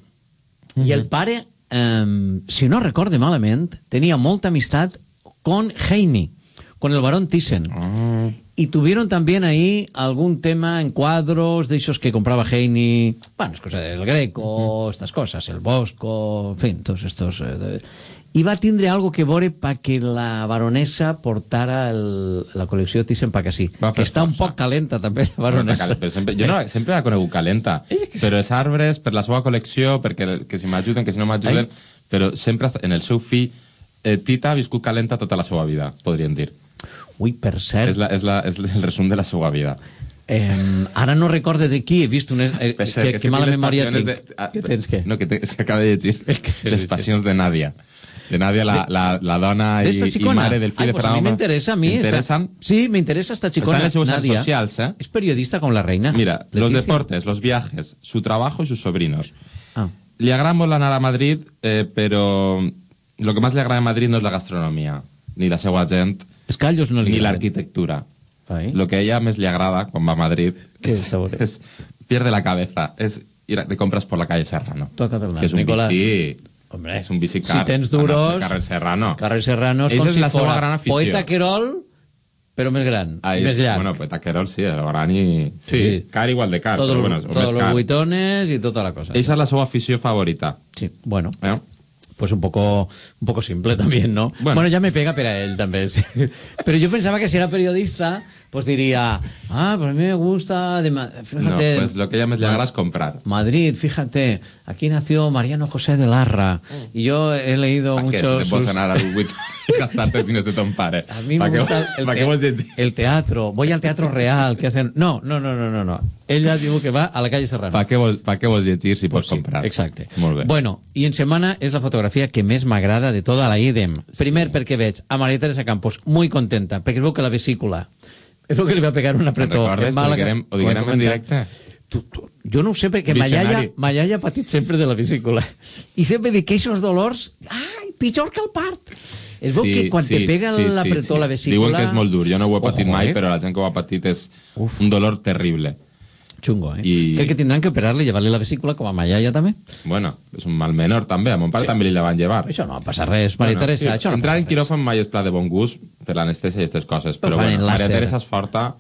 S2: I el pare, eh, si no recorde malament, tenia molta amistat con Heine, con el barón Thyssen.
S16: Ah.
S2: Y tuvieron también ahí algún tema en cuadros de esos que compraba Heine, bueno, es cosa del Greco, estas cosas, el Bosco, en fin, todos estos... Eh, de... I va tindre algo que veure perquè la baronesa portara el, la col·lecció Thyssen pa que sí. Que està un poc calenta també la baronesa.
S16: Però sempre, jo no, sempre l'he conegut calenta, però els arbres, per la seva col·lecció, perquè que si m'ajuden, que si no m'ajuden, però sempre està- en el seu fill, eh, Tita ha viscut calenta tota la seva vida, podríem dir.
S2: Ui, per cert...
S16: És, la, és, la, és el resum de la seva vida.
S2: Eh, ara no recorde de qui he vist unes, eh,
S16: Per cert,
S2: que,
S16: és
S2: que
S16: que
S2: mala
S16: tinc les
S2: memòria
S16: passiones
S2: tinc.
S16: de- ah,
S2: Què tens, què?
S16: No, que te, és que acaba de llegir les passions de Nàdia. De Nàdia, la, la, la dona i,
S2: D'esta
S16: i
S2: xicona?
S16: mare del fill
S2: Ai,
S16: de
S2: pues a mi
S16: Fernando.
S2: m'interessa a mi. esta-
S16: ¿Interesan?
S2: Sí, me interesa esta chicona.
S16: Están en las redes
S2: Nadia.
S16: sociales, ¿eh?
S2: Es periodista con la reina.
S16: Mira, los
S2: Leticia.
S16: deportes, los viajes, su trabajo y sus sobrinos.
S2: Ah.
S16: Le agrada molt anar a Madrid, eh, pero lo que más le agrada a Madrid no es la gastronomía, ni la seva gent,
S2: Els callos no li
S16: ni
S2: agraden.
S16: l'arquitectura.
S2: Ai.
S16: Lo que a ella més le agrada quan va a Madrid
S2: ¿Qué
S16: es,
S2: es, ahora?
S16: es- pierde la cabeza, es ir a- de compras por la calle Serrano.
S2: Tú acabas de hablar,
S16: Que es un
S2: Nicolás.
S16: bici...
S2: Hombre,
S16: es un bici
S2: si
S16: car.
S2: tens
S16: Ah, no,
S2: duros...
S16: Carrer Serrano.
S2: Carrer Serrano és
S16: Esa
S2: com
S16: és
S2: si
S16: la seva
S2: fora
S16: gran afició.
S2: Poeta Querol, però més gran,
S16: Ahí
S2: més
S16: es-
S2: llarg.
S16: Bueno, Poeta Querol sí, el gran i... Sí,
S2: Sí.
S16: car igual de car,
S2: Todo
S16: però
S2: lo-
S16: bueno, o
S2: todos
S16: més
S2: los
S16: car.
S2: buitones y toda la cosa.
S16: Esa es la seva afició favorita.
S2: Sí, bueno.
S16: ¿Eh?
S2: Pues un poco, un poco simple también, ¿no?
S16: Bueno.
S2: Bueno, ya me pega para él también. Sí. Pero yo pensaba que si era periodista, pues diría, ah, pues a mí me gusta, de, Ma- fíjate,
S16: No, pues lo que ella más le agrada es comprar.
S2: Madrid, fíjate, aquí nació Mariano José de Larra y yo he leído
S16: ¿Para qué? Si
S2: muchos...
S16: te puedes
S2: sus-
S16: ganar al buit y gastarte diners de ton pare.
S2: A mí me
S16: ¿Para qué-
S2: gusta el,
S16: ¿para
S2: te-
S16: qué vos llegir?
S2: el teatro, voy al Teatro Real, ¿qué hacen? No, no, no, no, no, no. Ella digo que va a la calle Serrano.
S16: ¿Para qué vos, pa què vos llegir si pots
S2: Sí,
S16: comprar?
S2: exacte.
S16: Molt bé.
S2: Bueno, i en setmana és la fotografia que més m'agrada de tota la I D E M. Primer perquè veig a María Teresa Campos muy contenta, perquè veu que la vesícula és el que li va pegar un
S16: Te'n
S2: apretó
S16: recordes?
S2: en
S16: Ho
S2: Màlaga.
S16: diguem, ho diguem
S2: Ho he
S16: en
S2: comentat.
S16: directe.
S2: Jo no ho sé, perquè
S16: Visionari.
S2: Mayaya, Mayaya ha patit sempre de la vesícula. I sempre dic que aquests dolors, ai, pitjor que el part. Es veu que quan te pega l'apretó la vesícula...
S16: Diuen que és molt dur, jo no ho he patit
S2: Ojo,
S16: mai,
S2: eh?
S16: però la gent que ho ha patit és un dolor terrible.
S2: Xungo, eh?
S16: I-
S2: Crec que tindran que operar-li i llevar-li la vesícula, com a Mayaya també.
S16: Bueno, és un mal menor també, a mon pare
S2: Sí.
S16: també li la van llevar.
S2: Això no passa res, Maria Teresa, això no
S16: Entrar
S2: passa
S16: en quiròfan mai és pla de bon gust per l'anestèsia i aquestes coses,
S2: Però
S16: però,
S2: fan
S16: bueno,
S2: en
S16: Maria
S2: làser.
S16: Teresa és forta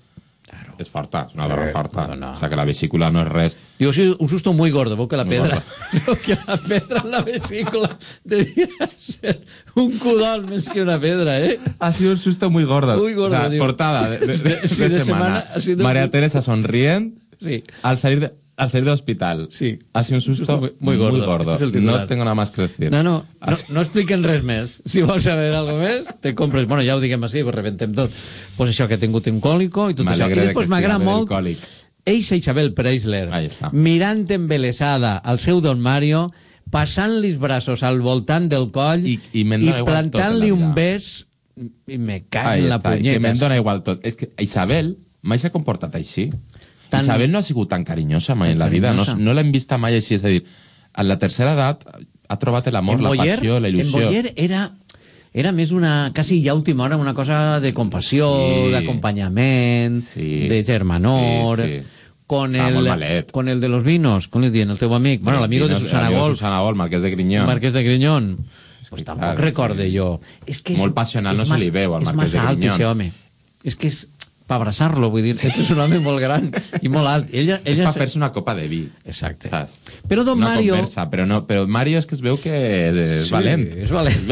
S16: Es forta, es una dona forta. No, no. O sea, que la vesícula no es res.
S2: Digo, sí, un susto muy gordo, veo que la pedra... Veo que la pedra en la vesícula debía ser un cudol més que una pedra, ¿eh?
S16: Ha sido un susto muy gordo.
S2: Muy gordo,
S16: o sea,
S2: digo.
S16: portada de, de, de,
S2: sí,
S16: de,
S2: de
S16: semana.
S2: semana ha sido
S16: María
S2: muy...
S16: Teresa sonriendo
S2: sí.
S16: al salir de... Al salir del hospital.
S2: Sí.
S16: Ha sido un susto muy, muy gordo. Muy gordo.
S2: Este es el
S16: no tengo nada más que decir.
S2: No, no, no, no expliquen res més. Si vols saber alguna més, te compres... Bueno, ja ho diguem així, pues rebentem tot. Pues això, que he tingut un còlico i tot això. I després m'agrada molt... Eixa Isabel Preisler, mirant embelesada al seu Don Mario, passant-li els braços al voltant del coll i, i, i plantant-li un bes i me cago en la punyeta.
S16: Que me'n dona igual tot. És que Isabel mai s'ha comportat així. Tan... Isabel no ha sigut tan carinyosa mai en la vida, no, no l'hem vista mai així, és a dir, a la tercera edat ha trobat l'amor, la passió, la il·lusió.
S2: En Boyer era, era més una, quasi ja última hora, una cosa de compassió, sí. d'acompanyament, sí. de germanor... Sí, sí. Con el, con el de los vinos, con el, el teu amic, bueno, l'amigo de Susana Golf.
S16: Susana Golf, Marquès de Grinyón.
S2: Marquès de Grinyón. Pues tampoc recorde jo.
S16: És que és, molt passional, no se li veu al Marquès de Grinyón.
S2: És massa alt, home. És que és per abraçar-lo, vull dir, és un home molt gran i molt alt. Ella, ella
S16: és per fer-se una copa de vi.
S2: Exacte.
S16: Saps?
S2: Però Don
S16: una
S2: Mario...
S16: Una conversa, però, no, però Mario és que es veu que és
S2: sí,
S16: valent.
S2: és valent.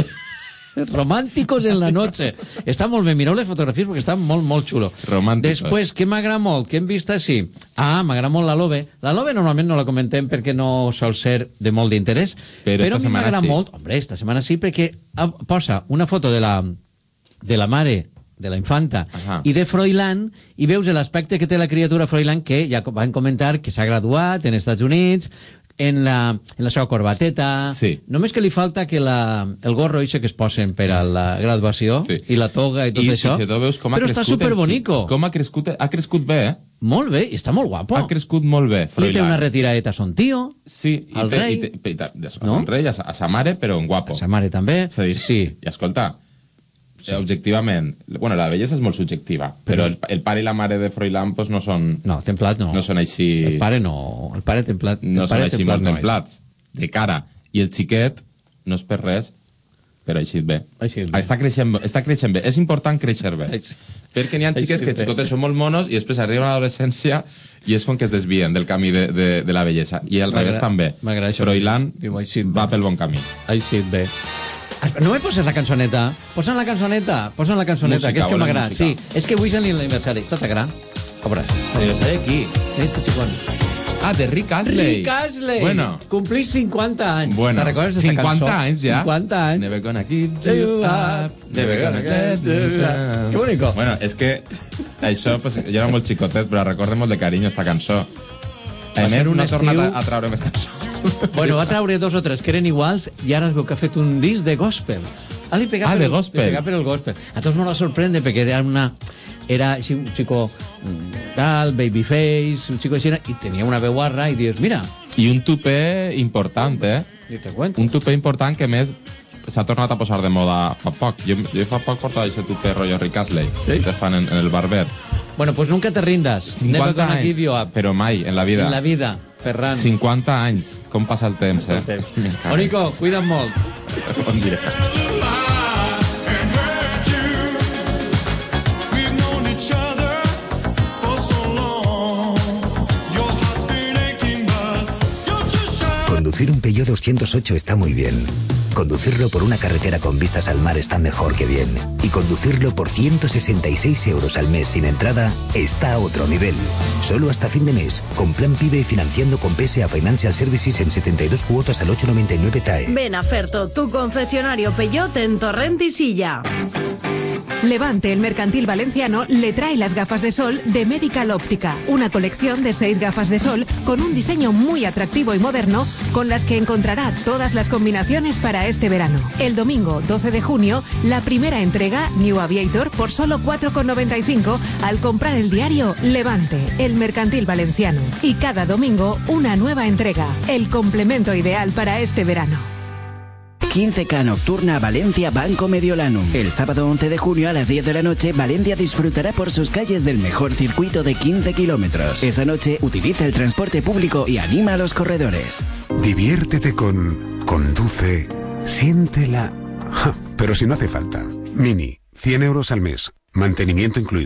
S2: Romànticos en la noche. Està molt bé, mireu les fotografies perquè està molt, molt xulo.
S16: Romànticos.
S2: Després, què m'agrada molt? Què hem vist així? Ah, m'agrada molt la Lobe. La Lobe normalment no la comentem perquè no sol ser de molt d'interès, però, però a mi m'agrada sí. molt, hombre, esta setmana sí, perquè posa una foto de la, de la mare de la infanta Ajá. i de Froilán i veus l'aspecte que té la criatura Froilán, que ja van comentar que s'ha graduat en Estats Units, en la, en la seva corbateta,
S16: sí.
S2: només que li falta que la, el gorro ixe que es posen per a la graduació sí. i la toga i tot
S16: I,
S2: això,
S16: i veus com
S2: però està superbonico.
S16: Com ha crescut, ha crescut bé, eh?
S2: Molt bé, i està molt guapo.
S16: Ha crescut molt bé, Froilán.
S2: I té una retiraeta a son tío,
S16: sí,
S2: al
S16: i
S2: rei.
S16: I te, i te, a no? rei, a sa, a sa mare, però en guapo.
S2: A sa mare també,
S16: dir,
S2: sí.
S16: I escolta, sí. objectivament, bueno, la bellesa és molt subjectiva, però, però el, el pare i la mare de Froilán pues, no són...
S2: No, templat no.
S16: No són així...
S2: El pare no, el pare templat...
S16: No
S2: el pare
S16: són així
S2: templat
S16: molt
S2: no
S16: templats, de cara. I el xiquet no és per res, però ha eixit bé.
S2: Ha eixit bé.
S16: Està creixent, està creixent bé. És important créixer bé. Perquè n'hi ha xiquets que xicotes són molt monos i després arriben a l'adolescència i és com que es desvien del camí de, de, de la bellesa. I al revés també. Froilán va pel bon camí.
S2: Ha eixit bé. No me poses la cançoneta? Posa'n la cançoneta, posa'n la cançoneta, música, que és que m'agrada. Sí, és que avui és l'aniversari. Està gran? Cobra. L'aniversari aquí. Este xicón.
S16: Ah, de Rick Astley.
S2: Rick Astley.
S16: Bueno.
S2: Complís cinquanta anys.
S16: Bueno,
S2: ¿te recordes
S16: d'esta cançó? cinquanta anys ja.
S2: cinquanta anys.
S16: Never gonna keep you up. Never gonna get you up.
S2: Que bonico.
S16: Bueno, és que això, pues, jo era molt xicotet, però recorde molt de carinyo esta cançó. A més, no ha tornat a, a traure més cançons.
S2: Bueno, va traure dos o tres que eren iguals i ara es veu que ha fet un disc de gospel. Ah, li pega
S16: ah,
S2: per
S16: de gospel.
S2: Li pega per el gospel. A tots no la sorprende perquè era una... Era així un chico tal, babyface, un chico així, i tenia una veu guarra i dius, mira...
S16: I un tupé important, eh?
S2: I te cuento.
S16: Un tupé important que, més, s'ha tornat a posar de moda fa poc. Jo, jo fa poc portava aquest tupé rotllo Rick Astley,
S2: sí?
S16: que fan en, en el barber.
S2: Bueno, pues nunca te rindas. Never gonna give you up.
S16: Però mai, en la vida.
S2: En la vida, Ferran.
S16: cinquanta anys. Com passa el temps, eh? El temps.
S2: Monico, cuida't molt.
S16: Bon dia.
S6: Conducir un Peugeot doscientos ocho está muy bien. Conducirlo por una carretera con vistas al mar está mejor que bien. Y conducirlo por ciento sesenta y seis euros al mes sin entrada está a otro nivel. Solo hasta fin de mes, con plan PIBE y financiando con P S A Financial Services en setenta y dos cuotas al ocho noventa y nueve T A E.
S7: Ven a Ferto, tu concesionario Peugeot en Torrent y Silla.
S3: Levante, el mercantil valenciano, le trae las gafas de sol de Medical Óptica, una colección de seis gafas de sol con un diseño muy atractivo y moderno, con las que encontrará todas las combinaciones para este verano. El domingo doce de junio, la primera entrega New Aviator por solo cuatro con noventa y cinco al comprar el diario Levante, el mercantil valenciano. Y cada domingo una nueva entrega, el complemento ideal para este verano.
S9: quince K nocturna Valencia Banco Mediolanum. El sábado once de junio a las diez de la noche, Valencia disfrutará por sus calles del mejor circuito de quince kilómetros. Esa noche utiliza el transporte público y anima a los corredores.
S26: Diviértete con Conduce, siéntela. Ja, pero si no hace falta. Mini, cien euros al mes, mantenimiento incluido.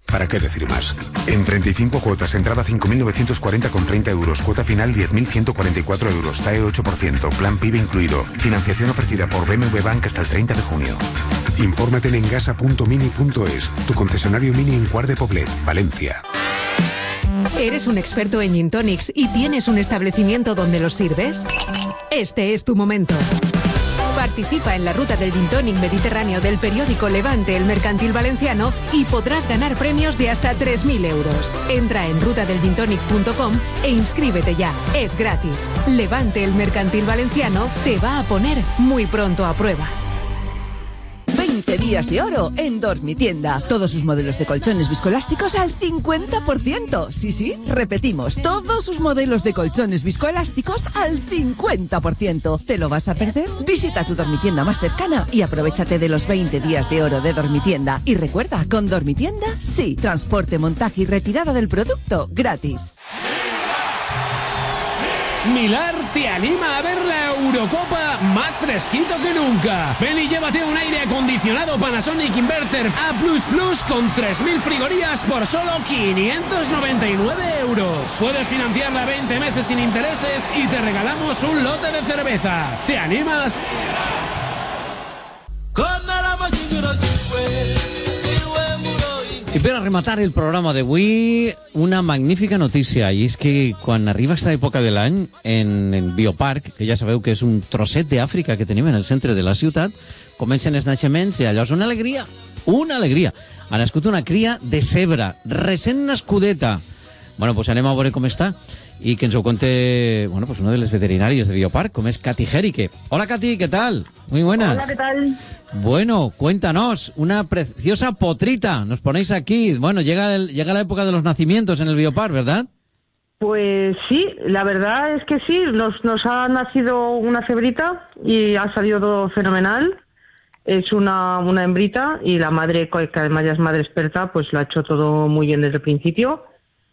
S26: ¿Para qué decir más? En treinta y cinco cuotas, entrada cinco mil novecientos cuarenta con treinta euros, cuota final diez mil ciento cuarenta y cuatro euros, T A E ocho por ciento, plan P I B incluido. Financiación ofrecida por B M W Bank hasta el treinta de junio. Infórmate en engasa punto mini punto es, tu concesionario Mini en Cuart de Poblet, Valencia.
S3: ¿Eres un experto en gin tonics y tienes un establecimiento donde los sirves? Este es tu momento. Participa en la ruta del Gin Tonic Mediterráneo del periódico Levante, el Mercantil Valenciano, y podrás ganar premios de hasta tres mil euros. Entra en ruta del gin tonic punto com e inscríbete ya. Es gratis. Levante, el Mercantil Valenciano, te va a poner muy pronto a prueba.
S17: veinte días de oro en Dormitienda. Todos sus modelos de colchones viscoelásticos al cincuenta por ciento. Sí, sí, repetimos, todos sus modelos de colchones viscoelásticos al cincuenta por ciento. ¿Te lo vas a perder? Visita tu Dormitienda más cercana y aprovéchate de los veinte días de oro de Dormitienda. Y recuerda, con Dormitienda, sí, transporte, montaje y retirada del producto gratis.
S18: Milar te anima a ver la Eurocopa más fresquito que nunca. Ven y llévate un aire acondicionado Panasonic Inverter A plus plus con tres mil frigorías por solo quinientos noventa y nueve euros. Puedes financiarla veinte meses sin intereses y te regalamos un lote de cervezas. ¿Te animas?
S2: I per a rematar el programa d'avui, una magnífica notícia, i és que quan arriba aquesta època de l'any, en el Bioparc, que ja sabeu que és un trosset d'Àfrica que tenim en el centre de la ciutat, comencen els naixements i allò és una alegria, una alegria. Ha nascut una cria de zebra, recent nascudeta. Bueno, pues anem a veure com està i que ens ho conte, bueno, pues una de les veterinàries de Bioparc, com és Katy Jerique. Hola, Katy, ¿qué tal? Muy buenas.
S19: Hola, ¿qué tal?
S2: Bueno, cuéntanos, una preciosa potrita, nos ponéis aquí. Bueno, llega, el, llega la época de los nacimientos en el Bioparc, ¿verdad?
S19: Pues sí, la verdad es que sí, nos, nos ha nacido una cebrita y ha salido todo fenomenal. Es una, una hembrita y la madre, que además ya es madre experta, pues lo ha hecho todo muy bien desde el principio.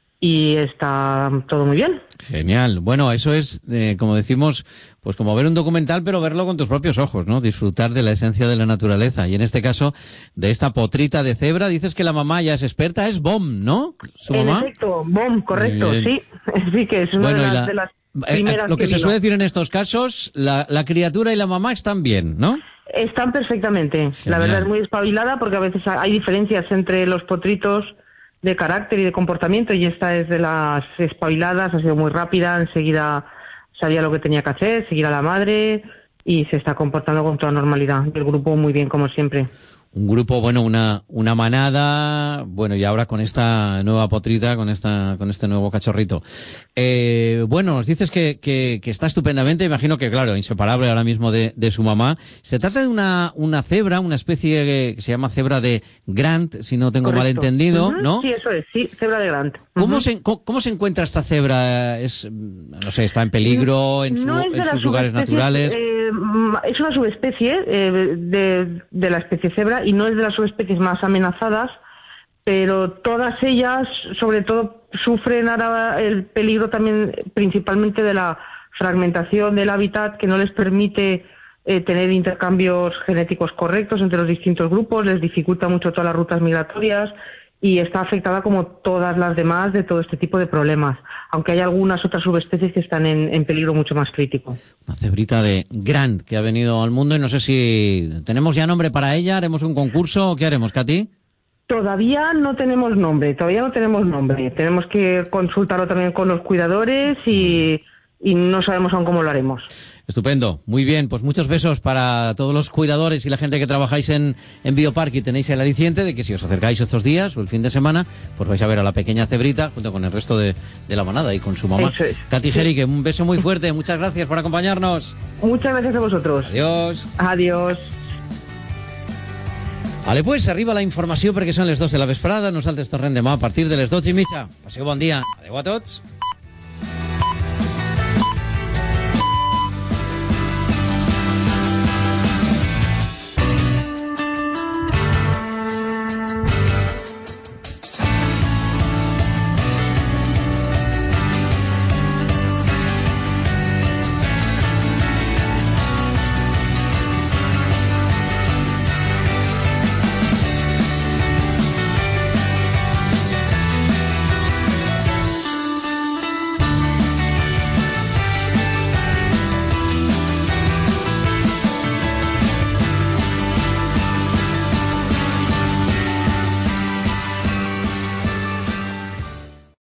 S19: Y está todo muy bien.
S2: Genial. Bueno, eso es, eh, como decimos, pues como ver un documental, pero verlo con tus propios ojos, ¿no? Disfrutar de la esencia de la naturaleza. Y en este caso, de esta potrita de cebra, dices que la mamá ya es experta, es Bom, ¿no? ¿Su
S19: en
S2: mamá?
S19: efecto, Bom, correcto, sí. Sí que es una
S2: bueno,
S19: de, las,
S2: la,
S19: de las
S2: eh,
S19: primeras
S2: Lo que, que se
S19: vino.
S2: suele decir en estos casos, la, la criatura y la mamá están bien, ¿no?
S19: Están perfectamente. Genial. La verdad es muy espabilada porque a veces hay diferencias entre los potritos de carácter y de comportamiento, y esta es de las espabiladas, ha sido muy rápida, enseguida sabía lo que tenía que hacer, seguir a la madre, y se está comportando con toda normalidad. El grupo muy bien, como siempre.
S2: Un grupo, bueno, una, una manada, bueno, y ahora con esta nueva potrita, con esta, con este nuevo cachorrito. Eh, bueno, nos dices que, que, que está estupendamente, imagino que, claro, inseparable ahora mismo de, de su mamá. Se trata de una, una cebra, una especie que, que se llama cebra de Grant, si no tengo
S19: Correcto.
S2: mal entendido,
S19: Uh-huh.
S2: ¿no?
S19: Sí, eso es, sí, cebra de Grant.
S2: ¿Cómo,
S19: Uh-huh.
S2: se, cómo, ¿Cómo se encuentra esta cebra? Es, no sé, ¿está en peligro en, su,
S19: No es de
S2: en
S19: las
S2: sus lugares
S19: subespecies,
S2: naturales?
S19: eh, es una subespecie eh, de, de la especie cebra y no es de las subespecies más amenazadas, pero todas ellas, sobre todo, sufren ahora el peligro también principalmente de la fragmentación del hábitat, que no les permite eh, tener intercambios genéticos correctos entre los distintos grupos, les dificulta mucho todas las rutas migratorias y está afectada como todas las demás de todo este tipo de problemas, aunque hay algunas otras subespecies que están en, en peligro mucho más crítico.
S2: Una cebrita de Grant que ha venido al mundo y no sé si tenemos ya nombre para ella, haremos un concurso o qué haremos, Katy.
S19: Todavía no tenemos nombre, todavía no tenemos nombre. Tenemos que consultarlo también con los cuidadores y, y no sabemos aún cómo lo haremos.
S2: Estupendo, muy bien, pues muchos besos para todos los cuidadores y la gente que trabajáis en, en Bioparc, y tenéis el aliciente de que si os acercáis estos días o el fin de semana, pues vais a ver a la pequeña cebrita junto con el resto de, de la manada y con su mamá.
S19: Eso es.
S2: Katy Jerique, un beso muy fuerte, muchas gracias por acompañarnos.
S19: Muchas gracias a vosotros.
S2: Adiós.
S19: Adiós.
S2: Vale, pues arriba la informació perquè són les dos de la vesprada. Nosaltres tornem demà a partir de les dotze i mitja. Passeu bon dia. Adéu a tots.